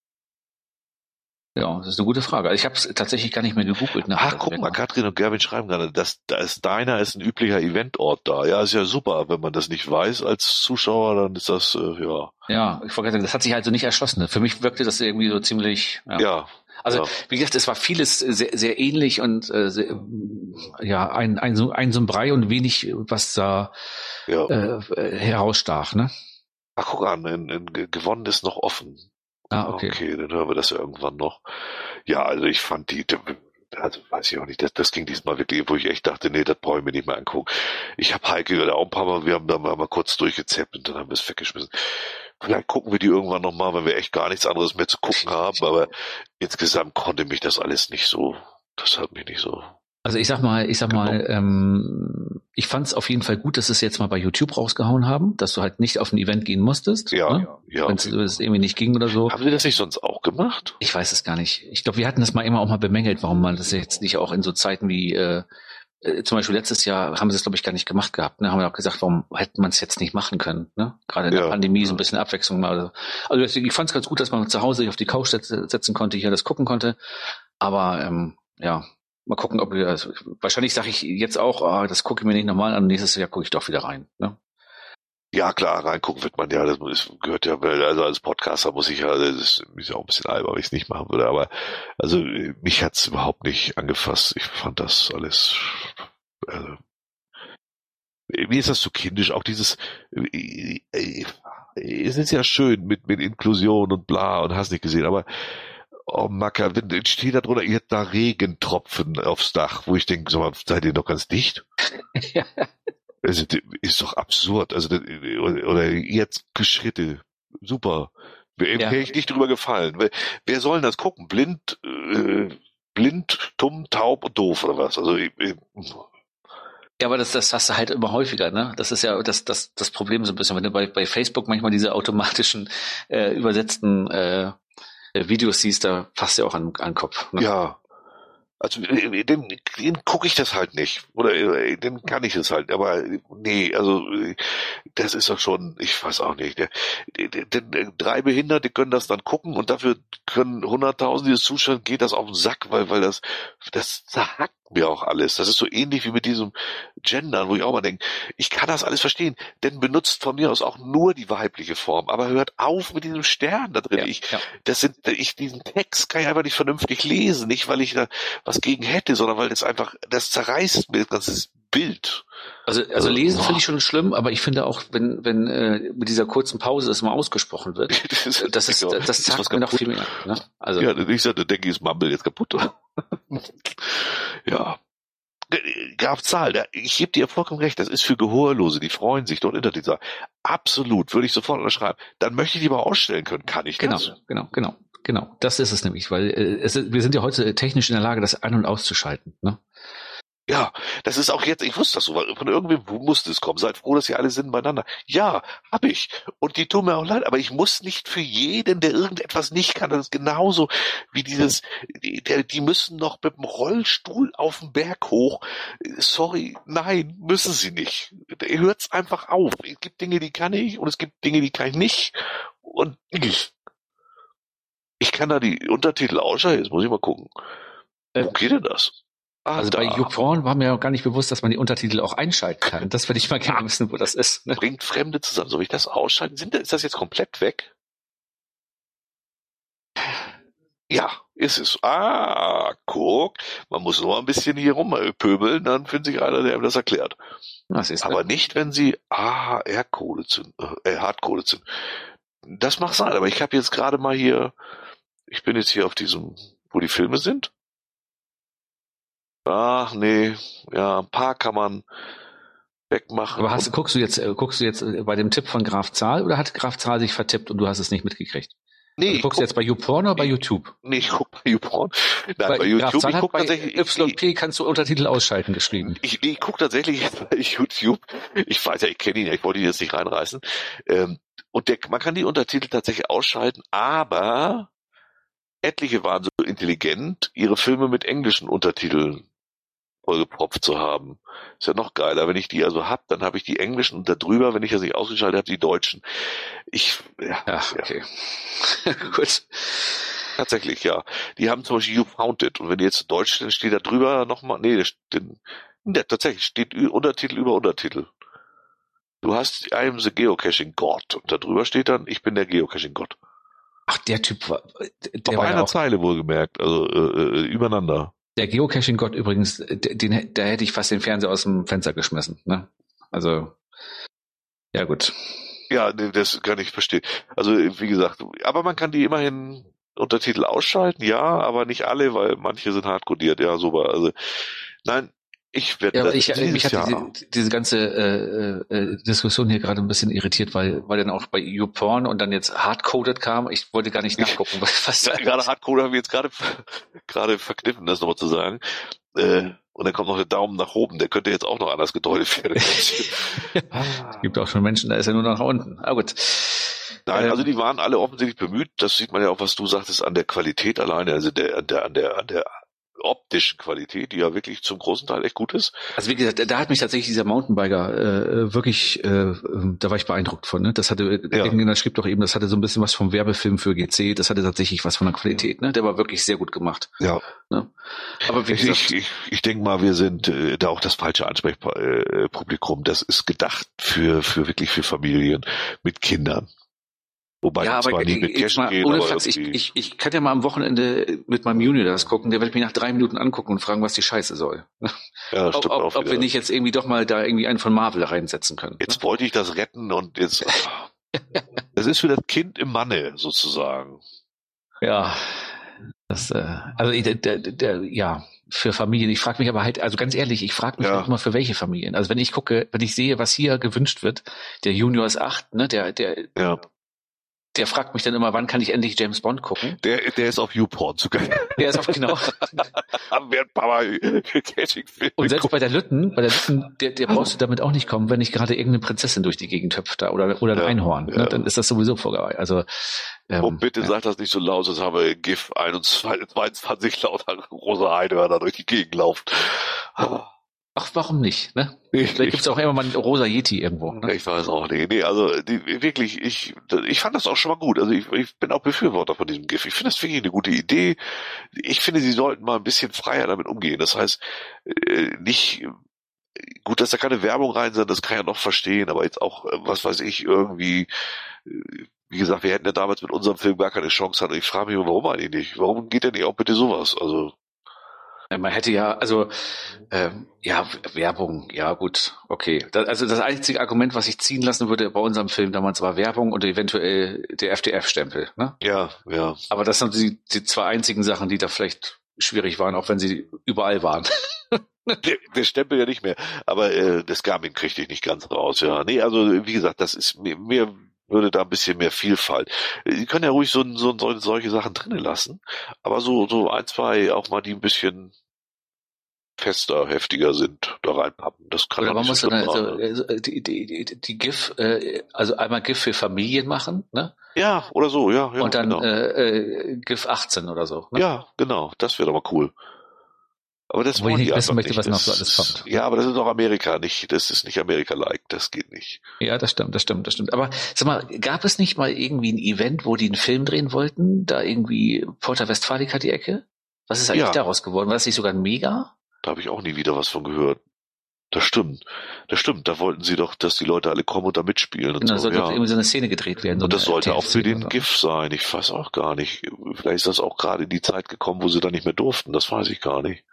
Ja, das ist eine gute Frage. Also ich habe es tatsächlich gar nicht mehr gegoogelt. Nach Ach, guck mal, Katrin und Gerwin schreiben gerade, das, das Deiner ist ein üblicher Eventort da. Ja, ist ja super. Wenn man das nicht weiß als Zuschauer, dann ist das, äh, ja. Ja, ich wollte gerade sagen, das hat sich halt so nicht erschlossen. Für mich wirkte das irgendwie so ziemlich. Ja. Ja. Also ja. wie gesagt, es war vieles sehr, sehr ähnlich und äh, sehr, ja ein, ein, so, ein so ein Brei und wenig, was da ja. äh, herausstach, ne? Ach, guck an, in, in, gewonnen ist noch offen. Ah, okay. Okay, dann hören wir das ja irgendwann noch. Ja, also ich fand die, also weiß ich auch nicht, das, das ging diesmal wirklich, wo ich echt dachte, nee, das brauche ich mir nicht mehr angucken. Ich habe Heike da auch ein paar Mal, wir haben da mal, mal kurz durchgezappt und dann haben wir es weggeschmissen. Vielleicht gucken wir die irgendwann nochmal, wenn wir echt gar nichts anderes mehr zu gucken haben, aber insgesamt konnte mich das alles nicht so, das hat mich nicht so. Also ich sag mal, ich sag mal, ähm, ich fand es auf jeden Fall gut, dass sie es jetzt mal bei YouTube rausgehauen haben, dass du halt nicht auf ein Event gehen musstest, Ja, ne? ja. Wenn es irgendwie nicht ging oder so. Haben Sie das nicht sonst auch gemacht? Ich weiß es gar nicht. Ich glaube, wir hatten das mal immer auch mal bemängelt, warum man das jetzt nicht auch in so Zeiten wie äh, äh, zum Beispiel letztes Jahr haben sie es, glaube ich, gar nicht gemacht gehabt. Ne? Haben wir auch gesagt, warum hätte man es jetzt nicht machen können? Ne? Gerade in Ja. der Pandemie so ein bisschen Abwechslung mal. Also, also deswegen, ich fand es ganz gut, dass man zu Hause sich auf die Couch setzen, setzen konnte, hier das gucken konnte. Aber ähm, ja, mal gucken, ob wir. Also, wahrscheinlich sage ich jetzt auch, ah, das gucke ich mir nicht nochmal an. Nächstes Jahr gucke ich doch wieder rein. Ne? Ja, klar, reingucken wird man ja, das ist, gehört ja, also als Podcaster muss ich ja, das ist ja auch ein bisschen albern, wenn ich es nicht machen würde, aber also mich hat's überhaupt nicht angefasst. Ich fand das alles, also, mir ist das zu kindisch, auch dieses, äh, äh, es ist ja schön mit, mit Inklusion und bla und hast nicht gesehen, aber oh Macker, wenn steht da drunter, ihr habt da Regentropfen aufs Dach, wo ich denke, sag mal, seid ihr noch ganz dicht? Ja. Also, ist doch absurd. Also, oder jetzt Schritte. super. Mir Ja. wäre ich nicht drüber gefallen. Wer, wer soll denn das gucken? Blind, äh, blind, dumm, taub und doof oder was? Also ich, ich, Ja, aber das, das hast du halt immer häufiger, ne? Das ist ja das, das, das Problem so ein bisschen, wenn du bei, bei Facebook manchmal diese automatischen äh, übersetzten äh, Videos siehst, da passt ja auch an, an den Kopf. Ne? ja. Also äh, den, den gucke ich das halt nicht. Oder äh, den kann ich das halt. Aber äh, nee, also äh, das ist doch schon, ich weiß auch nicht. Der, der, der, der, drei Behinderte können das dann gucken und dafür können hunderttausende zuschauen, geht das auf den Sack, weil, weil das, das zerhackt mir auch alles. Das ist so ähnlich wie mit diesem Gendern, wo ich auch mal denke, ich kann das alles verstehen, denn benutzt von mir aus auch nur die weibliche Form, aber hört auf mit diesem Stern da drin. Ja, ich, ja. das sind, ich, diesen Text kann ich einfach nicht vernünftig lesen, nicht weil ich da was gegen hätte, sondern weil das einfach, das zerreißt mir das ganze Bild. Also, also lesen finde ich schon schlimm, aber ich finde auch, wenn, wenn äh, mit dieser kurzen Pause das mal ausgesprochen wird, das ist, das ist, genau, das sagt mir noch viel mehr. Ne? Also ja, ich sagte, denke ich, ist Mumble jetzt kaputt, oder? Ja. Graf Zahl, da, ich gebe dir vollkommen recht, das ist für Gehörlose, die freuen sich dort Internet sagen. Absolut, würde ich sofort unterschreiben. Dann möchte ich die aber ausstellen können. Kann ich genau, das? genau, genau, genau. Das ist es nämlich, weil äh, es, wir sind ja heute technisch in der Lage, das ein- und auszuschalten. Ne? Ja, das ist auch jetzt, ich wusste das so, weil von irgendwem musste es kommen. Seid froh, dass ihr alle sind beieinander. Ja, hab ich. Und die tun mir auch leid, aber ich muss nicht für jeden, der irgendetwas nicht kann, das ist genauso wie dieses, die, der, die müssen noch mit dem Rollstuhl auf den Berg hoch. Sorry, nein, müssen sie nicht. Hört's einfach auf. Es gibt Dinge, die kann ich und es gibt Dinge, die kann ich nicht. Und ich, ich kann da die Untertitel ausschalten, jetzt muss ich mal gucken. Äh, Wo geht denn das? Ah, Also da. bei YouPorn war mir auch gar nicht bewusst, dass man die Untertitel auch einschalten kann. Das würde ich mal gerne wissen, wo das ist. Ne? Bringt Fremde zusammen. Soll ich das ausschalten? Sind, ist das jetzt komplett weg? Ja, ist es. Ah, guck. Man muss nur ein bisschen hier rumpöbeln, dann findet sich einer, der ihm das erklärt. Das ist Aber nicht, wenn sie ah, Erdkohle zünden, äh, Hartkohle zünden. Das mag sein, aber ich habe jetzt gerade mal hier, ich bin jetzt hier auf diesem, wo die Filme sind. Ach nee, ja, ein paar kann man wegmachen. Aber hast, guckst du jetzt, äh, guckst du jetzt äh, bei dem Tipp von Graf Zahl oder hat Graf Zahl sich vertippt und du hast es nicht mitgekriegt? Nee, Also, guckst du guck, jetzt bei YouPorn oder bei ich, YouTube? Nee, ich guck bei YouPorn. Nein, bei, bei YouTube, Graf Zahl ich hat guck bei tatsächlich, Y P ich, kannst du Untertitel ausschalten geschrieben. ich, ich guck tatsächlich jetzt bei YouTube, ich weiß ja, ich kenne ihn ja, ich wollte ihn jetzt nicht reinreißen, ähm, und der, man kann die Untertitel tatsächlich ausschalten, aber etliche waren so intelligent, ihre Filme mit englischen Untertiteln vollgepropft zu haben. Ist ja noch geiler. Wenn ich die also hab, dann habe ich die englischen und da drüber, wenn ich das nicht ausgeschaltet habe, die deutschen. Ich, ja, Ja, okay. Gut. tatsächlich, ja. Die haben zum Beispiel You Found It. Und wenn die jetzt Deutsch steht, steht da drüber nochmal, nee, das steht, ja, tatsächlich steht Untertitel über Untertitel. Du hast I am the Geocaching God. Und da drüber steht dann, ich bin der Geocaching Gott. Ach, der Typ war, der Auf war einer ja auch, Zeile wohlgemerkt, also äh, äh, übereinander. der Geocaching-Gott übrigens, den, da hätte ich fast den Fernseher aus dem Fenster geschmissen. Ne? Also, ja gut. Ja, nee, das kann ich verstehen. Also wie gesagt, aber man kann die immerhin Untertitel ausschalten, ja, aber nicht alle, weil manche sind hardcodiert, ja, super. Also nein, ich werde Ja, aber das ich, dieses mich hat Jahr. diese, diese ganze äh, äh, Diskussion hier gerade ein bisschen irritiert, weil, weil dann auch bei YouPorn und dann jetzt hardcoded kam. Ich wollte gar nicht nachgucken, was, was Ja, da gerade Hardcode haben wir jetzt gerade gerade verkniffen, das nochmal zu sagen. Äh, und dann kommt noch der Daumen nach oben, der könnte jetzt auch noch anders gedeutet werden. Es gibt auch schon Menschen, da ist er nur nach unten. Ah gut. Nein, Ähm, also die waren alle offensichtlich bemüht. Das sieht man ja auch, was du sagtest, an der Qualität alleine, also der, an der, an der, an der optischen Qualität, die ja wirklich zum großen Teil echt gut ist. Also wie gesagt, da hat mich tatsächlich dieser Mountainbiker äh, wirklich, äh, da war ich beeindruckt von. Ne? Das hatte, Ja. irgendjemand schrieb doch eben, das hatte so ein bisschen was vom Werbefilm für G C. Das hatte tatsächlich was von der Qualität. Ne? Der war wirklich sehr gut gemacht. Ja. Ne? Aber wie Ich, gesagt, ich, ich, ich denke mal, wir sind äh, da auch das falsche Ansprechpublikum. Das ist gedacht für für wirklich für Familien mit Kindern. Wobei ja, die zwar aber nie mit jetzt Cashen mal gehen, ohne aber Flachs, ich, irgendwie- ich, ich kann ja mal am Wochenende mit meinem Junior das gucken, der wird mich nach drei Minuten angucken und fragen, was die Scheiße soll. ja, Ob, stimmt ob, auch ob wieder. wir nicht jetzt irgendwie doch mal da irgendwie einen von Marvel reinsetzen können. Jetzt wollte ich das retten und jetzt. Das ist für das Kind im Manne sozusagen. Ja, das, äh, also der, der, der, ja, für Familien. Ich frage mich aber halt, also ganz ehrlich, ich frage mich Ja. halt immer für welche Familien. Also wenn ich gucke, wenn ich sehe, was hier gewünscht wird, der Junior ist acht, ne, der, der, Ja. der fragt mich dann immer, wann kann ich endlich James Bond gucken? Der, der ist auf YouPorn zu geil. Der ist auf, genau. Haben wir ein paar Mal Catching-Filme Und selbst geguckt. bei der Lütten, bei der Lütten, der, der brauchst du damit auch nicht kommen, wenn nicht gerade irgendeine Prinzessin durch die Gegend hüpft da oder, oder ein Ja, Einhorn. ja. Ne? Dann ist das sowieso vorbei. Also, ähm, Und bitte ja. sag das nicht so laut, sonst haben wir GIF einundzwanzig lauter rosa Einhörner durch die Gegend laufen. Ach, warum nicht? Ne? Ich, Vielleicht gibt's auch immer mal einen rosa Yeti irgendwo. Ne? ich weiß auch nicht. Nee, also die, wirklich, ich, ich fand das auch schon mal gut. Also ich, ich bin auch Befürworter von diesem GIF. Ich finde das wirklich eine gute Idee. Ich finde, sie sollten mal ein bisschen freier damit umgehen. Das heißt, äh, nicht gut, dass da keine Werbung rein sind, das kann ich ja noch verstehen, aber jetzt auch, was weiß ich, irgendwie, wie gesagt, wir hätten ja damals mit unserem Film gar keine Chance gehabt. Und ich frage mich, warum eigentlich nicht? Warum geht denn nicht auch bitte sowas? Also Man hätte ja, also ähm, ja, Werbung, ja gut, okay. Das, also das einzige Argument, was ich ziehen lassen würde bei unserem Film damals, war Werbung und eventuell der F D F-Stempel. Ne? ja, ja. Aber das sind die, die zwei einzigen Sachen, die da vielleicht schwierig waren, auch wenn sie überall waren. Der, der Stempel ja nicht mehr, aber äh, das Garmin kriegte ich nicht ganz raus, ja. Nee, also wie gesagt, das ist mir, mir würde da ein bisschen mehr Vielfalt. Sie können ja ruhig so, so, so solche Sachen drinnen lassen, aber so so ein, zwei auch mal, die ein bisschen fester, heftiger sind, da reinpappen. Das kann Oder man nicht muss so dann schlimm also, sein. die, die, die, die GIF, äh, also einmal GIF für Familien machen, ne? Ja, oder so, ja, ja. Und dann genau. äh, äh, GIF achtzehn oder so. Ne? Ja, genau, das wäre doch mal cool. Aber das Wo ich wollen nicht die wissen einfach möchte, nicht. was noch Das so alles ist- kommt. Ja, aber das ist doch Amerika nicht, das ist nicht Amerika-like, das geht nicht. Ja, das stimmt, das stimmt, das stimmt. Aber sag mal, gab es nicht mal irgendwie ein Event, wo die einen Film drehen wollten? Da irgendwie Porta Westfalica die Ecke? Was ist eigentlich Ja. daraus geworden? War das nicht sogar ein Mega? Da habe ich auch nie wieder was von gehört. Das stimmt, das stimmt, da wollten sie doch, dass die Leute alle kommen und da mitspielen und Da so, sollte ja. doch irgendwie so eine Szene gedreht werden. So Und das eine sollte auch für R T L-Szene den oder GIF sein. Ich weiß auch gar nicht. Vielleicht ist das auch gerade in die Zeit gekommen, wo sie da nicht mehr durften. Das weiß ich gar nicht.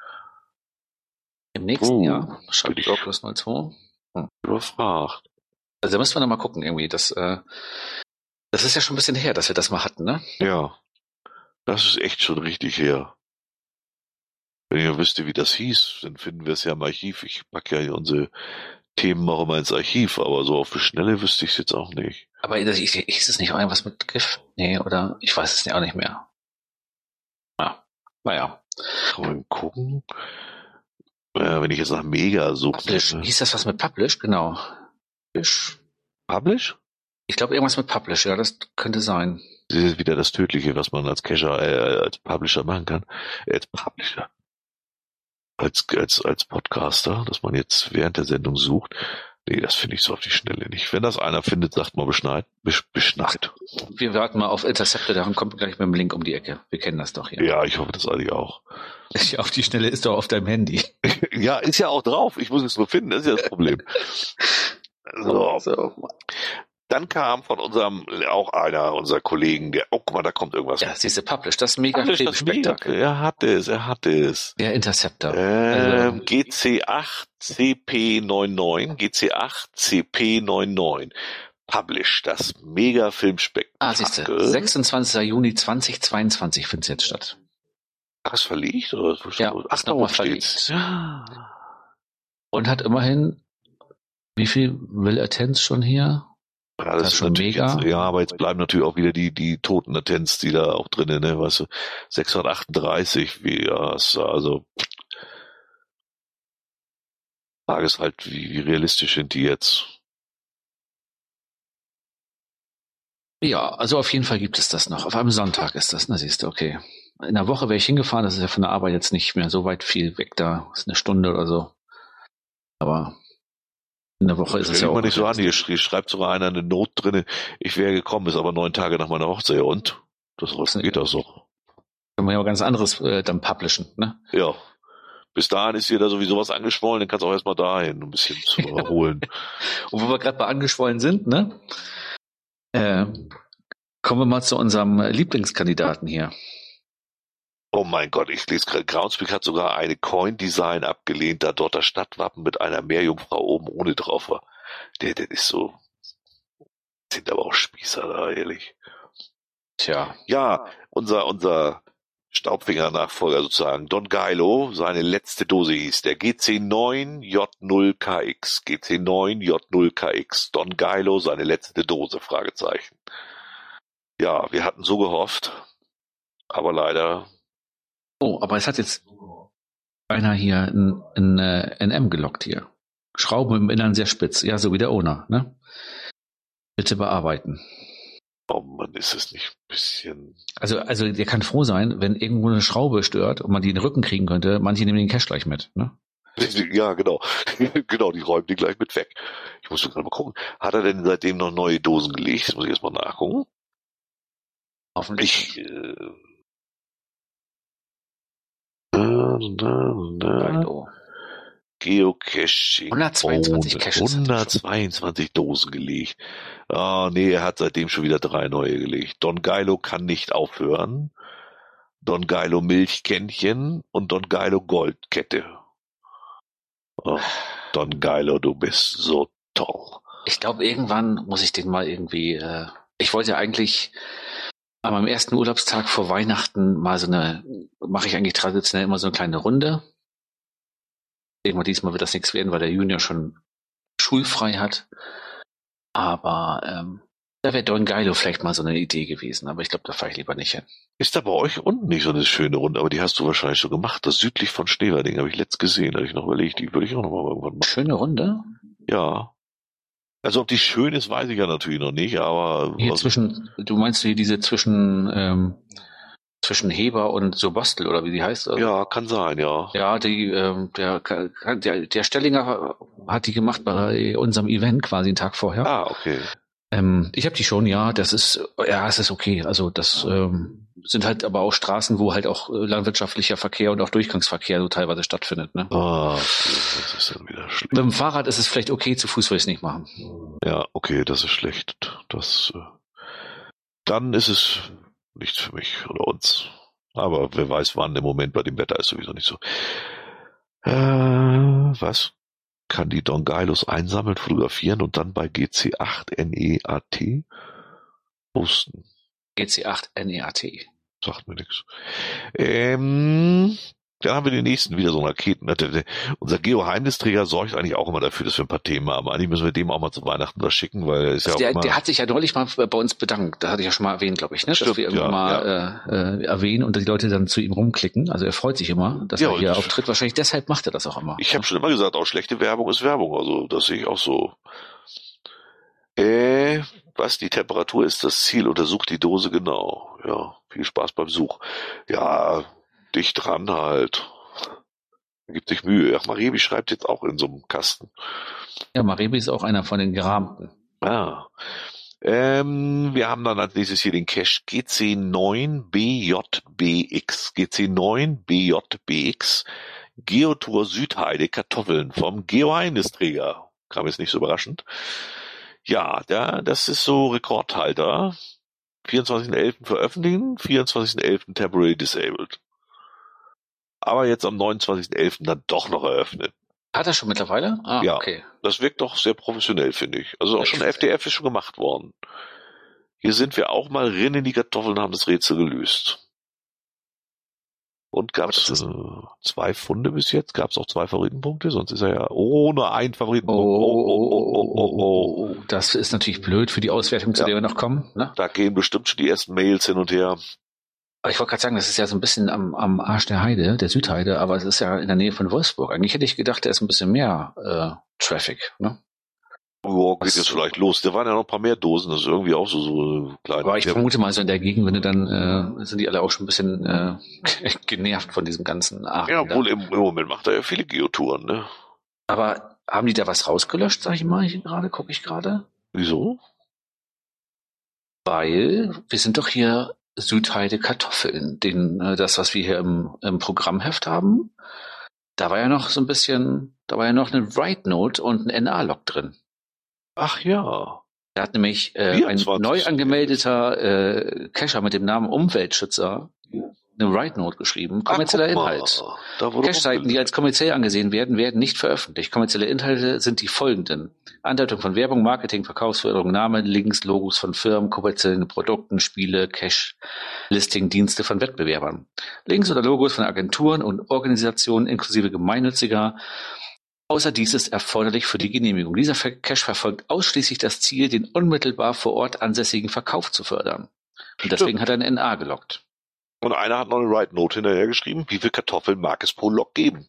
Im nächsten Oh, Jahr. Schreibt bin ich- Douglas null zwei. Überfragt. Also da müssen wir noch mal gucken irgendwie. Das, äh, das ist ja schon ein bisschen her, dass wir das mal hatten, ne? Ja, das ist echt schon richtig her. Wenn ihr wüsste, wie das hieß, dann finden wir es ja im Archiv. Ich packe ja unsere Themen auch immer ins Archiv, aber so auf die Schnelle wüsste ich es jetzt auch nicht. Aber das, ich, hieß es nicht auch irgendwas mit GIF? Nee, oder? Ich weiß es auch nicht mehr. Ja, naja. Kann man gucken. Äh, wenn ich jetzt nach Mega suche. Publish. Hieß das was mit Publish? Genau. Publish. Publish? Ich glaube irgendwas mit Publish, ja, das könnte sein. Das ist wieder das Tödliche, was man als Cacher, äh, als Publisher machen kann. Äh, als Publisher. Als, als, als Podcaster, dass man jetzt während der Sendung sucht. Nee, das finde ich so auf die Schnelle nicht. Wenn das einer findet, sagt mal Bescheid. Besch, Bescheid. Wir warten mal auf Interceptor, der kommt gleich mit dem Link um die Ecke. Wir kennen das doch hier. Ja, ich hoffe das eigentlich auch. Auf die Schnelle ist doch auf deinem Handy. Ja, ist ja auch drauf. Ich muss es nur finden, das ist ja das Problem. So. So. Dann kam von unserem, auch einer unserer Kollegen, der, oh, guck mal, da kommt irgendwas. Ja, siehste Publish, das ist mega Publish, das Filmspektakel. Er hat es, er hat es. Ja, Interceptor. Ähm, Also- G C acht C P neunundneunzig, G C acht C P neunundneunzig. Publish, das mega Filmspektakel. Ah, siehste, sechsundzwanzigster Juni zweitausendzweiundzwanzig findet es jetzt statt. Ach, ist verlegt? Oder? Ja, Ach, ist da nochmal oben steht's. Und hat immerhin, wie viel will Attends schon hier? Ja, Das das ist ist schon natürlich mega. Jetzt, ja, aber jetzt bleiben natürlich auch wieder die, die toten Latenz, die da auch drinnen, ne, weißt du, sechshundertachtunddreißig, wie, ja, ist, also, Frage ist halt, wie, wie realistisch sind die jetzt? Ja, also auf jeden Fall gibt es das noch. Auf einem Sonntag ist das, na siehst du, okay. In der Woche wäre ich hingefahren, das ist ja von der Arbeit jetzt nicht mehr so weit viel weg da. Das ist eine Stunde oder so. Aber in der Woche ist es ja Stell auch. mal nicht so an, hier sch- schreibt sogar einer eine Not drinne, ich wäre gekommen, ist aber neun Tage nach meiner Hochzeit, und? Das geht das doch. Können wir ja was ganz anderes äh, dann publishen, ne? Ja. Bis dahin ist dir da sowieso was angeschwollen, dann kannst du auch erstmal dahin, ein bisschen zu erholen. Und wo wir gerade bei angeschwollen sind, ne? Äh, kommen wir mal zu unserem Lieblingskandidaten hier. Oh mein Gott, ich lese gerade, Groundspeak hat sogar eine Coin-Design abgelehnt, da dort das Stadtwappen mit einer Meerjungfrau oben ohne drauf war. Der, der ist so, sind aber auch Spießer da, ehrlich. Tja. Ja, unser, unser Staubfinger-Nachfolger sozusagen, Don Geilo, seine letzte Dose hieß der G C neun J null K X. G C neun J null K X. Don Geilo, seine letzte Dose, Fragezeichen. Ja, wir hatten so gehofft, aber leider. Oh, aber es hat jetzt einer hier ein, ein äh, N M gelockt hier. Schrauben im Innern sehr spitz. Ja, so wie der Owner, ne? Bitte bearbeiten. Oh Mann, ist es nicht ein bisschen... Also, also der kann froh sein, wenn irgendwo eine Schraube stört und man die in den Rücken kriegen könnte. Manche nehmen den Cash gleich mit, ne? Ja, genau. Genau, die räumen die gleich mit weg. Ich muss gerade mal gucken. Hat er denn seitdem noch neue Dosen gelegt? Das muss ich erst mal nachgucken. Hoffentlich. Ich, äh, na, na, na. Geocaching. hundertzweiundzwanzig Caches. hundertzweiundzwanzig Dosen gelegt. Ah, nee, er hat seitdem schon wieder drei neue gelegt. Don Geilo kann nicht aufhören. Don Geilo Milchkännchen und Don Geilo Goldkette. Oh, Don Geilo, du bist so toll. Ich glaube, irgendwann muss ich den mal irgendwie, äh, ich wollte ja eigentlich an meinem ersten Urlaubstag vor Weihnachten mal so eine, mache ich eigentlich traditionell immer so eine kleine Runde. Irgendwann diesmal wird das nichts werden, weil der Junior schon schulfrei hat. Aber ähm, da wäre Don Geilo vielleicht mal so eine Idee gewesen, aber ich glaube, da fahre ich lieber nicht hin. Ist da bei euch unten nicht so eine schöne Runde, aber die hast du wahrscheinlich schon gemacht. Das südlich von Schneverding habe ich letzt gesehen, hatte ich noch überlegt, die würde ich auch noch mal irgendwann machen. Schöne Runde? Ja. Also ob die schön ist, weiß ich ja natürlich noch nicht, aber... Hier was, zwischen, du meinst hier diese zwischen, ähm, zwischen Heber und Sobostel, oder wie die heißt? Also, ja, kann sein, ja. ja, die, ähm, der, der, der Stellinger hat die gemacht bei unserem Event quasi einen Tag vorher. Ah, okay. Ähm, ich habe die schon, ja, das ist, ja, es ist okay. Also das ähm, sind halt aber auch Straßen, wo halt auch äh, landwirtschaftlicher Verkehr und auch Durchgangsverkehr so teilweise stattfindet, ne? Ah, okay, das ist dann wieder schlecht. Mit dem Fahrrad ist es vielleicht okay, zu Fuß würde ich es nicht machen. Ja, okay, das ist schlecht. Das, äh, dann ist es nichts für mich oder uns. Aber wer weiß wann, im Moment bei dem Wetter ist sowieso nicht so. Äh, was? Kann die Don Geilos einsammeln, fotografieren und dann bei G C acht N E A T posten. G C acht N E A T. Sagt mir nichts. Ähm, dann haben wir den nächsten, wieder so einen Raketen. Unser Geoheimnisträger sorgt eigentlich auch immer dafür, dass wir ein paar Themen haben. Eigentlich müssen wir dem auch mal zu Weihnachten was schicken, weil er ist Also ja der, auch immer... der hat sich ja neulich mal bei uns bedankt. Da hatte ich ja schon mal erwähnt, glaube ich, ne? Stimmt, dass wir irgendwann ja, mal ja. Äh, äh, erwähnen und die Leute dann zu ihm rumklicken. Also er freut sich immer, dass Ja, er hier und- auftritt. Wahrscheinlich deshalb macht er das auch immer. Ich habe schon immer gesagt, auch schlechte Werbung ist Werbung. Also das sehe ich auch so. Äh, was? Die Temperatur ist das Ziel. Untersucht die Dose genau. Ja, viel Spaß beim Such. Ja, dicht dran halt. Gibt sich Mühe. Ach, Marebi schreibt jetzt auch in so einem Kasten. Ja, Marebi ist auch einer von den Gerahmten. Ah. Ähm, wir haben dann als nächstes hier den Cache G C neun B J B X. G C neun B J B X. Geotour Südheide Kartoffeln vom Geoheimnisträger. Kam jetzt nicht so überraschend. Ja, da, das ist so Rekordhalter. vierundzwanzigsten elften veröffentlichen, vierundzwanzigsten elften temporary disabled. Aber jetzt am neunundzwanzigsten elften dann doch noch eröffnet. Hat er schon mittlerweile? Ah, Ja. okay. Das wirkt doch sehr professionell, finde ich. Also auch schon F D F ist schon gemacht worden. Hier sind wir auch mal rein in die Kartoffeln, haben das Rätsel gelöst. Und gab es äh, zwei Funde bis jetzt? Gab es auch zwei Favoritenpunkte? Sonst ist er ja ohne einen Favoritenpunkt. Oh, Oh, oh, oh, oh, oh, oh. oh, das ist natürlich blöd für die Auswertung, zu Ja. der wir noch kommen. Ne? Da gehen bestimmt schon die ersten Mails hin und her. Aber ich wollte gerade sagen, das ist ja so ein bisschen am, am Arsch der Heide, der Südheide, aber es ist ja in der Nähe von Wolfsburg. Eigentlich hätte ich gedacht, da ist ein bisschen mehr äh, Traffic. Ne? Oh, geht Was- jetzt vielleicht los. Da waren ja noch ein paar mehr Dosen. Das ist irgendwie auch so, so klein. Aber ich vermute mal, so in der Gegend, wenn du dann, äh, sind die alle auch schon ein bisschen äh, genervt von diesem ganzen Aachen. Ja, da. obwohl im, im Moment macht er ja viele Geotouren, ne? Aber haben die da was rausgelöscht, sag ich mal, hier gerade, gucke ich gerade? Wieso? Weil wir sind doch hier Südheide Kartoffeln, den, äh, das, was wir hier im, im Programmheft haben. Da war ja noch so ein bisschen, da war ja noch eine Write-Note und ein N A-Log drin. Ach ja. Da hat nämlich äh, ein vierundzwanzig neu angemeldeter äh, Cacher mit dem Namen Umweltschützer eine Write-Note geschrieben. Kommerzieller Ach, guck mal. Inhalt. Da wurde Cache-Seiten, die als kommerziell angesehen werden, werden nicht veröffentlicht. Kommerzielle Inhalte sind die folgenden: Andeutung von Werbung, Marketing, Verkaufsförderung, Namen, Links, Logos von Firmen, kommerziellen Produkten, Spiele, Cache, Listing, Dienste von Wettbewerbern. Links oder Logos von Agenturen und Organisationen inklusive gemeinnütziger. Außer dies ist erforderlich für die Genehmigung. Dieser Cache verfolgt ausschließlich das Ziel, den unmittelbar vor Ort ansässigen Verkauf zu fördern. Und deswegen hat er ein N A gelockt. Und einer hat noch eine Write Note hinterher geschrieben, wie viel Kartoffeln mag es pro Lok geben?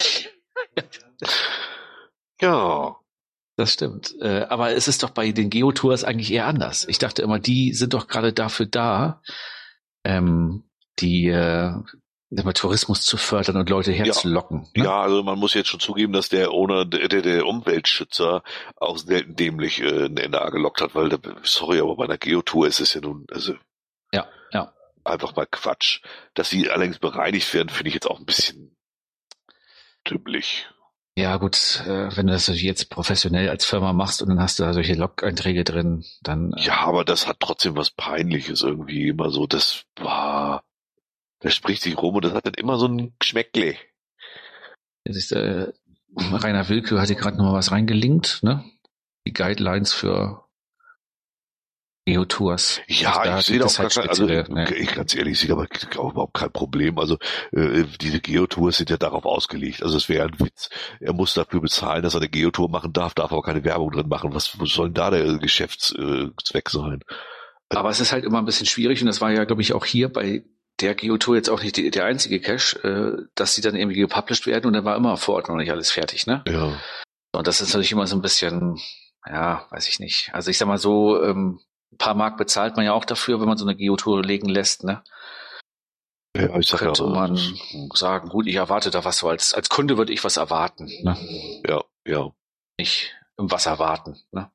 Ja. Das stimmt. Äh, aber es ist doch bei den Geotours eigentlich eher anders. Ich dachte immer, die sind doch gerade dafür da, ähm, die äh, Tourismus zu fördern und Leute herzulocken. Ja, ne? ja, also man muss jetzt schon zugeben, dass der Owner, der, der Umweltschützer auch selten dämlich äh, ein N A gelockt hat, weil, der, sorry, aber bei einer Geotour ist es ja nun, also ja, ja. einfach mal Quatsch. Dass sie allerdings bereinigt werden, finde ich jetzt auch ein bisschen dümmlich. Ja gut, äh, wenn du das jetzt professionell als Firma machst und dann hast du da solche Log-Einträge drin, dann... Äh, ja, aber das hat trotzdem was Peinliches irgendwie immer so, das war... Das spricht sich rum und das hat dann immer so ein Geschmäckle. Das ist, äh, Rainer Wilke hatte gerade noch mal was reingelinkt, ne? Die Guidelines für Geotours. Ja, also ich sehe da auch halt gar kein, also ne? ich ganz ehrlich, ich sehe aber auch überhaupt kein Problem. Also äh, diese Geotours sind ja darauf ausgelegt. Also es wäre ein Witz. Er muss dafür bezahlen, dass er eine Geotour machen darf, darf aber keine Werbung drin machen. Was, was soll denn da der Geschäftszweck sein? Aber es ist halt immer ein bisschen schwierig und das war ja, glaube ich, auch hier bei der Geotour jetzt auch nicht die, der einzige Cache, äh, dass sie dann irgendwie gepublished werden und dann war immer vor Ort noch nicht alles fertig, ne? Ja. Und das ist natürlich immer so ein bisschen, ja, weiß ich nicht. Also ich sag mal so, ähm, ein paar Mark bezahlt man ja auch dafür, wenn man so eine Geotour legen lässt, ne? Ja, ich sag könnte ja, man sagen, gut, ich erwarte da was so als, als Kunde würde ich was erwarten, ne? Ja, ja. Nicht im Wasser warten, ne?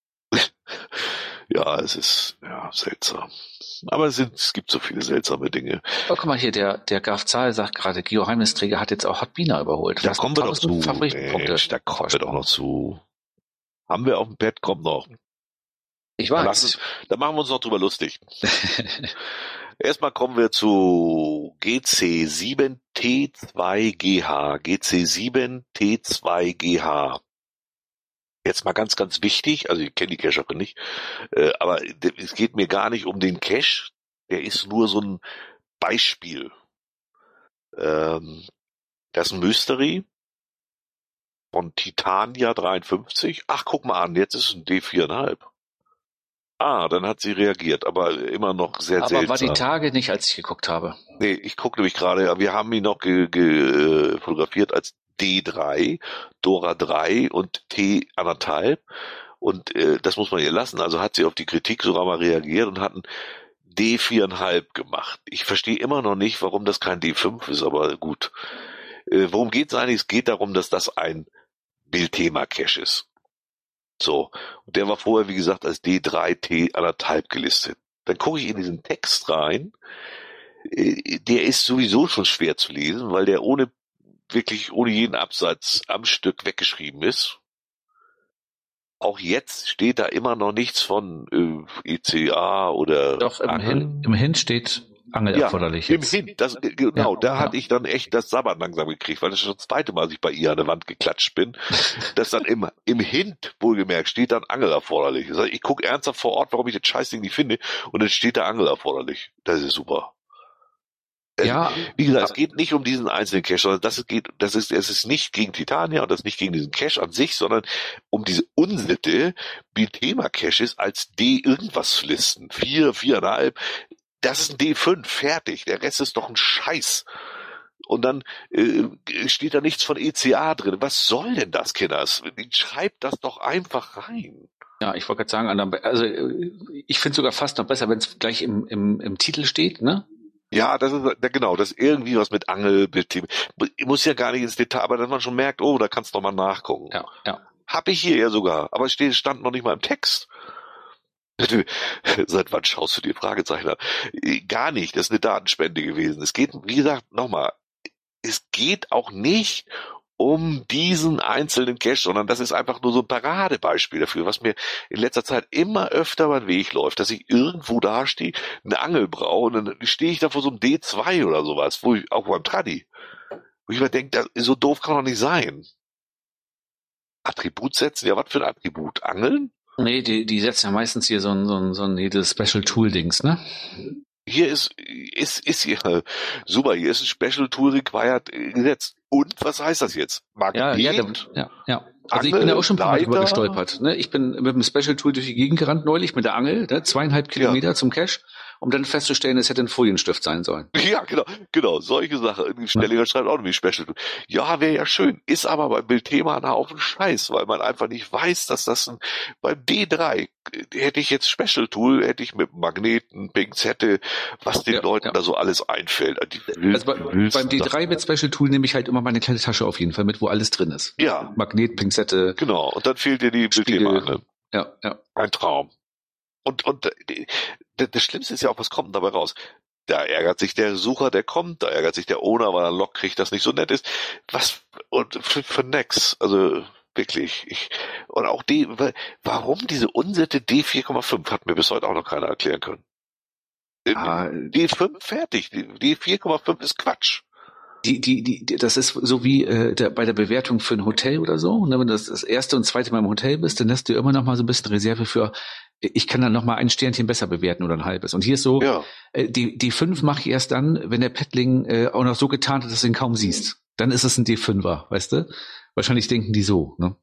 Ja, es ist ja seltsam. Aber es, sind, es gibt so viele seltsame Dinge. Oh, guck mal hier, der, der Graf Zahl sagt gerade, Geoheimnisträger hat jetzt auch Hotbina überholt. Da kommen wir doch zu. Mensch, da kommen wir doch noch zu. Haben wir auf dem Bett, kommt noch. Ich weiß. Da, lassen, da machen wir uns noch drüber lustig. Erstmal kommen wir zu G C sieben T zwei G H. G C sieben T zwei G H. Jetzt mal ganz, ganz wichtig, also ich kenne die Cacherin nicht, äh, aber es geht mir gar nicht um den Cache, der ist nur so ein Beispiel. Ähm, das ist ein Mystery von Titania dreiundfünfzig. Ach, guck mal an, jetzt ist es ein D vier Komma fünf. Ah, dann hat sie reagiert, aber immer noch sehr aber seltsam. Aber war die Tage nicht, als ich geguckt habe? Nee, ich gucke nämlich gerade, wir haben ihn noch ge, ge, fotografiert als D drei, Dora drei und T anderthalb. Und äh, das muss man ihr lassen. Also hat sie auf die Kritik sogar mal reagiert und hat ein D vier Komma fünf gemacht. Ich verstehe immer noch nicht, warum das kein D fünf ist, aber gut. Äh, worum geht es eigentlich? Es geht darum, dass das ein Bildthema-Cache ist. So, und der war vorher, wie gesagt, als D drei T anderthalb gelistet. Dann gucke ich in diesen Text rein. Äh, der ist sowieso schon schwer zu lesen, weil der ohne wirklich ohne jeden Absatz am Stück weggeschrieben ist. Auch jetzt steht da immer noch nichts von äh, E C A oder Doch, im Hin, im Hin steht Angel ja, erforderlich. Im jetzt. Hin, das, genau, ja, da ja. hatte ich dann echt das Sabbern langsam gekriegt, weil das schon das zweite Mal, als ich bei ihr an der Wand geklatscht bin, dass dann im, im Hint, wohlgemerkt, steht dann Angel erforderlich. Das heißt, ich gucke ernsthaft vor Ort, warum ich das Scheißding nicht finde, und dann steht da Angel erforderlich. Das ist super. Ja, wie gesagt, es geht nicht um diesen einzelnen Cache, sondern das ist, geht, das ist, es ist nicht gegen Titania und das ist nicht gegen diesen Cache an sich, sondern um diese Unsitte, Bildthema-Caches als D irgendwas zu listen. Vier, viereinhalb, das ist ein D fünf, fertig. Der Rest ist doch ein Scheiß. Und dann äh, steht da nichts von E C A drin. Was soll denn das, Kinders? Schreibt das doch einfach rein. Ja, ich wollte gerade sagen, also ich finde sogar fast noch besser, wenn es gleich im, im, im Titel steht, ne? Ja, das ist, ja genau, das ist irgendwie was mit Angel, Bildthema. Muss ja gar nicht ins Detail, aber dass man schon merkt, oh, da kannst du noch mal nachgucken. Ja, ja. Hab ich hier ja sogar, aber es steht, stand noch nicht mal im Text. Seit wann schaust du dir Fragezeichen an? Gar nicht, das ist eine Datenspende gewesen. Es geht, wie gesagt, nochmal, es geht auch nicht um diesen einzelnen Cache, sondern das ist einfach nur so ein Paradebeispiel dafür, was mir in letzter Zeit immer öfter über den Weg läuft, dass ich irgendwo da stehe, eine Angel brauche und dann stehe ich da vor so einem D zwei oder sowas, wo ich, auch beim Traddy, wo ich mir denke, so doof kann doch nicht sein. Attribut setzen, ja, was für ein Attribut? Angeln? Nee, die, die setzen ja meistens hier so ein, so ein, so ein jedes Special Tool Dings, ne? Hier ist, ist, ist hier, super, hier ist ein Special Tool Required gesetzt. Und was heißt das jetzt? Magnet? Ja, ja, der, ja, ja. Also Angel, ich bin da auch schon ein paar Mal Leiter. drüber gestolpert. Ne? Ich bin mit dem Special Tool durch die Gegend gerannt neulich mit der Angel, ne? zweieinhalb Kilometer Ja. zum Cache um dann festzustellen, es hätte ein Folienstift sein sollen. Ja, genau, genau, solche Sachen. Stellinger schreibt auch noch wie Special Tool. Ja, wäre ja schön, ist aber beim Bildthema ein Haufen Scheiß, weil man einfach nicht weiß, dass das ein, beim D drei hätte ich jetzt Special Tool, hätte ich mit Magneten, Pinzette, was den Ja, Leuten ja. da so alles einfällt. Die Also bei, beim D drei mit Special Tool nehme ich halt immer meine kleine Tasche auf jeden Fall mit, wo alles drin ist. Ja. Magnet, Pinzette. Genau, und dann fehlt dir die Bildthema. Ne? Ja, ja. Ein Traum. Und, und äh, das Schlimmste ist ja auch, was kommt dabei raus? Da ärgert sich der Sucher, der kommt, da ärgert sich der Owner, weil er einen Log kriegt, das nicht so nett ist. Was, und für, für nix, also wirklich. Ich, und auch die, warum diese Unsitte D vier Komma fünf, hat mir bis heute auch noch keiner erklären können. Ah, D fünf fertig, D vier Komma fünf ist Quatsch. Die, die, die, das ist so wie äh, der, bei der Bewertung für ein Hotel oder so. Ne? Wenn du das, das erste und zweite Mal im Hotel bist, dann lässt du immer noch mal so ein bisschen Reserve für, ich kann dann noch mal ein Sternchen besser bewerten oder ein halbes. Und hier ist so, ja. äh, die, die fünf mache ich erst dann, wenn der Paddling äh, auch noch so getarnt ist, dass du ihn kaum siehst. Dann ist es ein D fünfer, weißt du? Wahrscheinlich denken die so, ne?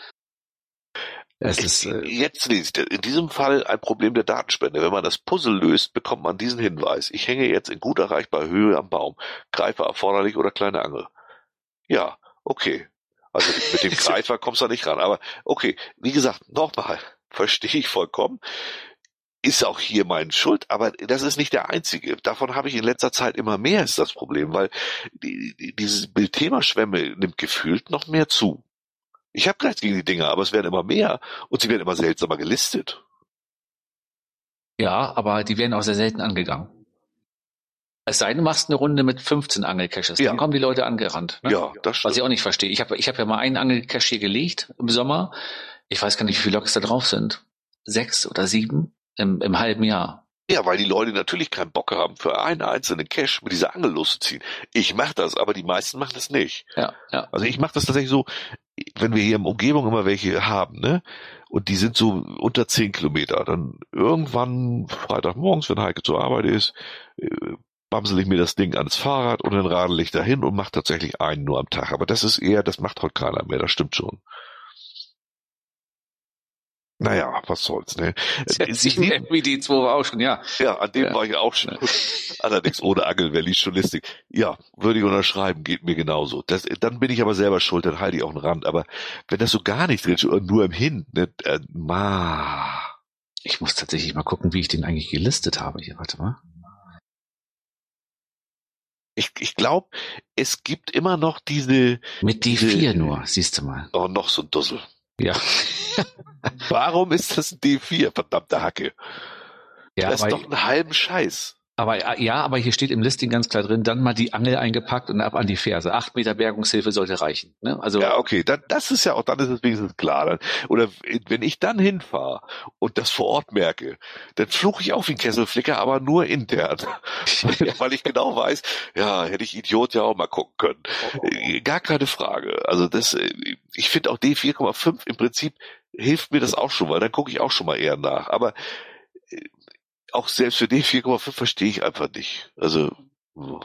Es ist, äh, Jetzt ist in diesem Fall ein Problem der Datenspende. Wenn man das Puzzle löst, bekommt man diesen Hinweis. Ich hänge jetzt in gut erreichbarer Höhe am Baum. Greifer erforderlich oder kleine Angel. Ja, okay. Also mit dem Greifer kommst du da nicht ran. Aber okay, wie gesagt, nochmal, verstehe ich vollkommen. Ist auch hier meine Schuld, aber das ist nicht der einzige. Davon habe ich in letzter Zeit immer mehr, ist das Problem, weil die, die, dieses Bildthema-Schwemme nimmt gefühlt noch mehr zu. Ich habe gar nichts gegen die Dinger, aber es werden immer mehr und sie werden immer seltsamer gelistet. ja, aber die werden auch sehr selten angegangen. Es sei denn, du machst eine Runde mit fünfzehn Angelcaches, Ja. dann kommen die Leute angerannt. Ne? Ja, das stimmt. Was ich auch nicht verstehe. Ich habe ich hab ja mal einen Angelcache hier gelegt im Sommer. Ich weiß gar nicht, wie viele Loks da drauf sind. Sechs oder sieben im, im halben Jahr. Ja, weil die Leute natürlich keinen Bock haben, für einen einzelnen Cache mit dieser Angel loszuziehen. Ich mache das, aber die meisten machen das nicht. Ja, ja. Also ich mache das tatsächlich so, wenn wir hier in der Umgebung immer welche haben, ne, und die sind so unter zehn Kilometer, dann irgendwann Freitagmorgens, wenn Heike zur Arbeit ist, äh, bamsel ich mir das Ding ans Fahrrad und dann radel ich dahin und mache tatsächlich einen nur am Tag. Aber das ist eher, das macht heute keiner mehr, das stimmt schon. Naja, was soll's, ne? sieben M V D zwei war auch schon, ja. Ja, an dem Ja. war ich auch schon. Allerdings ohne Angelvalley-Journalistik. Ja, würde ich unterschreiben, geht mir genauso. Das, dann bin ich aber selber schuld, dann halte ich auch einen Rand. Aber wenn das so gar nicht drin steht, nur im Hin, ne, äh, ma. Ich muss tatsächlich mal gucken, wie ich den eigentlich gelistet habe hier. Warte mal. Ich, ich glaube, es gibt immer noch diese... Mit D vier nur, siehst du mal. Oh, noch so ein Dussel. Ja. Warum ist das ein D vier, verdammte Hacke? Ja, das ist aber, doch ein halben Scheiß. aber ja, aber hier steht im Listing ganz klar drin, dann mal die Angel eingepackt und ab an die Ferse. Acht Meter Bergungshilfe sollte reichen. Ne? Also Ja, okay, dann, das ist ja auch, dann ist es wenigstens klar. Dann, oder wenn ich dann hinfahre und das vor Ort merke, dann fluche ich auf wie ein Kesselflicker, aber nur intern. Weil ich genau weiß, ja, hätte ich Idiot ja auch mal gucken können. Äh, Gar keine Frage. Also das, äh, ich finde auch D vier Komma fünf im Prinzip hilft mir das auch schon, weil dann gucke ich auch schon mal eher nach. Aber äh, auch selbst für D vier Komma fünf verstehe ich einfach nicht. Also so.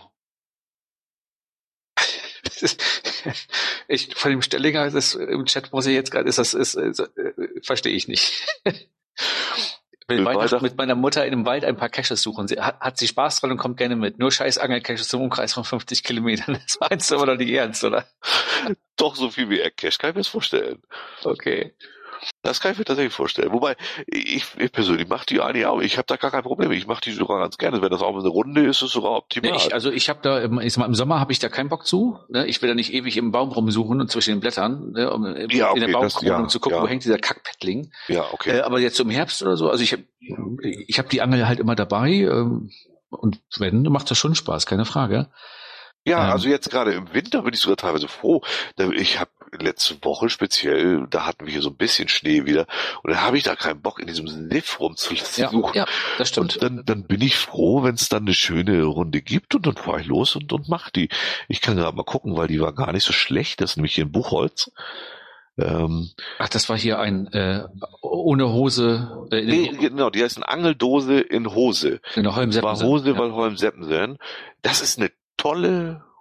Ich, von dem Stellinger, das im Chat muss ich jetzt gerade, ist das, ist, ist, äh, verstehe ich nicht. Will Weihnachten mit meiner Mutter in dem Wald ein paar Caches suchen. Sie hat, hat sie Spaß dran und kommt gerne mit. Nur scheiß Angelcaches zum Umkreis von fünfzig Kilometern. Das meinst du aber doch nicht ernst, oder? Doch so viel wie Eckcache, kann ich mir das vorstellen. Okay. Das kann ich mir tatsächlich vorstellen. Wobei, ich, ich persönlich mache die eigentlich auch. Ich habe da gar kein Problem. Ich mache die sogar ganz gerne. Wenn das auch eine Runde ist, ist es sogar optimal. Ja, ich, also ich habe da, im, ich sag mal, im Sommer habe ich da keinen Bock zu. Ne? Ich will da nicht ewig im Baum rumsuchen und zwischen den Blättern, ne? um in, ja, okay, in der Baumkrone ja, um zu gucken, ja. wo hängt dieser Kackpaddling. Ja, okay. Äh, aber jetzt im Herbst oder so, also ich habe ich hab die Angel halt immer dabei ähm, und wenn, macht das schon Spaß, keine Frage. Ja, ähm, also jetzt gerade im Winter bin ich sogar teilweise froh. Ich habe letzte Woche speziell, da hatten wir hier so ein bisschen Schnee wieder und da habe ich da keinen Bock in diesem Siff rumzulassen. Ja, ja, das stimmt. Und dann, dann bin ich froh, wenn es dann eine schöne Runde gibt und dann fahre ich los und, und mach die. Ich kann gerade mal gucken, weil die war gar nicht so schlecht. Das ist nämlich hier in Buchholz. Ähm, Ach, das war hier ein äh, ohne Hose. Äh, nee, genau, die heißt eine Angeldose in Hose. In der War Holm-Seppensen. Hose, Ja. weil Holm-Seppensen. Das ist eine tolle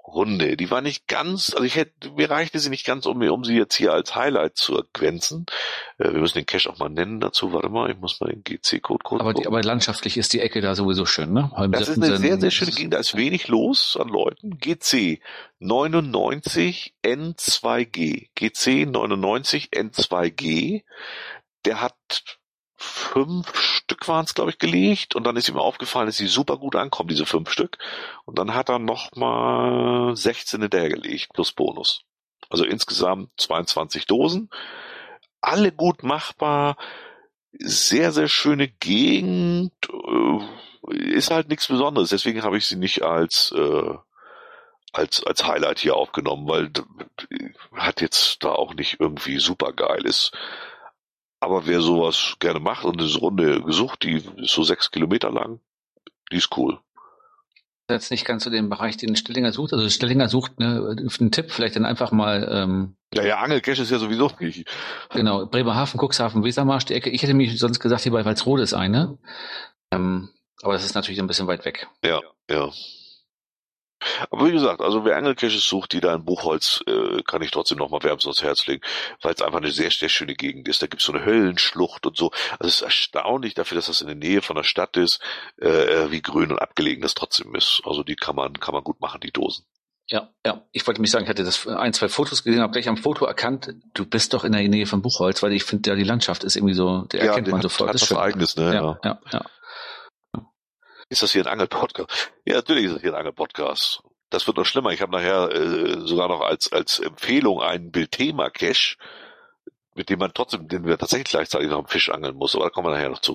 Runde. Die war nicht ganz, also ich hätte, mir reichte sie nicht ganz, um, um sie jetzt hier als Highlight zu ergänzen. Äh, wir müssen den Cache auch mal nennen dazu. Warte mal, ich muss mal den G C-Code gucken. Aber, die, aber landschaftlich ist die Ecke da sowieso schön, ne? Das ist eine sehr, sehr schöne Gegend. Da ist wenig los an Leuten. G C neunundneunzig N zwei G. G C neunundneunzig N zwei G. Der hat fünf Stück waren es, glaube ich, gelegt und dann ist ihm aufgefallen, dass sie super gut ankommen, diese fünf Stück. Und dann hat er nochmal sechzehn hinterher gelegt, plus Bonus. Also insgesamt zweiundzwanzig Dosen. Alle gut machbar. Sehr, sehr schöne Gegend. Ist halt nichts Besonderes. Deswegen habe ich sie nicht als, äh, als, als Highlight hier aufgenommen, weil hat jetzt da auch nicht irgendwie super geil ist. Aber wer sowas gerne macht und eine Runde gesucht, die ist so sechs Kilometer lang, die ist cool. Jetzt nicht ganz zu dem Bereich, den Stellinger sucht. Also Stellinger sucht ne, einen Tipp, vielleicht dann einfach mal. Ähm, ja, ja, Angelcache ist ja sowieso nicht. Genau, Bremerhaven, Cuxhaven, Wesermarsch, die Ecke. Ich hätte mich sonst gesagt, hier bei Walsrode ist eine. Ähm, aber das ist natürlich ein bisschen weit weg. Ja, ja. Aber wie gesagt, also wer Angelcaches sucht, die da in Buchholz, äh, kann ich trotzdem nochmal wärmstens ans Herz legen, weil es einfach eine sehr, sehr schöne Gegend ist. Da gibt's so eine Höllenschlucht und so. Also es ist erstaunlich dafür, dass das in der Nähe von der Stadt ist, äh, wie grün und abgelegen das trotzdem ist. Also die kann man, kann man gut machen, die Dosen. Ja, ja. Ich wollte mich sagen, ich hatte das ein, zwei Fotos gesehen, habe gleich am Foto erkannt, du bist doch in der Nähe von Buchholz, weil ich finde, ja, die Landschaft ist irgendwie so, der ja, erkennt man hat, sofort. Hat das was Eigenes, ne? Ja, ja, ja. ja. Ist das hier ein Angelpodcast? Ja, natürlich ist das hier ein Angelpodcast. Das wird noch schlimmer. Ich habe nachher äh, sogar noch als als Empfehlung einen Bildthema-Cache, mit dem man trotzdem, den wir tatsächlich gleichzeitig noch einen Fisch angeln muss. Aber da kommen wir nachher noch zu.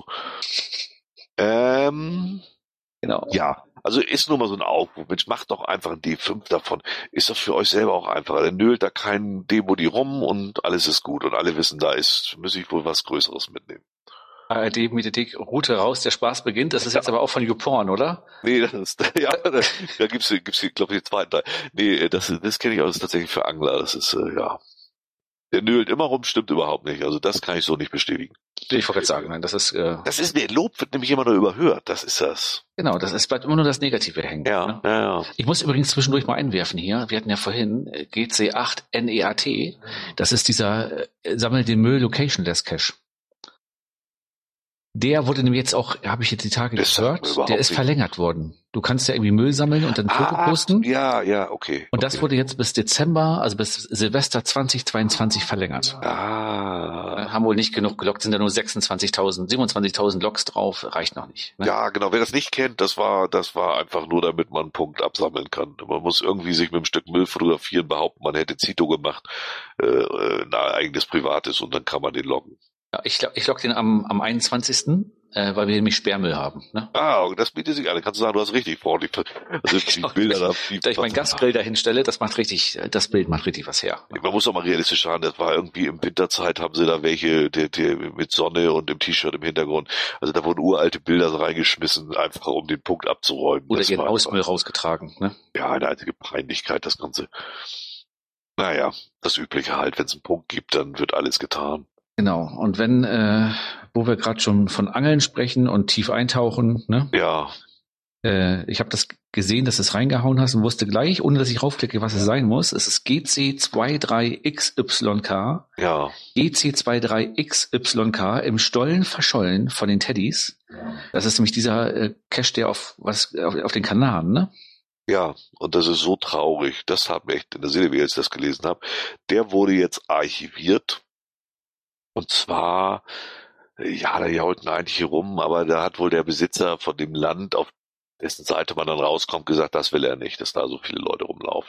Ähm, genau. Ja, also ist nur mal so ein Aufruf. Mensch, macht doch einfach ein D fünf davon. Ist doch für euch selber auch einfacher. Dann nölt da kein Demo die rum und alles ist gut. Und alle wissen, da ist, muss ich wohl was Größeres mitnehmen. A R D-Mediathek, Route raus, der Spaß beginnt. Das ist jetzt aber auch von YouPorn, oder? Nee, das ist, ja, da, da gibt's, gibt's, glaube ich, den zweiten Teil. Nee, das, das kenne ich auch, das ist tatsächlich für Angler. Das ist, äh, ja. Der nölt immer rum, stimmt überhaupt nicht. Also das kann ich so nicht bestätigen. Ich wollte gerade sagen, nein, das ist, äh, Das ist, der Lob wird nämlich immer nur überhört. Das ist das. Genau, das ist, bleibt immer nur das Negative hängen. Ja, ne? ja, ja. Ich muss übrigens zwischendurch mal einwerfen hier. Wir hatten ja vorhin äh, G C acht N E A T. Das ist dieser äh, Sammel den Müll Locationless Cache. Der wurde nämlich jetzt auch, habe ich jetzt die Tage Das gehört, der ist nicht. verlängert worden. Du kannst ja irgendwie Müll sammeln und dann ein Foto Ah, posten. ja, ja, okay. Und okay. das wurde jetzt bis Dezember, also bis Silvester zweitausendzweiundzwanzig verlängert. Ah. Haben wohl nicht genug gelockt, sind da nur sechsundzwanzigtausend, siebenundzwanzigtausend Loks drauf, reicht noch nicht. Ne? Ja, genau. Wer das nicht kennt, das war, das war einfach nur, damit man einen Punkt absammeln kann. Man muss irgendwie sich mit einem Stück Müll fotografieren, behaupten, man hätte Zito gemacht, äh, ein eigenes Privates und dann kann man den loggen. Ja, ich, ich log den am, am einundzwanzigsten Äh, weil wir nämlich Sperrmüll haben. Ne? Ah, das bietet sich an. Kannst du sagen, du hast richtig vor. Die, also die Bilder da. Die, da ich meinen Gasgrill da hinstelle, das macht richtig, das Bild macht richtig was her. Man muss auch mal realistisch sagen, das war irgendwie im Winterzeit, haben sie da welche die, die, mit Sonne und dem T-Shirt im Hintergrund. Also da wurden uralte Bilder so reingeschmissen, einfach um den Punkt abzuräumen. Oder das ihren war Ausmüll einfach, rausgetragen. Ne? Ja, eine einzige Peinlichkeit, das Ganze. Naja, das Übliche halt. Wenn es einen Punkt gibt, dann wird alles getan. Genau. Und wenn, äh, wo wir gerade schon von Angeln sprechen und tief eintauchen, ne? Ja. Äh, ich habe das gesehen, dass du es reingehauen hast und wusste gleich, ohne dass ich raufklicke, was es sein muss. Es ist G C dreiundzwanzig X Y K. Ja. G C dreiundzwanzig X Y K im Stollen verschollen von den Teddys. Das ist nämlich dieser äh, Cache, der auf was auf, auf den Kanaren, ne? Ja, und das ist so traurig. Das hat mir echt in der Seele, wie ich das gelesen habe. Der wurde jetzt archiviert. Und zwar, ja, da jaulten eigentlich hier rum, aber da hat wohl der Besitzer von dem Land, auf dessen Seite man dann rauskommt, gesagt, das will er nicht, dass da so viele Leute rumlaufen.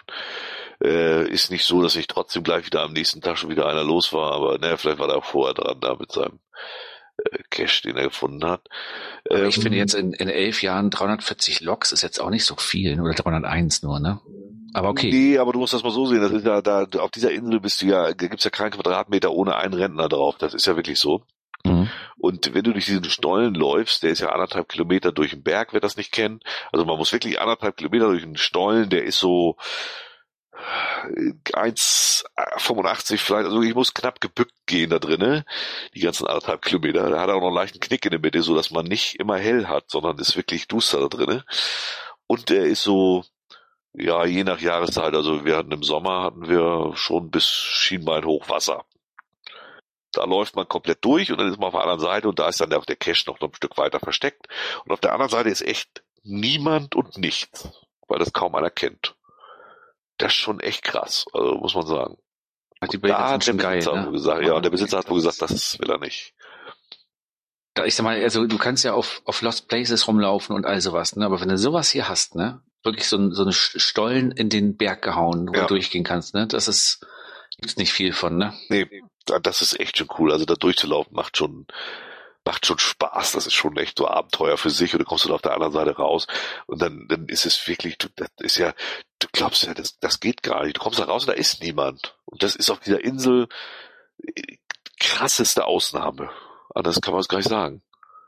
Äh, ist nicht so, dass nicht trotzdem gleich wieder am nächsten Tag schon wieder einer los war, aber naja, vielleicht war er auch vorher dran da mit seinem äh, Cache, den er gefunden hat. Ähm, ich finde jetzt in, in elf Jahren dreihundertvierzig Loks ist jetzt auch nicht so viel, oder dreihunderteins nur, ne? Aber okay. Nee, aber du musst das mal so sehen, das ist ja da, auf dieser Insel bist du ja, da gibt's ja keinen Quadratmeter ohne einen Rentner drauf, das ist ja wirklich so. Mhm. Und wenn du durch diesen Stollen läufst, der ist ja anderthalb Kilometer durch den Berg, wer das nicht kennt, also man muss wirklich anderthalb Kilometer durch den Stollen, der ist so eins Komma fünfundachtzig vielleicht, also ich muss knapp gebückt gehen da drinnen, die ganzen anderthalb Kilometer, da hat er auch noch einen leichten Knick in der Mitte, so dass man nicht immer hell hat, sondern ist wirklich duster da drinnen. Und der ist so Ja, je nach Jahreszeit. Also wir hatten im Sommer hatten wir schon bis Schienbein Hochwasser. Da läuft man komplett durch und dann ist man auf der anderen Seite und da ist dann der, der Cache noch ein Stück weiter versteckt. Und auf der anderen Seite ist echt niemand und nichts, weil das kaum einer kennt. Das ist schon echt krass, also muss man sagen. Die Bilder Da sind hat der schon geil, Besitzer ne? wohl gesagt, ja, und der Besitzer hat wohl gesagt, das will er nicht. Da ich sag mal, also du kannst ja auf, auf Lost Places rumlaufen und all sowas, ne? Aber wenn du sowas hier hast, ne? Wirklich so, ein, so eine Stollen in den Berg gehauen, wo Ja. du durchgehen kannst, ne? Das ist, gibt's nicht viel von, ne? Nee, das ist echt schon cool. Also da durchzulaufen macht schon, macht schon Spaß. Das ist schon echt so Abenteuer für sich und du kommst dann auf der anderen Seite raus und dann, dann ist es wirklich, du, das ist ja, du glaubst ja, das, das geht gar nicht. Du kommst da raus und da ist niemand. Und das ist auf dieser Insel äh, krasseste Ausnahme. Anders kann man es gar nicht sagen.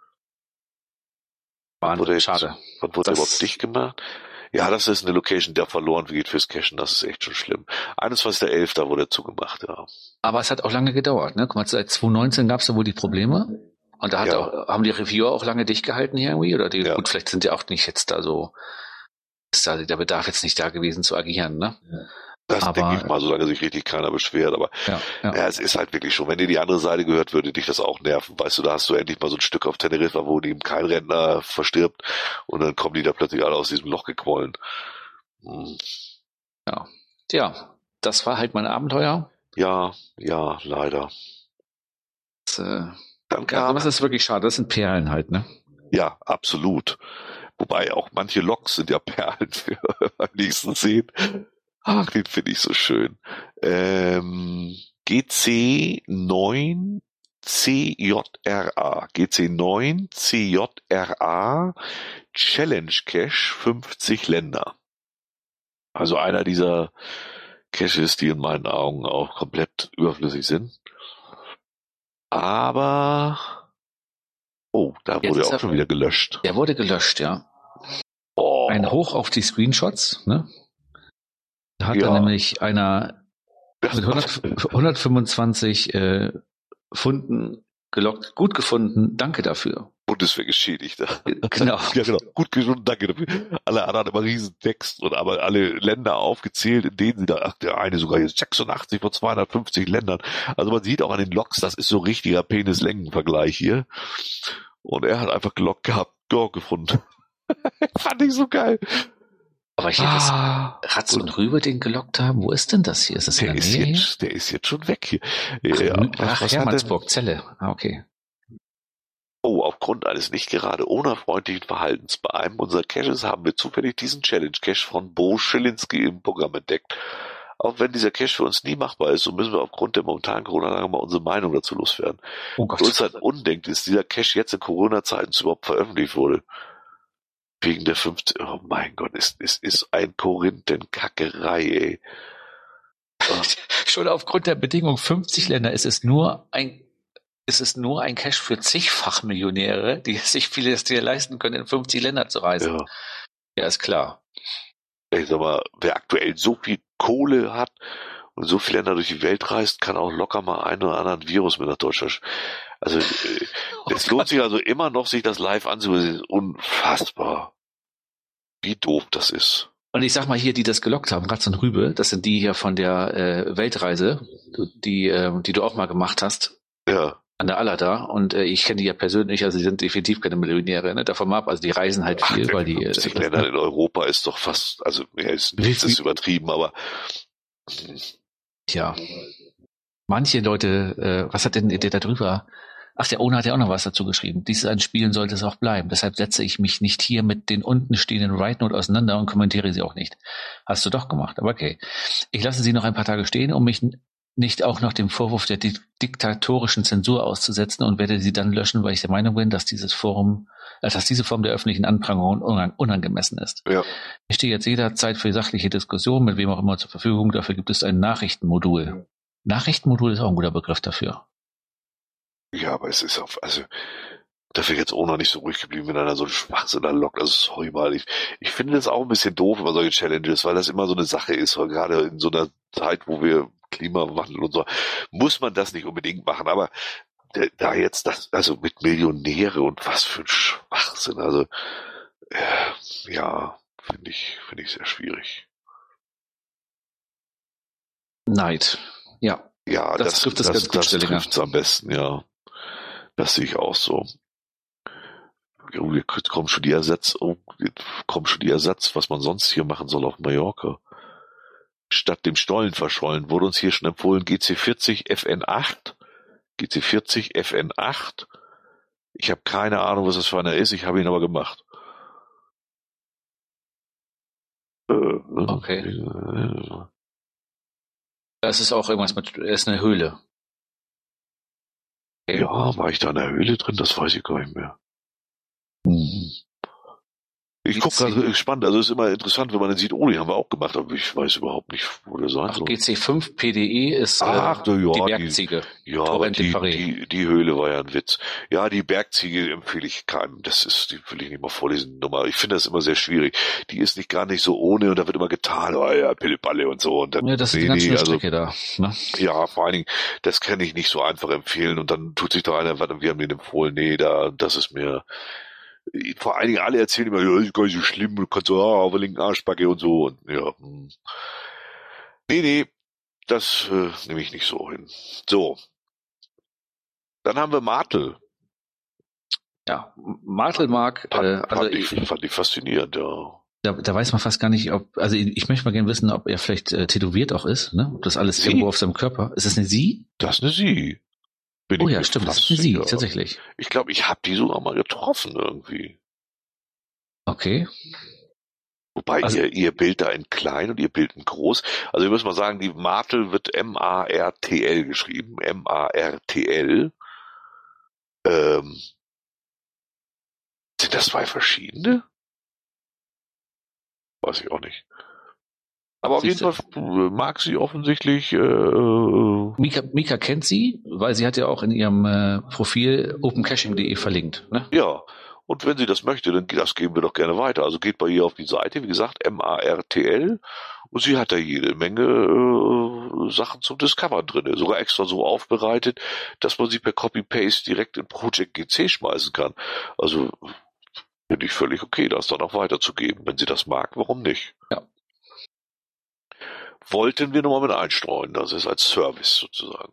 Wahnsinn, Wurde jetzt, schade. wann wurde der Das- überhaupt dicht gemacht? Ja, das ist eine Location, der verloren geht fürs Cashen. Das ist echt schon schlimm. einundzwanzigster elfter wurde er zugemacht, ja. Aber es hat auch lange gedauert, ne? Guck mal, seit zwanzig neunzehn gab's da wohl die Probleme. Und da hat Ja. auch, haben die Reviewer auch lange dicht gehalten hier irgendwie? Oder die, Ja. gut, vielleicht sind die auch nicht jetzt da so, ist da der Bedarf jetzt nicht da gewesen zu agieren, ne? Das Aber- denke ich mal, solange sich richtig keiner beschwert. Aber Ja, ja. ja, es ist halt wirklich schon, wenn dir die andere Seite gehört, würde dich das auch nerven. Weißt du, da hast du endlich mal so ein Stück auf Teneriffa, wo eben kein Rentner verstirbt und dann kommen die da plötzlich alle aus diesem Loch gequollen. Hm. Tja, das war halt mein Abenteuer. Ja, ja, leider. Das, äh, Dann ja, kam, das ist wirklich schade. Das sind Perlen halt, ne? ja, absolut. Wobei auch manche Loks sind ja Perlen für am nächsten sehen. Ach, den finde ich so schön. Ähm, G C neun C J R A. G C neun C J R A Challenge Cache fünfzig Länder. Also einer dieser Caches, die in meinen Augen auch komplett überflüssig sind. Aber oh, da Jetzt wurde ist auch er- schon wieder gelöscht. Der wurde gelöscht, ja. Oh, Ein Hoch auf die Screenshots, ne? Da hat Ja. dann nämlich einer mit hundert, hundertfünfundzwanzig äh, Funden gelockt. Gut gefunden, danke dafür. Bundeswehrgeschädigter. Genau. Ja, genau. Gut gesund, danke dafür. Alle anderen immer riesen Text und aber alle Länder aufgezählt, in denen sie da, ach, der eine sogar jetzt sechsundachtzig von zweihundertfünfzig Ländern. Also man sieht auch an den Logs, das ist so richtiger Penis-Längen-Vergleich hier. Und er hat einfach gelockt gehabt, ja, gefunden. Fand ich so geil. Aber hier das Ah, Ratz und Rübe den gelockt haben, wo ist denn das hier? Ist das in der der ist Nähe hier? jetzt, der ist jetzt schon weg hier. Ach, Ja, Nü- was- Ach was hat Hermannsburg, Celle. Ah, okay. Oh, aufgrund eines nicht gerade unerfreulichen Verhaltens bei einem unserer Caches haben wir zufällig diesen Challenge-Cache von Bo Schilinski im Programm entdeckt. Auch wenn dieser Cache für uns nie machbar ist, so müssen wir aufgrund der momentanen Corona-Lage mal unsere Meinung dazu loswerden. Oh Für uns Gott. halt undenklich ist, dieser Cache jetzt in Corona-Zeiten überhaupt veröffentlicht wurde. Wegen der fünfzig, oh mein Gott, es, es ist ein Korinthenkackerei, ey. Schon aufgrund der Bedingung fünfzig Länder ist es nur ein ist es nur ein Cache für zigfach Millionäre, die sich vieles dir leisten können, in fünfzig Länder zu reisen. Ja. Ja, ist klar. Ich sag mal, wer aktuell so viel Kohle hat und so viele Länder durch die Welt reist, kann auch locker mal einen oder anderen Virus mit nach Deutschland. sch- Also äh, es lohnt sich also immer noch, sich das live anzusehen. Es ist unfassbar, wie doof das ist. Und ich sag mal hier, die das gelockt haben, Ratz und Rübe, das sind die hier von der äh, Weltreise, die, äh, die du auch mal gemacht hast, Ja, an der Allada. Und äh, ich kenne die ja persönlich, also die sind definitiv keine Millionäre, ne? Davon mal ab, also die reisen halt viel, weil die äh, fünfzig Länder in Europa ist doch fast, also mehr ist nichts ist übertrieben, aber ja. Manche Leute, äh, was hat denn der da drüber? Ach, der Owner hat ja auch noch was dazu geschrieben. Dies ist ein Spiel und sollte es auch bleiben. Deshalb setze ich mich nicht hier mit den unten stehenden Write Note auseinander und kommentiere sie auch nicht. Hast du doch gemacht, aber okay. Ich lasse sie noch ein paar Tage stehen, um mich n- nicht auch noch dem Vorwurf der di diktatorischen Zensur auszusetzen und werde sie dann löschen, weil ich der Meinung bin, dass dieses Forum, äh, dass diese Form der öffentlichen Anprangerung unang unangemessen ist. ja. Ich stehe jetzt jederzeit für sachliche Diskussion, mit wem auch immer zur Verfügung. Dafür gibt es ein Nachrichtenmodul. Nachrichtenmodul ist auch ein guter Begriff dafür. Ja, aber es ist auf, also da wäre jetzt auch noch nicht so ruhig geblieben, wenn einer so einen Schwachsinn da lockt. Also sorry mal, ich, ich finde das auch ein bisschen doof über solche Challenges, weil das immer so eine Sache ist, weil gerade in so einer Zeit, wo wir Klimawandel und so, muss man das nicht unbedingt machen. Aber der, da jetzt das, also mit Millionäre und was für ein Schwachsinn, also äh, ja, finde ich, finde ich sehr schwierig. Neid. Ja. Ja, das, das trifft das, das, ganz gut, das Stellinger. trifft's am besten, ja. Das sehe ich auch so. Oh, jetzt kommen schon die Ersatz, oh, jetzt kommen schon die Ersatz, was man sonst hier machen soll auf Mallorca. Statt dem Stollen verschollen wurde uns hier schon empfohlen G C vierzig F N acht. G C vierzig F N acht. Ich habe keine Ahnung, was das für einer ist, ich habe ihn aber gemacht. Okay. Das ist auch irgendwas mit, er ist eine Höhle. Okay. Ja, war ich da in der Höhle drin? Das weiß ich gar nicht mehr. Hm. Ich gucke gerade gespannt, also ist immer interessant, wenn man dann sieht, oh, die haben wir auch gemacht, aber ich weiß überhaupt nicht, wo der sein soll. G C fünf P D E ist Ach, äh, ja, die Bergziege. Die, ja, aber die, die, die Höhle war ja ein Witz. Ja, die Bergziege empfehle ich keinem. Das ist, die will ich nicht mal vorlesen. Nummer. Ich finde das immer sehr schwierig. Die ist nicht gar nicht so ohne und da wird immer getan, oh ja, Pillepalle und so. Und dann, ja, das ist nee, die ganz nee, schöne also, Strecke da. Ne? Ja, vor allen Dingen, das kann ich nicht so einfach empfehlen und dann tut sich doch einer, warte, wir haben den empfohlen, nee, da, das ist mir, vor allen Dingen alle erzählen immer, ja, ist gar nicht so schlimm, du kannst so, ah, auf der linken Arschbacke und so und ja. Hm. Nee, nee, das äh, nehme ich nicht so hin. So. Dann haben wir Martel. Ja, Martelmark, Fand, äh, also fand, ich, fand ich faszinierend, ja. Da, da weiß man fast gar nicht, ob, also ich, ich möchte mal gerne wissen, ob er vielleicht äh, tätowiert auch ist, ne? Ob das alles Sie? irgendwo auf seinem Körper. Ist das eine Sie? Das ist eine Sie. Bin Oh ich ja, mir stimmt, das fast ist eine Sie, sicher. tatsächlich. Ich glaube, ich habe die sogar mal getroffen irgendwie. Okay. Wobei Also- ihr, ihr Bild da in klein und ihr Bild in groß. Also wir müssen mal sagen, die Martel wird M A R T L geschrieben. M A R T L. Ähm, sind das zwei verschiedene? Weiß ich auch nicht. Aber auf jeden Siehste. Fall mag sie offensichtlich. Äh, äh, Mika, Mika kennt sie, weil sie hat ja auch in ihrem äh, Profil opencaching punkt de verlinkt. Ne? ja, und wenn sie das möchte, dann das geben wir doch gerne weiter. Also geht bei ihr auf die Seite, wie gesagt, M A R T L. Und sie hat da jede Menge äh, Sachen zum Discovern drin. Sogar extra so aufbereitet, dass man sie per Copy-Paste direkt in Project G C schmeißen kann. Also finde ich völlig okay, das dann auch weiterzugeben. Wenn sie das mag, warum nicht? Ja. Wollten wir nochmal mit einstreuen. Das ist als Service sozusagen.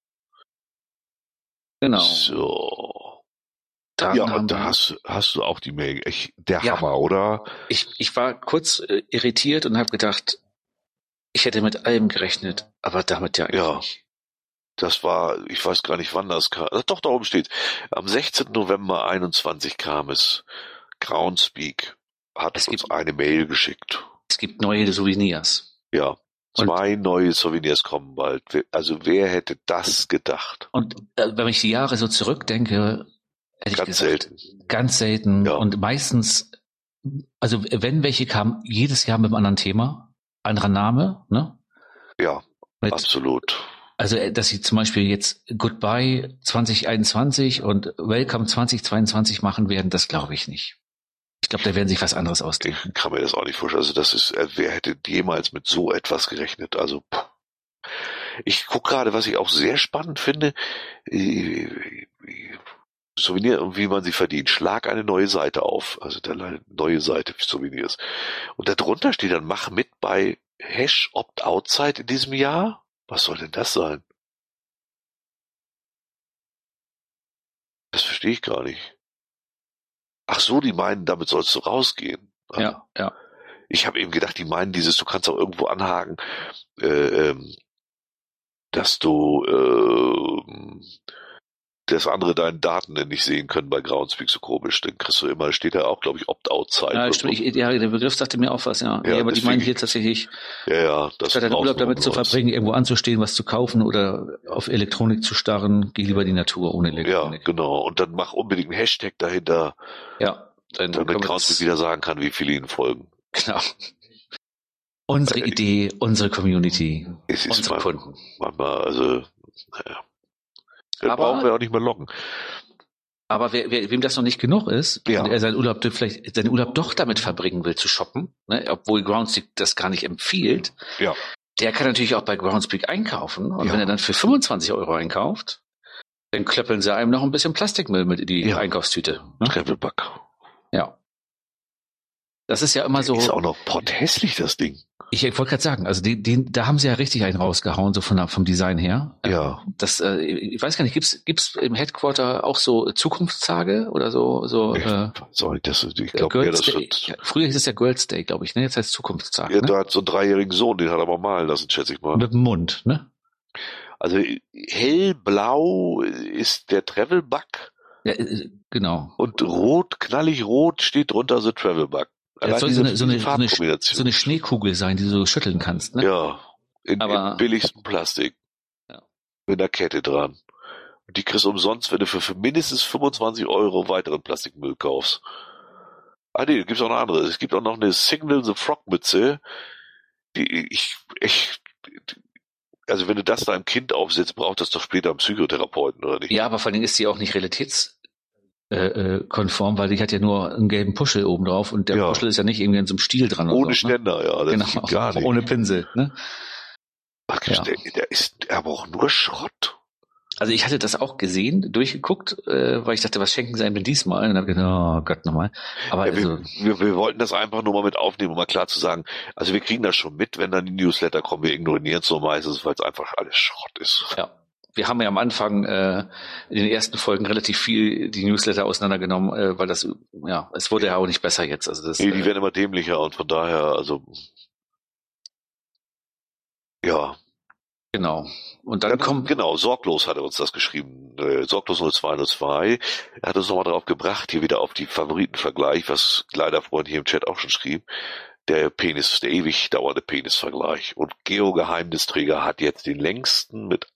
Genau. So. Dann Ja, haben und da wir- hast, hast du auch die Mail. Ich, der Ja. Hammer, oder? Ich, ich war kurz äh, irritiert und habe gedacht, ich hätte mit allem gerechnet, aber damit ja eigentlich Ja. nicht. Das war, ich weiß gar nicht, wann das kam. Ach, doch, da oben steht. Am sechzehnten November einundzwanzig kam es. Groundspeak hat Es uns gibt- eine Mail geschickt. Es gibt neue Souvenirs. Ja. Und- Zwei neue Souvenirs kommen bald. Wer- Also wer hätte das gedacht? Und äh, wenn ich die Jahre so zurückdenke, hätte ich Ganz gesagt, selten. ganz selten Ja. und meistens, also wenn welche kamen, jedes Jahr mit einem anderen Thema, anderer Name, ne? Ja, Mit, absolut. also äh, dass sie zum Beispiel jetzt Goodbye zwanzig einundzwanzig und Welcome zwanzig zweiundzwanzig machen werden, das glaube ich nicht. Ich glaube, da werden sich was anderes ausdenken. Ich kann mir das auch nicht vorstellen. Also das ist, äh, wer hätte jemals mit so etwas gerechnet? Also puh. Ich gucke gerade, was ich auch sehr spannend finde. Äh, Souvenir und wie man sie verdient. Schlag eine neue Seite auf. Also der neue Seite für Souvenirs. Und darunter steht dann, mach mit bei Hash Opt-out-Zeit in diesem Jahr. Was soll denn das sein? Das verstehe ich gar nicht. Ach so, die meinen, damit sollst du rausgehen. Ja, ja. Ich habe eben gedacht, die meinen dieses, du kannst auch irgendwo anhaken, äh, ähm, dass du äh, das andere deine Daten nicht sehen können bei Groundspeak, so komisch. Dann kriegst du immer, steht da auch, glaube ich, Opt-out-Zeit. Ja, oder stimmt. so. Ich, ja, der Begriff sagte mir auch was, ja. Ja, nee, aber die deswegen- meinen hier tatsächlich, ja, ja, das statt deinen Urlaub damit zu verbringen, irgendwo anzustehen, was zu kaufen oder auf Elektronik zu starren, geh lieber in die Natur ohne Ja, Elektronik. genau. Und dann mach unbedingt einen Hashtag dahinter, Ja, dann damit können wir Groundspeak das, wieder sagen kann, wie viele ihnen folgen. genau. Unsere Äh, Idee, unsere Community, Es ist unsere mal, Kunden. manchmal, also, naja. Dann Aber- brauchen wir auch nicht mehr loggen. Aber wer, wer, wem das noch nicht genug ist, Ja. und er seinen Urlaub vielleicht seinen Urlaub doch damit verbringen will zu shoppen, ne, obwohl Groundspeak das gar nicht empfiehlt, Ja. der kann natürlich auch bei Groundspeak einkaufen. Und Ja. wenn er dann für fünfundzwanzig Euro einkauft, dann klöppeln sie einem noch ein bisschen Plastikmüll mit in die Ja. Einkaufstüte. Ne? Travelback. Ja. Das ist ja immer so. Ist auch noch potthässlich, das Ding. Ich wollte gerade sagen, also die, die, da haben sie ja richtig einen rausgehauen, so von, vom Design her. Ja. Das, äh, ich weiß gar nicht, gibt's, gibt's im Headquarter auch so Zukunftstage oder so, so, Ich, äh, sorry, das, ich glaube, ja, das wird, ja, früher hieß es ja Girls Day, glaube ich, ne? Jetzt heißt es Zukunftstag. Ja, ne? da hat so einen dreijährigen Sohn, den hat er mal malen lassen, schätze ich mal. Mit dem Mund, ne? Also hellblau ist der Travel Bug. Ja, äh, genau. Und rot, knallig rot steht drunter The Travel Bug. Ja, das soll so eine, so, eine, so, eine, so eine Schneekugel sein, die du so schütteln kannst, ne? Ja, in, Aber, in billigstem Plastik. Ja. Mit einer Kette dran. Und die kriegst du umsonst, wenn du für, für mindestens fünfundzwanzig Euro weiteren Plastikmüll kaufst. Ah nee, gibt's auch noch andere. Es gibt auch noch eine Signal the Frog Mütze, die ich echt, also wenn du das deinem Kind aufsetzt, braucht das doch später einen Psychotherapeuten, oder nicht? Ja, aber vor allem ist die auch nicht realitätskonform, äh, konform, weil die hat ja nur einen gelben Puschel oben drauf und der Ja. Puschel ist ja nicht irgendwie in so einem Stiel dran. Ohne oder so, Ständer, ne? Ja. Das genau, geht gar nicht. ohne Pinsel, ne? Ach, Ja. der, der ist aber auch nur Schrott. Also ich hatte das auch gesehen, durchgeguckt, äh, weil ich dachte, was schenken sie einem denn diesmal? Und dann habe ich gedacht, oh Gott, nochmal. Aber Ja, wir, also, wir, wir wollten das einfach nur mal mit aufnehmen, um mal klar zu sagen, also wir kriegen das schon mit, wenn dann die Newsletter kommen, wir ignorieren es so meistens, weil es einfach alles Schrott ist. ja. Wir haben ja am Anfang äh, in den ersten Folgen relativ viel die Newsletter auseinandergenommen, äh, weil das, ja, es wurde ja auch nicht besser jetzt. Also das, Nee, die äh, werden immer dämlicher und von daher, also ja. genau. Und dann Ganz, kommt genau, Sorglos hat er uns das geschrieben. Äh, Sorglos null zwei null zwei. Er hat uns nochmal drauf gebracht, hier wieder auf die Favoritenvergleich, was leider Freund hier im Chat auch schon schrieb. Der Penis, der ewig dauernde Penisvergleich. Und Geo Geheimnisträger hat jetzt den längsten mit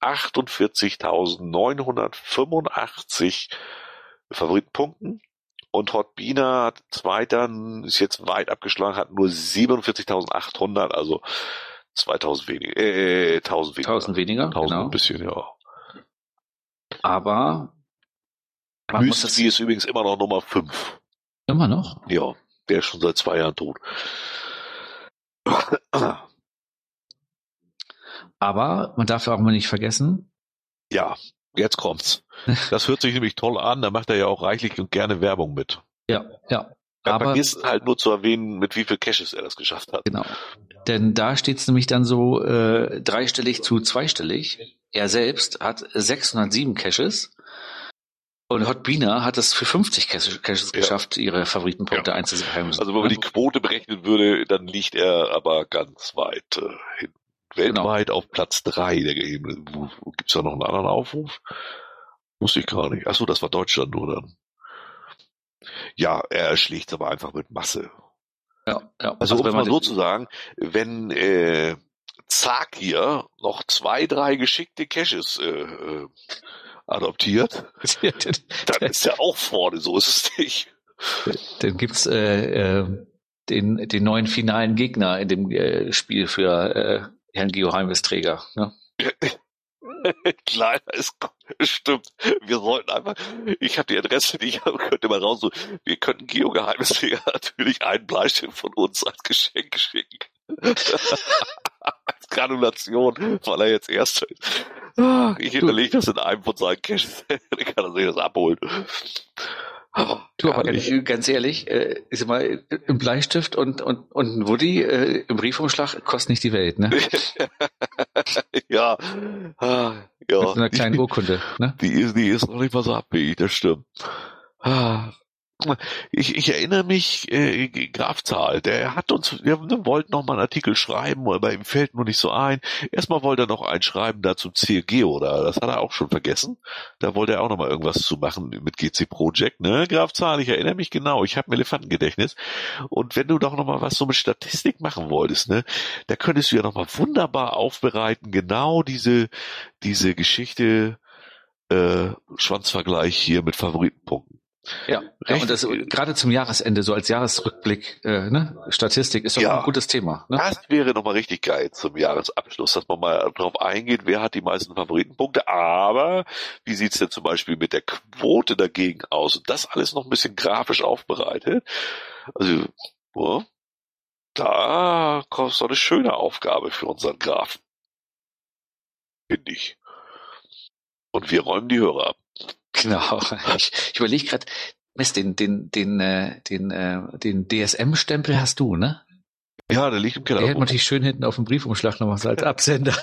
achtundvierzigtausendneunhundertfünfundachtzig Favoritenpunkten. Und Hot Bina hat zweiter, ist jetzt weit abgeschlagen, hat nur siebenundvierzigtausendachthundert, also zweitausend weniger, äh, tausend weniger. tausend weniger, tausend genau. ein bisschen, ja. Aber man muss das Mystery ist übrigens immer noch Nummer fünf. immer noch. Ja, der ist schon seit zwei Jahren tot. Aber man darf ja auch mal nicht vergessen. Ja, jetzt kommt's. Das hört sich nämlich toll an, da macht er ja auch reichlich und gerne Werbung mit. Ja, ja. Er aber vergisst halt nur zu erwähnen, mit wie viel Caches er das geschafft hat. Genau. Denn da steht's nämlich dann so äh, dreistellig zu zweistellig. Er selbst hat sechshundertsieben Caches und Hot Bina hat es für fünfzig Caches, Caches Ja. geschafft, ihre Favoritenpunkte Ja. einzuheimsen. Also wenn man die Quote berechnen würde, dann liegt er aber ganz weit äh, hin. Weltweit Genau. auf Platz drei der Gegebenen. Gibt's da noch einen anderen Aufruf? Wusste ich gar nicht. Achso, das war Deutschland nur dann. Ja, er schlägt aber einfach mit Masse. Ja, ja. Also, Also um wenn es mal man so zu sagen, wenn äh, Zack hier noch zwei, drei geschickte Caches äh, äh, adoptiert, dann ist er auch vorne, so ist es nicht. dann gibt's äh, äh, den den neuen finalen Gegner in dem äh, Spiel für äh, Herrn Geheimnisträger. Ne? Kleiner ist stimmt. Wir sollten einfach, ich habe die Adresse nicht, aber könnte mal raus, so, wir könnten Geo Geheimnisträger natürlich einen Bleistift von uns als Geschenk schicken. Als Gratulation, weil er jetzt Erster ist. Ich hinterlege das in einem von seinen Caches, dann kann er sich das abholen. Du, aber ganz, ganz ehrlich, äh, ist mal ein Bleistift und, und, und ein Woody äh, im Briefumschlag kostet nicht die Welt, ne? Ja, ah, ja. Mit so einer kleinen Urkunde, ne? Die ist, die ist noch nicht mal so abwegig, das stimmt. Ah. Ich, ich erinnere mich, äh, Graf Zahl, der hat uns, wir wollten noch mal einen Artikel schreiben, aber ihm fällt nur nicht so ein. Erstmal wollte er noch einen schreiben da zum C G oder das hat er auch schon vergessen. Da wollte er auch noch mal irgendwas zu machen mit G C Project, ne? Graf Zahl, ich erinnere mich genau, ich habe ein Elefantengedächtnis. Und wenn du doch noch mal was so mit Statistik machen wolltest, ne, da könntest du ja noch mal wunderbar aufbereiten, genau diese, diese Geschichte, äh, Schwanzvergleich hier mit Favoritenpunkten. Ja, ja, und das gerade zum Jahresende, so als Jahresrückblick, äh, ne, Statistik ist doch Ja. ein gutes Thema. Ne? Das wäre nochmal richtig geil zum Jahresabschluss, dass man mal darauf eingeht, wer hat die meisten Favoritenpunkte, aber wie sieht's denn zum Beispiel mit der Quote dagegen aus? Und das alles noch ein bisschen grafisch aufbereitet. Also, ja, da kommt so eine schöne Aufgabe für unseren Grafen. Finde ich. Und wir räumen die Hörer ab. Genau. Ich, ich überlege gerade, Mist, den, den, den, äh, den, äh, den D S M-Stempel hast du, ne? Ja, der liegt im Keller. Der hätte natürlich schön hinten auf dem Briefumschlag nochmal so als Absender.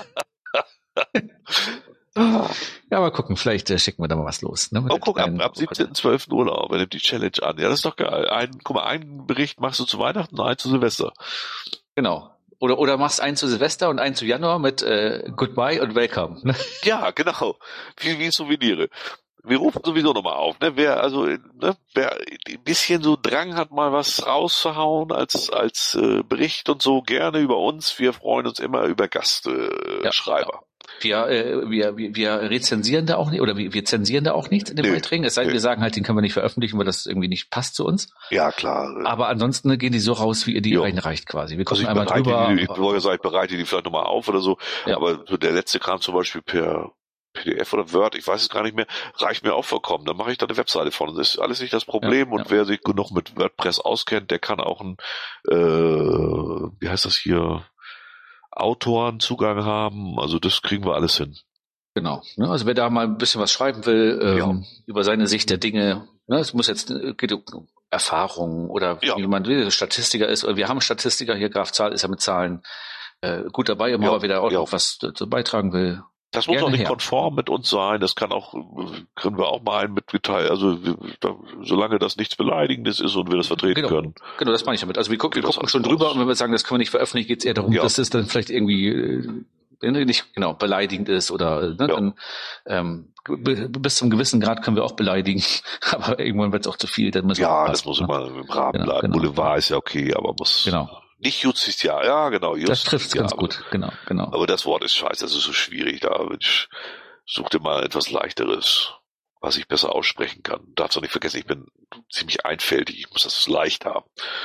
Ja, mal gucken, vielleicht äh, schicken wir da mal was los. Ne, oh, guck, ab, ab siebzehnten zwölften Urlaub, er nimmt die Challenge an. Ja, das ist doch geil. Ein, guck mal, einen Bericht machst du zu Weihnachten, einen zu Silvester. Genau. Oder, oder machst einen zu Silvester und einen zu Januar mit äh, Goodbye und Welcome. Ne? Ja, genau. Wie, wie Souvenire. Wir rufen sowieso nochmal auf, ne? Wer also, ne, wer ein bisschen so Drang hat, mal was rauszuhauen als als äh, Bericht und so, gerne über uns. Wir freuen uns immer über Gastschreiber. Äh, ja, Schreiber. Wir, äh, wir, wir, wir rezensieren da auch nicht, oder wir, wir zensieren da auch nichts in den Nee, Beiträgen. Es sei denn, nee. wir sagen halt, den können wir nicht veröffentlichen, weil das irgendwie nicht passt zu uns. Ja, klar. Aber ansonsten gehen die so raus, wie ihr die Jo. reinreicht quasi. Wir Also gucken ich einmal bereite drüber. die, ich wollte sagen, ich bereite die vielleicht nochmal auf oder so. Ja. Aber so der letzte kam zum Beispiel per P D F oder Word, ich weiß es gar nicht mehr, reicht mir auch vollkommen. Dann mache ich da eine Webseite von. Das ist alles nicht das Problem. Ja, und ja. wer sich genug mit WordPress auskennt, der kann auch ein, äh, wie heißt das hier, Autorenzugang haben. Also das kriegen wir alles hin. Genau. Ne? Also wer da mal ein bisschen was schreiben will, ähm, Ja. über seine Sicht der Dinge, ne? Es muss jetzt äh, geht um Erfahrungen oder Ja. wie man will, Statistiker ist. Oder wir haben einen Statistiker hier, Graf Zahl ist ja mit Zahlen äh, gut dabei, immer Ja, mal wieder auch ja. noch was dazu beitragen will. Das muss Gerne auch nicht her. konform mit uns sein. Das kann auch, können wir auch mal einen mitgeteilt. Also wir, da, solange das nichts Beleidigendes ist und wir das vertreten Genau. können. Genau, das meine ich damit. Also wir gucken, wir Geht das gucken alles schon raus. drüber und wenn wir sagen, das können wir nicht veröffentlichen, geht es eher darum, Ja. dass es dann vielleicht irgendwie äh, nicht genau beleidigend ist oder ne, Ja. dann ähm, b- bis zum gewissen Grad können wir auch beleidigen, aber irgendwann wird es auch zu viel, dann müssen wir Ja, aufpassen, das muss ne? immer im Rahmen Genau, bleiben. genau. Boulevard ist ja okay, aber muss Genau. nicht Justiziar. Ja, genau. Das trifft es ganz Justiziar. gut, genau, genau. Aber das Wort ist scheiße, das ist so schwierig. Da ich, such dir mal etwas Leichteres, was ich besser aussprechen kann. Darfst du nicht vergessen, ich bin ziemlich einfältig. Ich muss das leicht haben.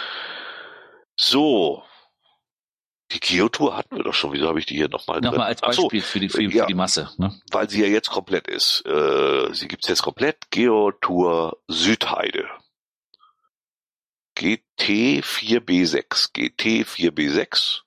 So. Die Geotour hatten wir doch schon. Wieso habe ich die hier nochmal drin? Nochmal als Ach so, Beispiel für die, für, ja. für die Masse. Ne? Weil sie ja jetzt komplett ist. Äh, sie gibt's jetzt komplett. Geotour Südheide. G T vier B sechs. G T vier B sechs.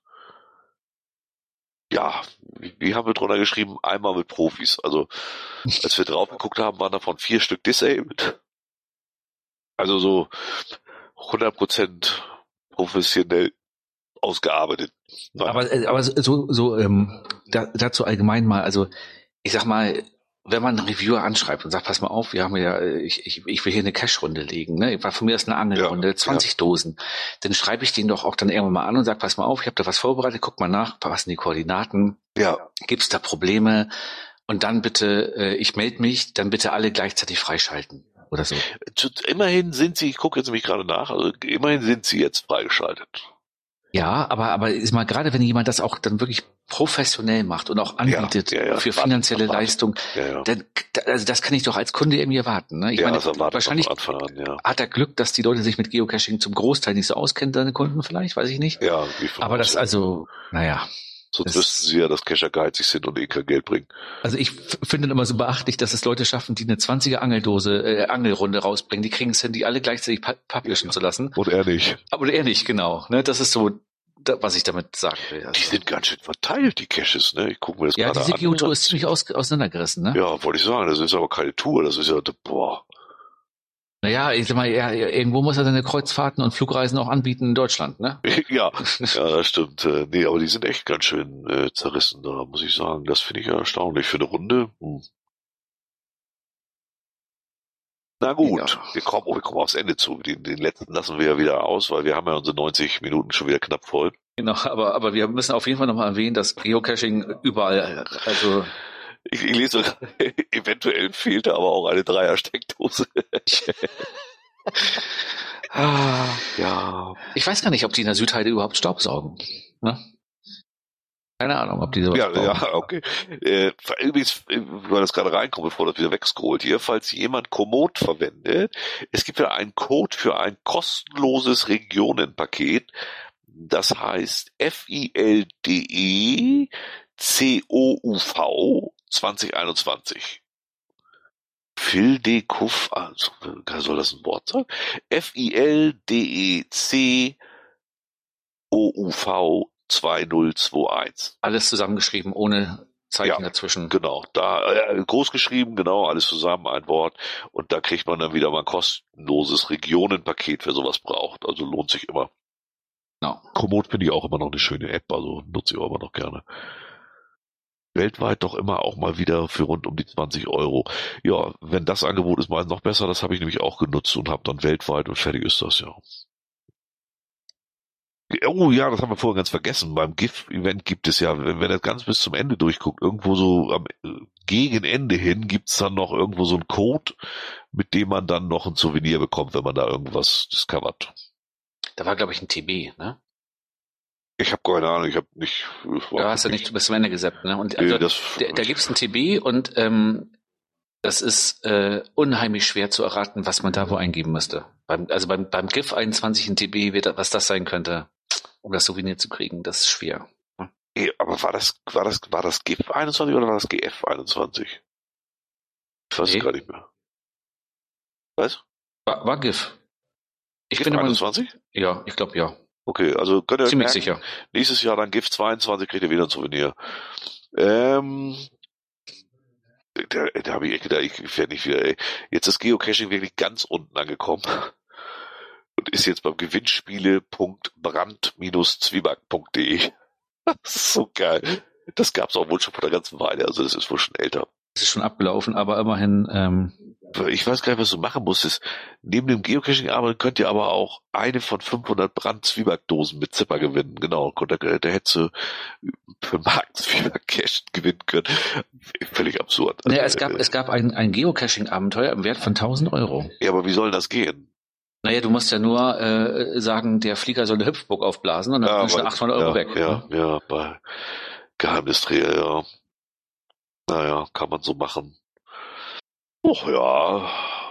Ja, wie, wie haben wir drunter geschrieben? Einmal mit Profis. Also, als wir drauf geguckt haben, waren davon vier Stück disabled. Also so hundert Prozent professionell ausgearbeitet. Naja. Aber, äh, aber so, so ähm, da, dazu allgemein mal, also ich sag mal, wenn man einen Reviewer anschreibt und sagt, pass mal auf, wir haben ja, ich, ich, ich will hier eine Cash-Runde legen, ne? Von mir ist eine Angelrunde, Ja, zwanzig ja. Dosen. Dann schreibe ich den doch auch dann irgendwann mal an und sag, pass mal auf, ich habe da was vorbereitet, guck mal nach, passen die Koordinaten, Ja, gibt's da Probleme? Und dann bitte, äh, ich melde mich, dann bitte alle gleichzeitig freischalten oder so. zu, immerhin sind sie, ich gucke jetzt nämlich gerade nach, also immerhin sind sie jetzt freigeschaltet. Ja, aber aber ist mal gerade, wenn jemand das auch dann wirklich professionell macht und auch anbietet Ja, ja, ja. für Warte, finanzielle warte. Leistung, Ja, ja. dann also das kann ich doch als Kunde irgendwie erwarten. Ne? Ich ja, meine, das erwartet wahrscheinlich von Anfang an, ja. hat er Glück, dass die Leute sich mit Geocaching zum Großteil nicht so auskennen, seine Kunden vielleicht, weiß ich nicht. Ja, wie von Aber das aus, ja. also, naja. Sonst das- wüssten sie ja, dass Cacher geizig sind und eh kein Geld bringen. Also ich f- finde immer so beachtlich, dass es Leute schaffen, die eine zwanziger Angeldose, äh, Angelrunde rausbringen. Die kriegen es hin, die alle gleichzeitig pu- publishen zu lassen. Und er nicht. Aber er nicht, genau. Ne? Das ist so, da, was ich damit sagen will. Also, Die sind ganz schön verteilt, die Caches, ne? Ich gucke mir das ja, gerade diese an. Geotour ist ziemlich aus, auseinandergerissen, ne? Ja, wollte ich sagen, das ist aber keine Tour, das ist ja, boah. Naja, ich sag mal, ja, irgendwo muss er seine Kreuzfahrten und Flugreisen auch anbieten in Deutschland, ne? Ja, ja, das stimmt. Äh, Nee, aber die sind echt ganz schön äh, zerrissen da, muss ich sagen. Das finde ich ja erstaunlich. Für eine Runde. Hm. Na gut, Ja. wir kommen, oh, wir kommen aufs Ende zu. Den, den letzten lassen wir ja wieder aus, weil wir haben ja unsere neunzig Minuten schon wieder knapp voll. Genau, aber, aber wir müssen auf jeden Fall nochmal erwähnen, dass Geocaching überall, also Ich, ich lese, eventuell fehlte aber auch eine Dreier-Steckdose. ah, ja. ich weiß gar nicht, ob die in der Südheide überhaupt Staubsaugen. Ne? Keine Ahnung, ob die sowas Ja, brauchen. ja, okay. Äh, übrigens, äh, weil das gerade reinkommt, bevor das wieder wegscrollt hier, falls jemand Komoot verwendet, es gibt ja einen Code für ein kostenloses Regionenpaket, das heißt F I L D E C O U V zwanzig einundzwanzig. Fildekuf, also, soll das ein Wort sein? F I L D E C O U V zweitausendzweiundzwanzig. Alles zusammengeschrieben, ohne Zeichen Ja, dazwischen. Genau, da äh, groß geschrieben, genau, alles zusammen, ein Wort. Und da kriegt man dann wieder mal ein kostenloses Regionenpaket, wer sowas braucht. Also lohnt sich immer. No. Komoot finde ich auch immer noch eine schöne App, also nutze ich auch immer noch gerne. Weltweit doch immer auch mal wieder für rund um die zwanzig Euro. Ja, wenn das Angebot ist, mal noch besser, das habe ich nämlich auch genutzt und habe dann weltweit und fertig ist das, ja. Oh ja, das haben wir vorhin ganz vergessen. Beim GIF-Event gibt es ja, wenn, wenn er ganz bis zum Ende durchguckt, irgendwo so am gegen Ende hin gibt's dann noch irgendwo so einen Code, mit dem man dann noch ein Souvenir bekommt, wenn man da irgendwas discovert. Da war, glaube ich, ein T B, ne? Ich habe keine Ahnung, ich habe nicht... Da hast du nicht bis zum Ende gesappt, ne? Und Nee, also, das- da, da gibt's ein T B und ähm, das ist äh, unheimlich schwer zu erraten, was man da wo eingeben müsste. Beim, also beim, beim GIF einundzwanzig ein T B, wird, was das sein könnte, um das Souvenir zu kriegen, das ist schwer. Nee, aber war das, war das, war das GIF einundzwanzig oder war das G F einundzwanzig? Ich weiß Nee. es gar nicht mehr. Was? War, war GIF. Ich GIF bin aber, einundzwanzig? ja, ich glaube ja. Okay, also könnt ihr euch Ziemlich merken, sicher. nächstes Jahr dann GIF zweiundzwanzig kriegt ihr wieder ein Souvenir. Ähm, da, da habe ich echt gedacht, ich, ich werde nicht wieder, ey. Jetzt ist Geocaching wirklich ganz unten angekommen. Und ist jetzt beim Gewinnspiele punkt brand zwieback punkt de. Das ist so geil. Das gab's auch wohl schon vor der ganzen Weile, also das ist wohl schon älter. Es ist schon abgelaufen, aber immerhin, ähm, Ich weiß gar nicht, was du machen musstest. Neben dem Geocaching arbeiten könnt ihr aber auch eine von fünfhundert Brand-Zwieback-Dosen mit Zipper gewinnen. Genau, da, da hättest du für Markt Zwieback-Cache gewinnen können. Völlig absurd. naja, Also, es gab, äh, es gab ein, ein Geocaching-Abenteuer im Wert von tausend Euro. Ja, aber wie soll das gehen? Naja, du musst ja nur äh, sagen, der Flieger soll eine Hüpfburg aufblasen und dann Ja, sind schon aber- achthundert Euro ja, weg. Ja, ne? ja, bei Geheimnisträger, ja. Naja, kann man so machen. Och ja.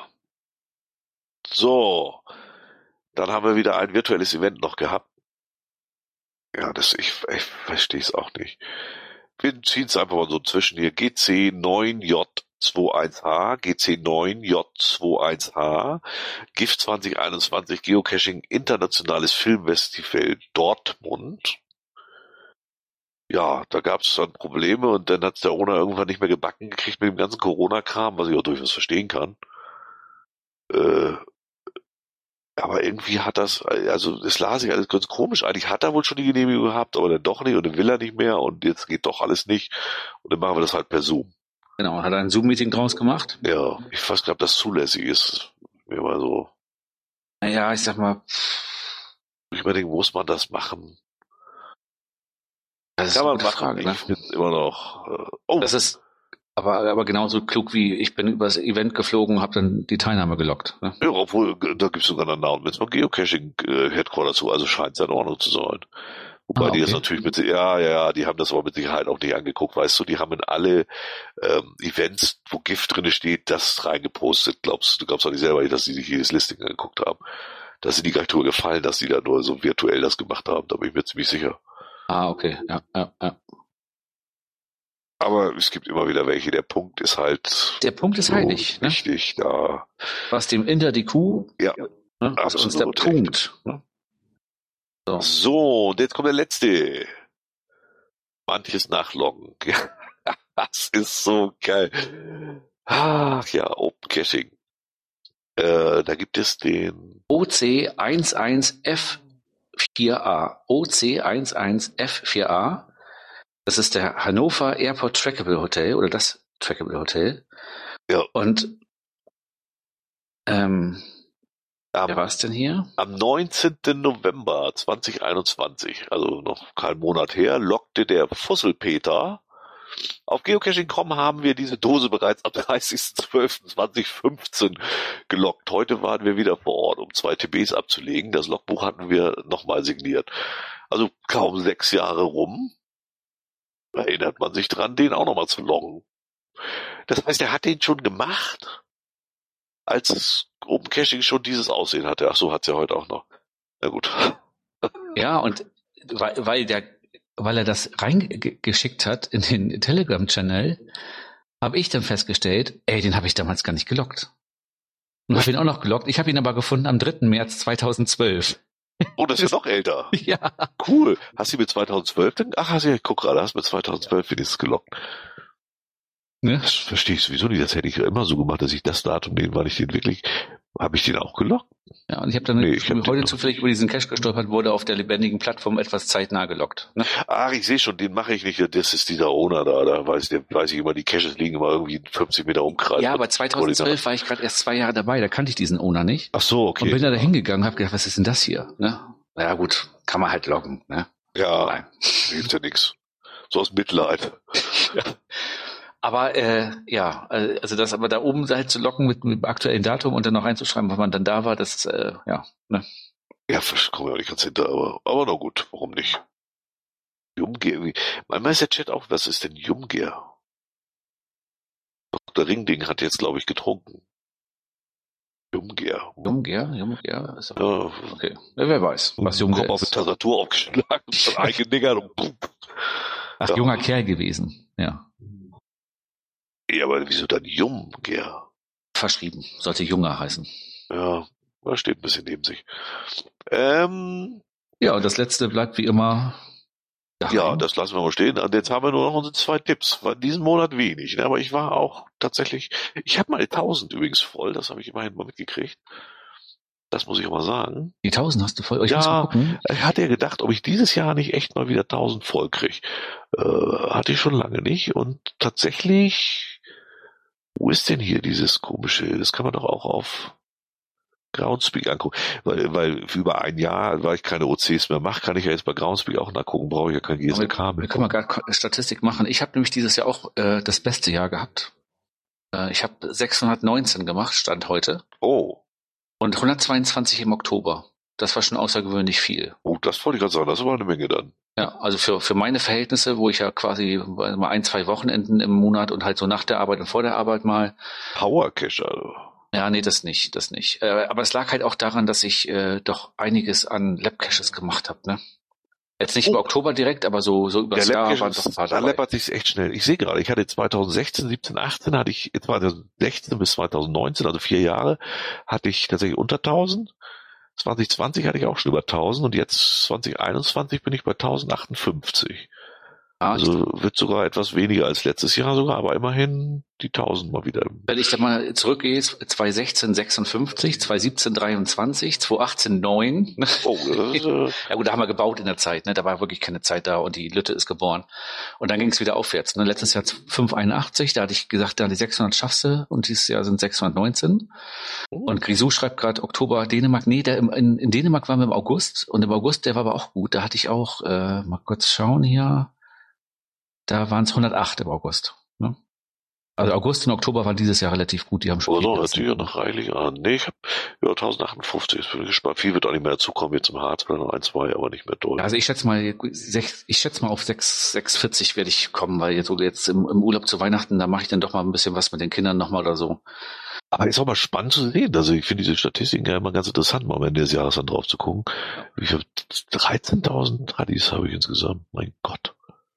So. Dann haben wir wieder ein virtuelles Event noch gehabt. Ja, das, ich, ich verstehe es auch nicht. Wir ziehen es einfach mal so zwischen hier. G C neun J einundzwanzig H, G C neun J einundzwanzig H, GIF zwanzig einundzwanzig, Geocaching Internationales Filmfestival Dortmund. Ja, da gab es dann Probleme und dann hat's der Owner irgendwann nicht mehr gebacken gekriegt mit dem ganzen Corona-Kram, was ich auch durchaus verstehen kann. Äh, aber irgendwie hat das, also es las sich alles ganz komisch. Eigentlich hat er wohl schon die Genehmigung gehabt, aber dann doch nicht und dann will er nicht mehr und jetzt geht doch alles nicht und dann machen wir das halt per Zoom. Genau, hat er ein Zoom-Meeting draus gemacht. Ja, ich weiß gar nicht, ob das zulässig ist. Mir mal so. Naja, ich sag mal, Ich überlege, muss man das machen? das ist Kann eine man gute machen. Frage. Ich Ne? finde immer noch. Äh, oh, Das ist aber, aber genauso klug wie ich bin übers Event geflogen und habe dann die Teilnahme gelockt. Ne? ja, obwohl, da gibt es sogar einen Announcement von Geocaching äh, Headquarter zu, also scheint es in Ordnung zu sein. Wobei Ah, die das okay. natürlich mit, ja, ja, ja, die haben das aber mit Sicherheit auch nicht angeguckt, weißt du, die haben in alle ähm, Events, wo GIF drinne steht, das reingepostet. Glaubst du, du glaubst auch nicht selber nicht, dass die sich jedes Listing angeguckt haben. Dass sie die gar nicht drüber gefallen, dass die da nur so virtuell das gemacht haben, da bin ich mir ziemlich sicher. Ah, okay, ja, ja, ja. Aber es gibt immer wieder welche, der Punkt ist halt Der Punkt ist so heilig, ne? wichtig, da, Was dem Inter die Kuh, ja. ne? ist uns der Absolut Punkt. Ne? So. So, und jetzt kommt der letzte. Manches nachloggen. Das ist so geil. Ach ja, Open Caching. Äh, da gibt es den, O C elf F vier A. O C elf F vier A. Das ist der Hannover Airport Trackable Hotel oder das Trackable Hotel. Ja. Und ähm, am, wer war es denn hier? am neunzehnten November zweitausendeinundzwanzig, also noch keinen Monat her, lockte der Fusselpeter. Auf Geocaching Punkt com haben wir diese Dose bereits am dreißigsten zwölften zweitausendfünfzehn gelockt. Heute waren wir wieder vor Ort, um zwei T Bs abzulegen. Das Logbuch hatten wir nochmal signiert. Also kaum sechs Jahre rum. Erinnert man sich dran, den auch nochmal zu loggen. Das heißt, er hat den schon gemacht, als Open Caching schon dieses Aussehen hatte. Ach so, hat's ja heute auch noch. Na gut. Ja, und weil, weil der weil er das reingeschickt hat in den Telegram-Channel, habe ich dann festgestellt, ey, den habe ich damals gar nicht gelockt. Und habe ihn auch noch gelockt. Ich habe ihn aber gefunden am dritten März zweitausendzwölf. Oh, das ist ja noch älter. Ja. Cool. Hast du mit zweitausendzwölf denn? Ach, hast du, ich guck gerade, hast du mit zweitausendzwölf wenigstens gelockt. Ne? Das verstehe ich sowieso nicht. Das hätte ich ja immer so gemacht, dass ich das Datum nehmen, weil ich den wirklich Habe ich den auch gelockt? Ja, und ich habe dann Nee, ich hab heute den- zufällig über diesen Cache gestolpert, wurde auf der lebendigen Plattform etwas zeitnah gelockt. Ne? Ach, ich sehe schon, den mache ich nicht. Das ist dieser Owner da. Da weiß, der, weiß ich immer, die Caches liegen immer irgendwie fünfzig Meter Umkreis. Ja, aber zweitausendzwölf war ich gerade erst zwei Jahre dabei, da kannte ich diesen Owner nicht. Ach so, okay. Und bin da hingegangen und habe gedacht, was ist denn das hier? Ne? Ja gut, kann man halt loggen. Ne? Ja, Nein. hilft ja nichts. So aus Mitleid. Aber äh, ja, äh, also das aber da oben halt zu locken mit, mit dem aktuellen Datum und dann noch reinzuschreiben, wann man dann da war, das ist, äh, ja, ne? Ja, ich komme ja auch nicht ganz hinter, aber, aber na gut, warum nicht? Jumgear. Manchmal ist der Chat auch, was ist denn Jumgear? Doktor Ringding hat jetzt, glaube ich, getrunken. Jumgear. Jumgear, Jumgear, ist Ja, auch, okay. Ja, wer weiß, was Jumgear Kopf auf die ist. Tastatur aufgeschlagen und dann eingenickert und pum. Ach, Ja. junger Kerl gewesen, ja. Ja, aber wieso dann Jumgear? Verschrieben, sollte Junger heißen. Ja, da steht ein bisschen neben sich. Ähm, Ja, und das letzte bleibt wie immer daheim. ja, das lassen wir mal stehen. Und jetzt haben wir nur noch unsere zwei Tipps. War diesen Monat wenig, ne? Aber ich war auch tatsächlich, ich habe meine tausend übrigens voll, das habe ich immerhin mal mitgekriegt. Das muss ich auch mal sagen. Die tausend hast du voll. Ich Ja. muss mal gucken. Ich hatte ja gedacht, ob ich dieses Jahr nicht echt mal wieder tausend voll kriege. Äh, hatte ich schon lange nicht. Und tatsächlich, wo ist denn hier dieses komische, das kann man doch auch auf Groundspeak angucken. Weil, weil für über ein Jahr, weil ich keine O Cs mehr mache, kann ich ja jetzt bei Groundspeak auch nachgucken, brauche ich ja kein G S M K Wir mehr. können mal gerade Statistik machen. Ich habe nämlich dieses Jahr auch äh, das beste Jahr gehabt. Äh, ich habe sechshundertneunzehn gemacht, Stand heute. Oh, Und hundertzweiundzwanzig im Oktober. Das war schon außergewöhnlich viel. oh, das wollte ich gerade sagen, das war eine Menge dann. Ja, also für, für meine Verhältnisse, wo ich ja quasi mal ein, zwei Wochenenden im Monat und halt so nach der Arbeit und vor der Arbeit mal. Power Cache, also. Ja, nee, das nicht, das nicht. Äh, aber es lag halt auch daran, dass ich äh, doch einiges an Lab-Caches gemacht habe, ne? Jetzt nicht Oh. im Oktober direkt, aber so, so übers Der Jahr Lab waren doch ein paar da dabei. läppert sich's echt schnell. Ich sehe gerade, ich hatte zweitausendsechzehn, siebzehn, achtzehn hatte ich, zweitausendsechzehn bis zweitausendneunzehn, also vier Jahre, hatte ich tatsächlich unter tausend. zwanzig zwanzig hatte ich auch schon über tausend und jetzt zwanzig einundzwanzig bin ich bei tausendachundfünfzig. Ja, Also wird sogar etwas weniger als letztes Jahr sogar, aber immerhin die tausend mal wieder. wenn ich da mal zurückgehe, zweitausendsechzehn sechsundfünfzig, zweitausendsiebzehn dreiundzwanzig, zweitausendachtzehn neun. Oh, das ist, äh, Ja gut, da haben wir gebaut in der Zeit, ne? Da war wirklich keine Zeit da und die Lütte ist geboren. Und dann ging es wieder aufwärts. Ne? Letztes Jahr fünfhunderteinundachtzig, da hatte ich gesagt, da die sechshundert schaffst du und dieses Jahr sind sechshundertneunzehn. Und Grisou schreibt gerade Oktober, Dänemark, nee, der im, in, in Dänemark waren wir im August und im August, der war aber auch gut. Da hatte ich auch, äh, mal kurz schauen hier, da waren es hundertacht im August. Ne? Also August und Oktober waren dieses Jahr relativ gut, die haben schon aber viel doch, gerissen. natürlich noch reichlich an. Nee, ich habe ja tausendachundfünfzig, jetzt bin ich gespannt. Viel wird auch nicht mehr dazukommen, jetzt im Harz, noch ein, zwei, aber nicht mehr doll. Also ich schätze mal, sech, ich schätze mal auf sechs, sechs vierzig werde ich kommen, weil jetzt, so jetzt im, im Urlaub zu Weihnachten, da mache ich dann doch mal ein bisschen was mit den Kindern nochmal oder so. Aber ist auch mal spannend zu sehen. Also ich finde diese Statistiken ja immer ganz interessant, mal am Ende des Jahres dann drauf zu gucken. Ich habe dreizehntausend Radis habe ich insgesamt. Mein Gott.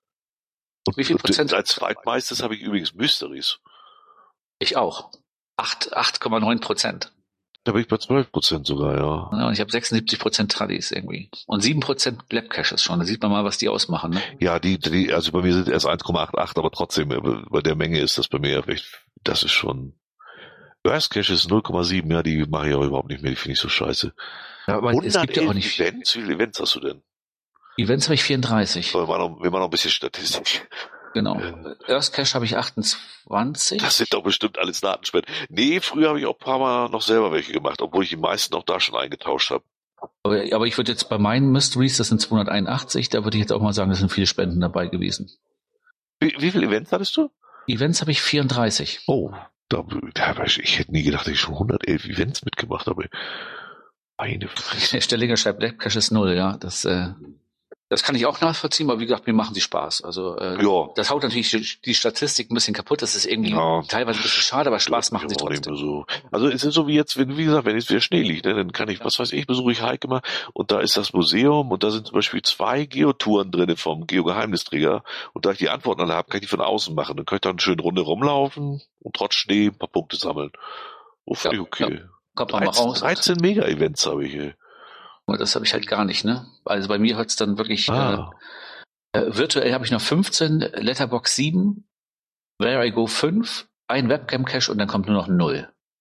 Und Wie viel Prozent? als zweitmeistes habe ich übrigens Mysteries. Ich auch. Acht, acht Komma neun Prozent. Da bin ich bei zwölf Prozent sogar, ja. Ja, und ich habe sechsundsiebzig Prozent Tradis irgendwie. Und sieben Prozent Lab-Caches schon. Da sieht man mal, was die ausmachen. Ne? Ja, die, die, also bei mir sind erst eins Komma achtundachtzig, aber trotzdem, bei der Menge ist das bei mir echt, das ist schon, Earth Cache ist null Komma sieben, ja, die mache ich auch überhaupt nicht mehr, die finde ich so scheiße. Ja, aber es gibt ja auch nicht. Events, wie viele Events hast du denn? Events habe ich vierunddreißig. Wir machen noch, wir machen noch ein bisschen Statistik. Genau. Äh. Earth Cache habe ich achtundzwanzig. Das sind doch bestimmt alles Datenspenden. Nee, früher habe ich auch ein paar Mal noch selber welche gemacht, obwohl ich die meisten auch da schon eingetauscht habe. Aber, aber ich würde jetzt bei meinen Mysteries, das sind zweihunderteinundachtzig, da würde ich jetzt auch mal sagen, es sind viele Spenden dabei gewesen. Wie, wie viele Events hattest du? Events habe ich vierunddreißig. Oh, da, da, ich hätte nie gedacht, dass ich schon hundertelf Events mitgemacht habe. Meine Fresse. Der Stellinger schreibt, Lab Cache ist null, ja. Das, äh, das kann ich auch nachvollziehen, aber wie gesagt, mir machen sie Spaß. Also äh, Ja. das haut natürlich die, die Statistik ein bisschen kaputt. Das ist irgendwie Ja. teilweise ein bisschen schade, aber Spaß machen sie Ja, auch nicht trotzdem. mehr so. Also es ist so wie jetzt, wenn, wie gesagt, wenn jetzt wieder Schnee liegt, ne, dann kann ich, was weiß ich, besuche ich Heike mal und da ist das Museum und da sind zum Beispiel zwei Geotouren drin vom Geogeheimnisträger und da ich die Antworten alle habe, kann ich die von außen machen. Dann kann ich da eine schöne Runde rumlaufen und trotz Schnee ein paar Punkte sammeln. Oh, finde Ja, ich okay. Kommt man mal dreizehn, raus. dreizehn Mega-Events habe ich hier. Das habe ich halt gar nicht, ne? Also bei mir hört es dann wirklich, Ah. äh, äh, virtuell habe ich noch fünfzehn, Letterbox sieben, Where I Go fünf, ein Webcam-Cache und dann kommt nur noch null.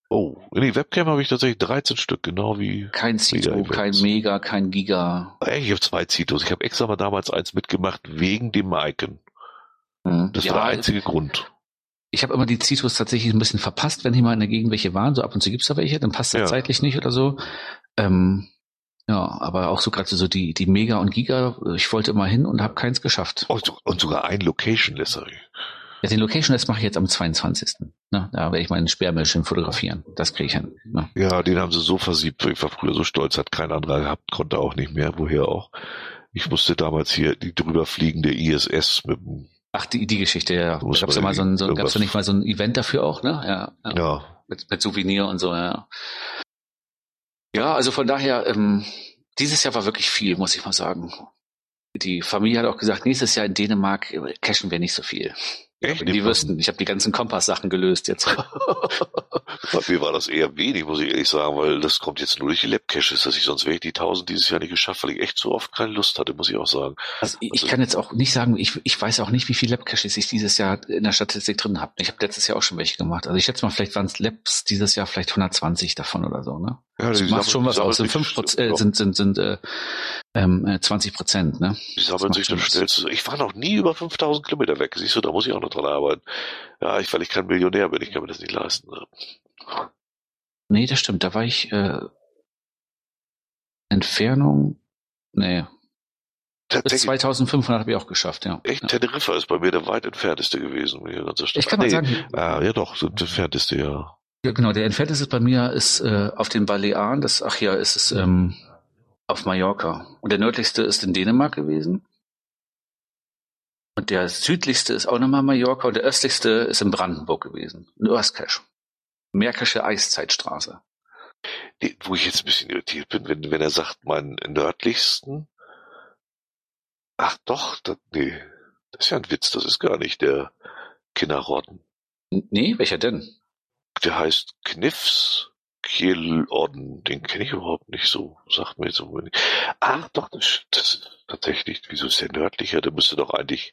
Oh, in die Webcam habe ich tatsächlich dreizehn Stück, genau wie Kein Cito, Mega-Events. kein Mega, kein Giga. Ey, Ich habe zwei Citos. Ich habe extra mal damals eins mitgemacht wegen dem Icon. Hm. Das Ja, war der einzige Grund. ich habe immer die Citos tatsächlich ein bisschen verpasst, wenn hier mal in der Gegend welche waren. So ab und zu gibt's da welche, dann passt das Ja. zeitlich nicht oder so. Ähm, ja, aber auch so gerade so die die Mega und Giga, ich wollte immer hin und habe keins geschafft. Und, so- und sogar ein Location Lesserie. Ja, den Location Test mache ich jetzt am zweiundzwanzigsten Ne? Da werde ich meinen Sperrmüllchen fotografieren. Das kriege ich hin. Ne? Ja, den haben sie so versiebt. Ich war früher so stolz, hat kein anderer gehabt, konnte auch nicht mehr. Woher auch? Ich musste damals hier die drüber fliegende I S S mit dem, Ach, die die Geschichte, ja. Da Muss gab's man ja mal so ein, so, irgendwas- gab's ja nicht mal so ein Event dafür auch, ne? Ja. ja. ja, Mit, mit Souvenir und so, ja. Ja, also von daher, ähm, dieses Jahr war wirklich viel, muss ich mal sagen. Die Familie hat auch gesagt, nächstes Jahr in Dänemark äh, cashen wir nicht so viel. echt? Die wüssten, ich habe die ganzen Kompass-Sachen gelöst jetzt. Bei mir war das eher wenig, muss ich ehrlich sagen, weil das kommt jetzt nur durch die Lab-Caches, dass ich sonst wäre ich die tausend dieses Jahr nicht geschafft, weil ich echt so oft keine Lust hatte, muss ich auch sagen. Also ich, Also- ich kann jetzt auch nicht sagen, ich, ich weiß auch nicht, wie viele Lab-Caches ich dieses Jahr in der Statistik drin habe. Ich habe letztes Jahr auch schon welche gemacht. Also ich schätze mal, vielleicht waren es Labs dieses Jahr vielleicht hundertzwanzig davon oder so, ne? Ja, Das die macht sammeln- schon die was sammeln aus. Sind sich- fünf Prozent, äh, ja. sind, sind, sind äh, ähm, äh, zwanzig Prozent, ne? Die sammeln macht sich schon dann was. schnell zu. Ich war noch nie über fünftausend Kilometer weg. Siehst du, da muss ich auch noch dran arbeiten. Ja, ich, weil ich kein Millionär bin, ich kann mir das nicht leisten. Ne? Nee, das stimmt. Da war ich äh, Entfernung, nee, bis Tatsächlich, zweitausendfünfhundert habe ich auch geschafft, ja. echt, ja. Teneriffa ist bei mir der weit entfernteste gewesen. Hier ganze Stadt. Ich kann mal Nee, sagen, Ah, ja doch, so der entfernteste, ja. ja, genau, der entfernteste bei mir ist äh, auf den Balearen, das, ach ja, ist es ähm, auf Mallorca. Und der nördlichste ist in Dänemark gewesen. Und der südlichste ist auch nochmal Mallorca und der östlichste ist in Brandenburg gewesen, in Örskesch. Märkische Eiszeitstraße. Nee, wo ich jetzt ein bisschen irritiert bin, wenn, wenn er sagt, meinen nördlichsten. Ach doch, das, nee, das ist ja ein Witz, das ist gar nicht der Kinderrodden. N- Nee, welcher denn? Der heißt Kniffs Kielodden, den kenne ich überhaupt nicht so, sagt mir jetzt so wenig. Ach doch, das, das ist tatsächlich, wieso ist der nördlicher? Der müsste doch eigentlich,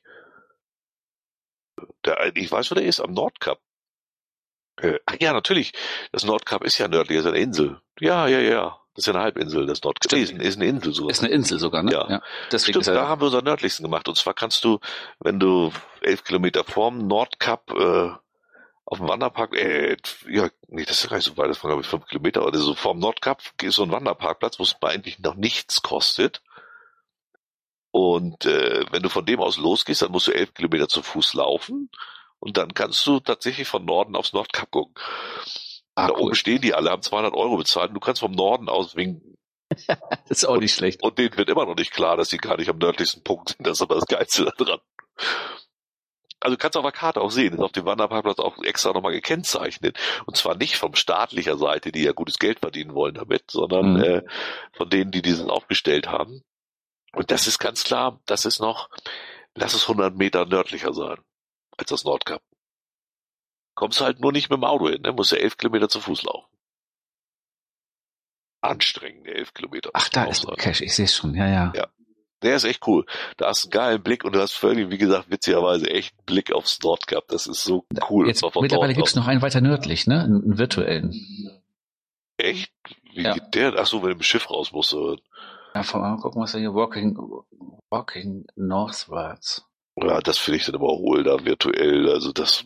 der, ich weiß, wo der ist, am Nordkap. Äh, ach ja, natürlich, das Nordkap ist ja nördlich, ist eine Insel. Ja, ja, ja, das ist ja eine Halbinsel, das Nordkap. Nee, ist, ist eine Insel sogar. Ist eine Insel sogar, ne? Ja. Deswegen Stimmt, ist er, da haben wir unseren nördlichsten gemacht. Und zwar kannst du, wenn du elf Kilometer vorm Nordkap äh, auf dem Wanderpark, äh, ja, nee, das ist gar nicht so weit, das waren glaube ich fünf Kilometer, oder so vorm Nordkap ist so ein Wanderparkplatz, wo es mal eigentlich noch nichts kostet. Und äh, wenn du von dem aus losgehst, dann musst du elf Kilometer zu Fuß laufen und dann kannst du tatsächlich von Norden aufs Nordkap gucken. ah, da cool. oben stehen die alle, haben zweihundert Euro bezahlt und du kannst vom Norden aus winken. Das ist auch nicht schlecht. Und denen wird immer noch nicht klar, dass sie gar nicht am nördlichsten Punkt sind. Das ist aber das Geilste daran. Also kannst du auf der Karte auch sehen, ist auf dem Wanderparkplatz auch extra nochmal gekennzeichnet. Und zwar nicht von staatlicher Seite, die ja gutes Geld verdienen wollen damit, sondern Mhm. äh, von denen, die diesen aufgestellt haben. Und das ist ganz klar, das ist noch, lass es hundert Meter nördlicher sein als das Nordkap. Kommst halt nur nicht mit dem Auto hin, ne? Musst ja elf Kilometer zu Fuß laufen. Anstrengende elf Kilometer. Ach, da ist ein Cache, ich sehe es schon, ja, ja. Ja. Der ist echt cool. Da hast du einen geilen Blick und du hast völlig, wie gesagt, witzigerweise echt einen Blick aufs Nordkap. Das ist so cool. Jetzt, Und zwar von mittlerweile dort gibt's aus. noch einen weiter nördlich, ne? Einen, einen virtuellen. Echt? Wie Ja. geht der? Ach so, wenn du mit dem Schiff raus musst. Oder? Ja, von, mal gucken, was er hier, Walking, Walking Northwards. Ja, das finde ich dann aber auch wohl da virtuell. Also das,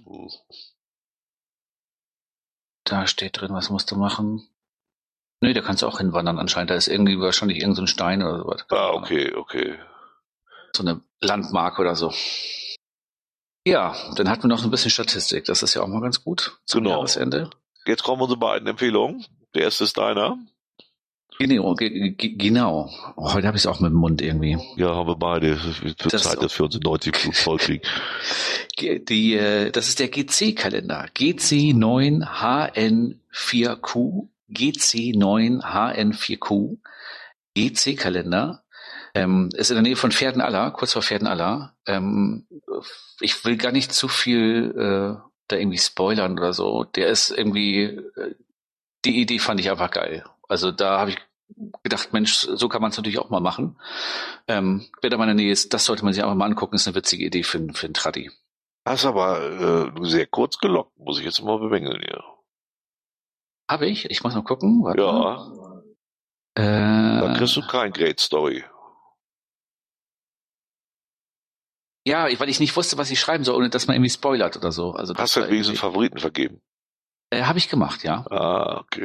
Da steht drin, was musst du machen? Nee, da kannst du auch hinwandern anscheinend. Da ist irgendwie wahrscheinlich irgendein so ein Stein oder sowas. ah, okay, okay. So eine Landmarke oder so. Ja, dann hatten wir noch so ein bisschen Statistik. Das ist ja auch mal ganz gut zum Genau. Jahresende. Jetzt kommen unsere beiden Empfehlungen. Der erste ist deiner. Genau, ge- ge- genau. Oh, heute habe ich es auch mit dem Mund irgendwie. Ja, haben wir beide. Es wird Das Zeit, ist dass wir uns in neunzig Minuten vollkriegen. Ge- Die, äh, das ist der G C-Kalender. G C neun H N vier Q. G C neun H N vier Q. G C-Kalender. Ähm, ist in der Nähe von Pferdenaller, kurz vor Pferdenaller. Ähm, ich will gar nicht zu viel äh, da irgendwie spoilern oder so. Der ist irgendwie, äh, die Idee fand ich einfach geil. Also da habe ich gedacht, Mensch, so kann man es natürlich auch mal machen. Ähm, wer da mal in der Nähe ist, das sollte man sich einfach mal angucken. Ist eine witzige Idee für, für einen Traddy. Hast aber äh, sehr kurz gelockt, muss ich jetzt mal bemängeln, ja. Habe ich? Ich muss noch gucken. Warte Ja. mal. Äh, Dann kriegst du kein Great Story. Ja, weil ich nicht wusste, was ich schreiben soll, ohne dass man irgendwie spoilert oder so. Also das Hast du war wenigstens irgendwie- Favoriten vergeben? Äh, Habe ich gemacht, ja. Ah, okay.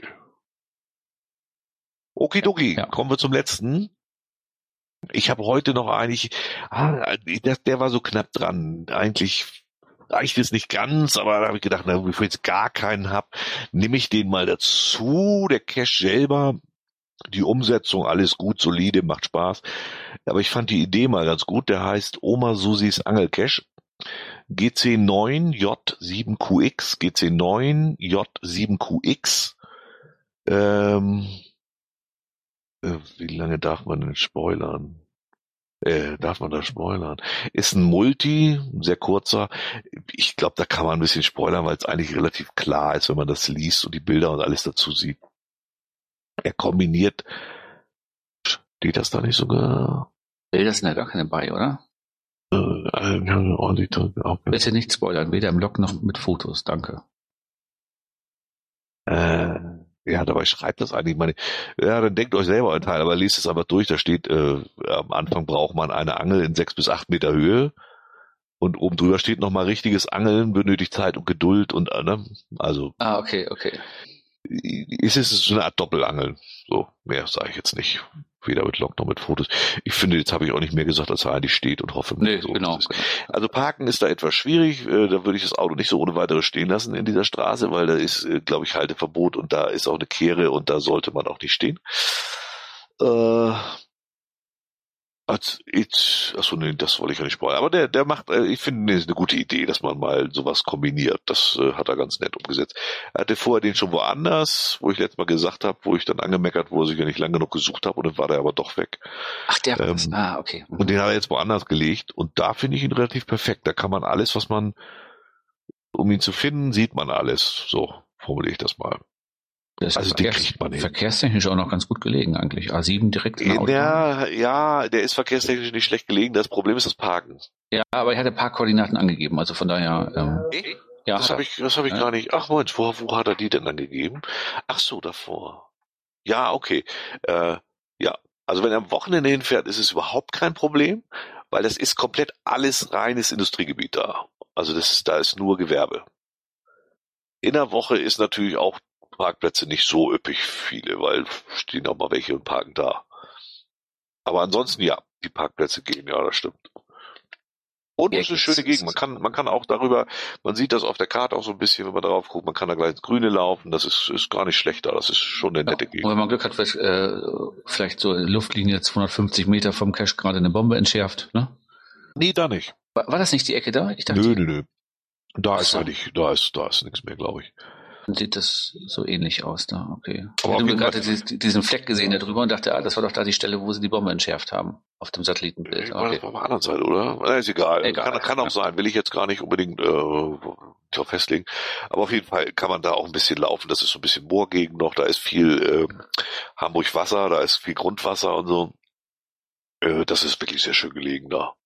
Okidoki, Ja. kommen wir zum letzten. Ich habe heute noch eigentlich, ah, der, der war so knapp dran. Eigentlich reicht es nicht ganz, aber da habe ich gedacht, na, bevor ich jetzt gar keinen hab, nehme ich den mal dazu. Der Cache selber, die Umsetzung, alles gut, solide, macht Spaß. Aber ich fand die Idee mal ganz gut. Der heißt Oma Susis Angelcache. G C neun J sieben Q X, G C neun J sieben Q X. Ähm, äh, wie lange darf man denn spoilern? Äh, darf man da spoilern? Ist ein Multi, ein sehr kurzer. Ich glaube, da kann man ein bisschen spoilern, weil es eigentlich relativ klar ist, wenn man das liest und die Bilder und alles dazu sieht. Er kombiniert, steht das da nicht sogar? Bilder sind ja gar keine bei, oder? Äh, ordentlich drin, auch Bitte nicht spoilern, weder im Blog noch mit Fotos, danke. Äh, ja, dabei schreibt das eigentlich meine, ja, dann denkt euch selber einen Teil, aber liest es einfach durch, da steht, äh, am Anfang braucht man eine Angel in sechs bis acht Meter Höhe und oben drüber steht nochmal richtiges Angeln, benötigt Zeit und Geduld und, äh, ne, also. Ah, okay, okay. Ist es so eine Art Doppelangeln, so, mehr sage ich jetzt nicht. Weder mit Log noch mit Fotos. Ich finde, jetzt habe ich auch nicht mehr gesagt, als er eigentlich steht und hoffe. Nee, so genau, ist. genau. Also Parken ist da etwas schwierig. Äh, da würde ich das Auto nicht so ohne weiteres stehen lassen in dieser Straße, weil da ist, äh, glaube ich, Halteverbot und da ist auch eine Kehre und da sollte man auch nicht stehen. Äh, als ich, achso, nee, das wollte ich ja nicht spoilern. Aber der, der macht, äh, ich finde, das ist eine gute Idee, dass man mal sowas kombiniert. Das äh, hat er ganz nett umgesetzt. Er hatte vorher den schon woanders, wo ich letztes Mal gesagt habe, wo ich dann angemeckert wurde, dass ich ja nicht lang genug gesucht habe und dann war der aber doch weg. Ach, der war Ähm, das. Ah, okay. Mhm. Und den hat er jetzt woanders gelegt und da finde ich ihn relativ perfekt. Da kann man alles, was man, um ihn zu finden, sieht man alles. So formuliere ich das mal. Der ist Also den verkehrs- kriegt man hin. verkehrstechnisch auch noch ganz gut gelegen eigentlich. A sieben direkt in der Autobahn. Ja, ja, der ist verkehrstechnisch nicht schlecht gelegen. Das Problem ist das Parken. Ja, aber er hat ein paar Koordinaten angegeben, also von daher. Ähm, Echt? ja, Das hat habe er. ich, das habe ich Ja. gar nicht. Ach Moment, wo, wo hat er die denn angegeben? Ach so, davor. Ja, okay. Äh, ja, also wenn er am Wochenende hinfährt, ist es überhaupt kein Problem, weil das ist komplett alles reines Industriegebiet da. Also das ist, da ist nur Gewerbe. In der Woche ist natürlich auch Parkplätze nicht so üppig viele, weil stehen auch mal welche und parken da. Aber ansonsten ja, die Parkplätze gehen, ja, das stimmt. Und Ja, es ist eine geht's. schöne Gegend. Man kann, man kann auch darüber, man sieht das auf der Karte auch so ein bisschen, wenn man darauf guckt, man kann da gleich ins Grüne laufen. Das ist, ist gar nicht schlecht da. Das ist schon eine Ja. nette Und Gegend. wenn man Glück hat, wird äh, vielleicht so Luftlinie zweihundertfünfzig Meter vom Cache gerade eine Bombe entschärft. Ne? Nee, da nicht. War, war das nicht die Ecke da? Ich dachte, Nö, nö, nö. Da Ach ist so. eigentlich, da ist, da ist nichts mehr, glaube ich. dann sieht das so ähnlich aus da. Okay. Aber Ich auf habe jeden gerade Fall- diesen, diesen Fleck gesehen da drüber und dachte, ah, das war doch da die Stelle, wo sie die Bombe entschärft haben. Auf dem Satellitenbild. War Okay. das auf der anderen Seite, oder? Na, ist egal. Egal. Kann, kann auch Ja. sein. Will ich jetzt gar nicht unbedingt äh, drauf festlegen. Aber auf jeden Fall kann man da auch ein bisschen laufen. Das ist so ein bisschen Moorgegend noch. Da ist viel äh, Hamburg-Wasser, da ist viel Grundwasser und so. Äh, das ist wirklich sehr schön gelegen da.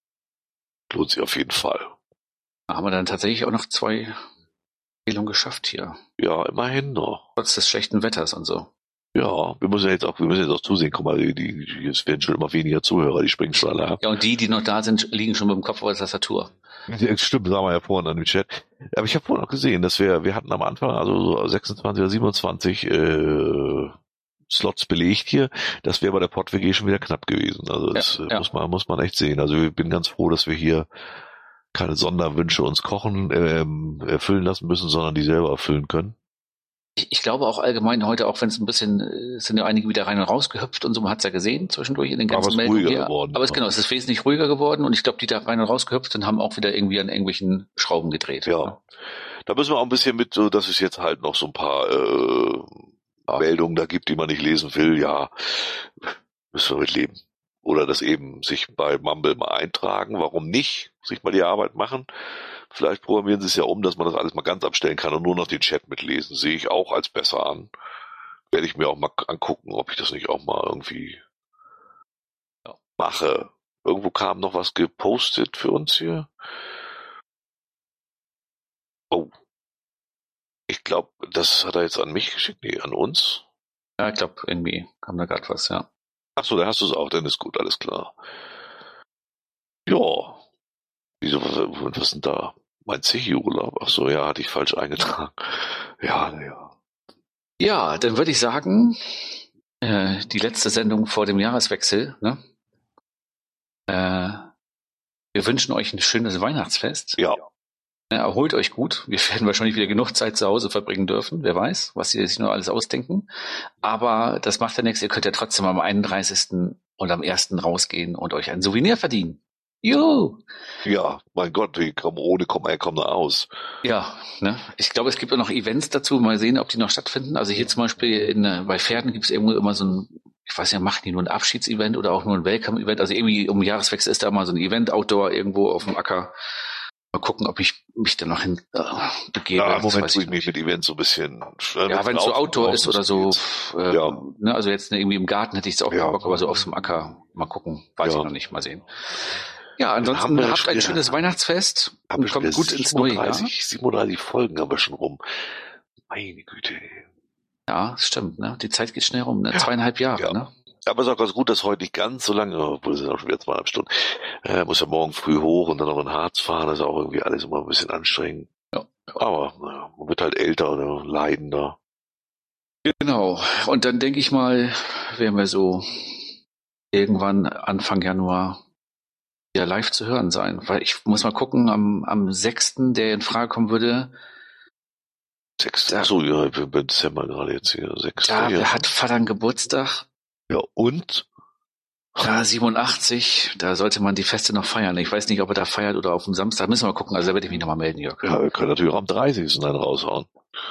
Lohnt sich auf jeden Fall. Da haben wir dann tatsächlich auch noch zwei Empfehlungen geschafft hier. Ja, immerhin noch. Trotz des schlechten Wetters und so. Ja, wir müssen jetzt auch, wir müssen jetzt auch zusehen. Guck mal, die, die, es werden schon immer weniger Zuhörer, die springen schon alle ab. Ja, und die, die noch da sind, liegen schon mit dem Kopf auf der Tastatur. Ja, stimmt, sagen wir ja vorhin an dem Chat. Aber ich habe vorhin noch gesehen, dass wir, wir hatten am Anfang, also so sechsundzwanzig oder siebenundzwanzig äh, Slots belegt hier. Das wäre bei der Pod W G schon wieder knapp gewesen. Also das Ja, äh, ja. muss man, muss man echt sehen. Also ich bin ganz froh, dass wir hier keine Sonderwünsche uns kochen, ähm, erfüllen lassen müssen, sondern die selber erfüllen können. Ich, ich glaube auch allgemein heute, auch wenn es ein bisschen, äh, es sind ja einige wieder rein und raus gehüpft und so, man hat's ja gesehen zwischendurch in den Aber ganzen es ist Meldungen ruhiger hier. geworden, Aber es ja. genau, es ist wesentlich ruhiger geworden und ich glaube, die da rein und raus gehüpft sind, haben auch wieder irgendwie an irgendwelchen Schrauben gedreht. Ja. Da müssen wir auch ein bisschen mit, so dass es jetzt halt noch so ein paar äh, Ja. Meldungen da gibt, die man nicht lesen will, ja, müssen wir mit leben. Oder das eben sich bei Mumble mal eintragen, warum nicht? Sich mal die Arbeit machen. Vielleicht programmieren sie es ja um, dass man das alles mal ganz abstellen kann und nur noch den Chat mitlesen. Sehe ich auch als besser an. Werde ich mir auch mal angucken, ob ich das nicht auch mal irgendwie Ja. mache. Irgendwo kam noch was gepostet für uns hier. Oh. Ich ich glaube, das hat er jetzt an mich geschickt, nee, an uns. Ja, ich glaube, irgendwie kam da gerade was, ja. Ach so, da hast du es auch, dann ist gut, alles klar. Ja. Wieso, was, was ist denn da? Mein Zichi-Urlaub? Ach so, ja, hatte ich falsch eingetragen. Ja, naja. Ja, dann würde ich sagen, äh, die letzte Sendung vor dem Jahreswechsel, ne? Äh, wir wünschen euch ein schönes Weihnachtsfest. Ja. Ja, erholt euch gut. Wir werden wahrscheinlich wieder genug Zeit zu Hause verbringen dürfen. Wer weiß, was sie sich nur alles ausdenken. Aber das macht ja nichts. Ihr könnt ja trotzdem am einunddreißigsten und am ersten rausgehen und euch ein Souvenir verdienen. Juhu! Ja, mein Gott, die kommen ohne Komma, kommen da aus. Ja, ne? Ich glaube, es gibt auch noch Events dazu. Mal sehen, ob die noch stattfinden. Also hier zum Beispiel in, bei Pferden gibt es irgendwo immer so ein, ich weiß nicht, machen die nur ein Abschiedsevent oder auch nur ein Welcome-Event? Also irgendwie um Jahreswechsel ist da mal so ein Event Outdoor irgendwo auf dem Acker. Mal gucken, ob ich mich da noch hin äh, begebe. Ja, im Moment tue ich mich mit Events so ein bisschen. Äh, ja, wenn es so Outdoor ist oder so. Äh, ja. Ne, also jetzt ne, irgendwie im Garten hätte ich es auch ja. mal Bock, aber so auf dem Acker. Mal gucken. Weiß ja. ich noch nicht. Mal sehen. Ja, ansonsten wir habt ein schönes Weihnachtsfest und kommt gut ins neue Jahr. siebenunddreißig Folgen haben wir schon rum. Meine Güte. Ja, stimmt. Ne? Die Zeit geht schnell rum. Ne? Zweieinhalb Jahre. Ja. Ne? Aber es ist auch ganz gut, dass heute nicht ganz so lange, obwohl es sind auch schon wieder zweieinhalb Stunden, äh, muss ja morgen früh hoch und dann noch in Harz fahren. Das ist auch irgendwie alles immer ein bisschen anstrengend. Ja. Aber naja, man wird halt älter oder leidender. Genau. Und dann denke ich mal, werden wir so irgendwann Anfang Januar ja live zu hören sein. Weil ich muss mal gucken, am, am sechsten, der in Frage kommen würde. Sechster. Achso, ja, ich bin im Dezember gerade jetzt hier. Sechster. Da ja. Hat Vater einen Geburtstag. Ja, und? Ja, siebenundachtzig, da sollte man die Feste noch feiern. Ich weiß nicht, ob er da feiert oder auf dem Samstag. Müssen wir mal gucken. Also da werde ich mich nochmal melden, Jörg. Ja, wir können natürlich auch am dreißigsten dann raushauen.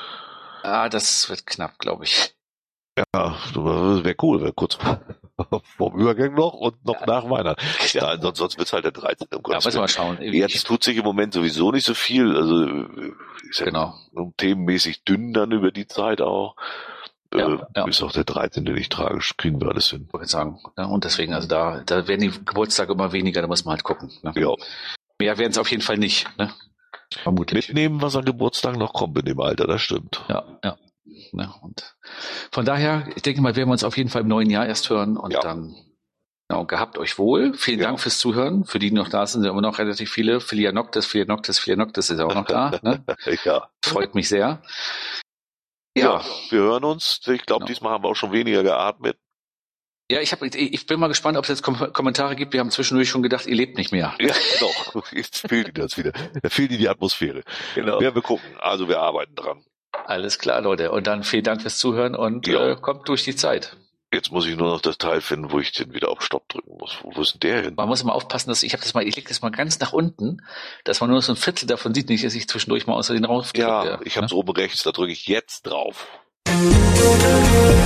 Ah, das wird knapp, glaube ich. Ja, wäre cool, wäre kurz vorm Übergang noch und noch ja. nach Weihnachten. Ja, ansonsten sonst wird's halt der dreizehnte Um ja, müssen wir mal schauen. Jetzt tut sich im Moment sowieso nicht so viel. Also ist ja genau. themenmäßig dünn dann über die Zeit auch. Ja, äh, ja. Ist auch der dreizehnte nicht tragisch, kriegen wir alles hin. Ich würde sagen. Ne? Und deswegen, also da, da werden die Geburtstage immer weniger, da muss man halt gucken. Ne? Ja. Mehr werden es auf jeden Fall nicht. Ne? Vermutlich. Mitnehmen, was an Geburtstagen noch kommt in dem Alter, das stimmt. Ja, ja. Ne? Und von daher, ich denke mal, werden wir uns auf jeden Fall im neuen Jahr erst hören und ja. dann genau, gehabt euch wohl. Vielen ja. Dank fürs Zuhören. Für die, die noch da sind, sind immer noch relativ viele. Filia Noctis, Filia Noctis, Filia Noctis ist auch noch da. Ne? Ja. Freut mich sehr. Ja, ja, wir hören uns. Ich glaube, genau. Diesmal haben wir auch schon weniger geatmet. Ja, ich, hab, ich bin mal gespannt, ob es jetzt Kom- Kommentare gibt. Wir haben zwischendurch schon gedacht, ihr lebt nicht mehr. Ja, genau. Jetzt fehlt Ihnen das wieder. Da fehlt Ihnen die Atmosphäre. Genau. Ja, wir gucken. Also wir arbeiten dran. Alles klar, Leute. Und dann vielen Dank fürs Zuhören und ja. äh, kommt durch die Zeit. Jetzt muss ich nur noch das Teil finden, wo ich den wieder auf Stopp drücken muss. Wo ist denn der hin? Man muss immer aufpassen, dass ich habe das mal, ich leg das mal ganz nach unten, dass man nur so ein Viertel davon sieht, nicht, dass ich zwischendurch mal außer den rauf drücke. Ja, ich habe es ne? oben rechts, da drücke ich jetzt drauf.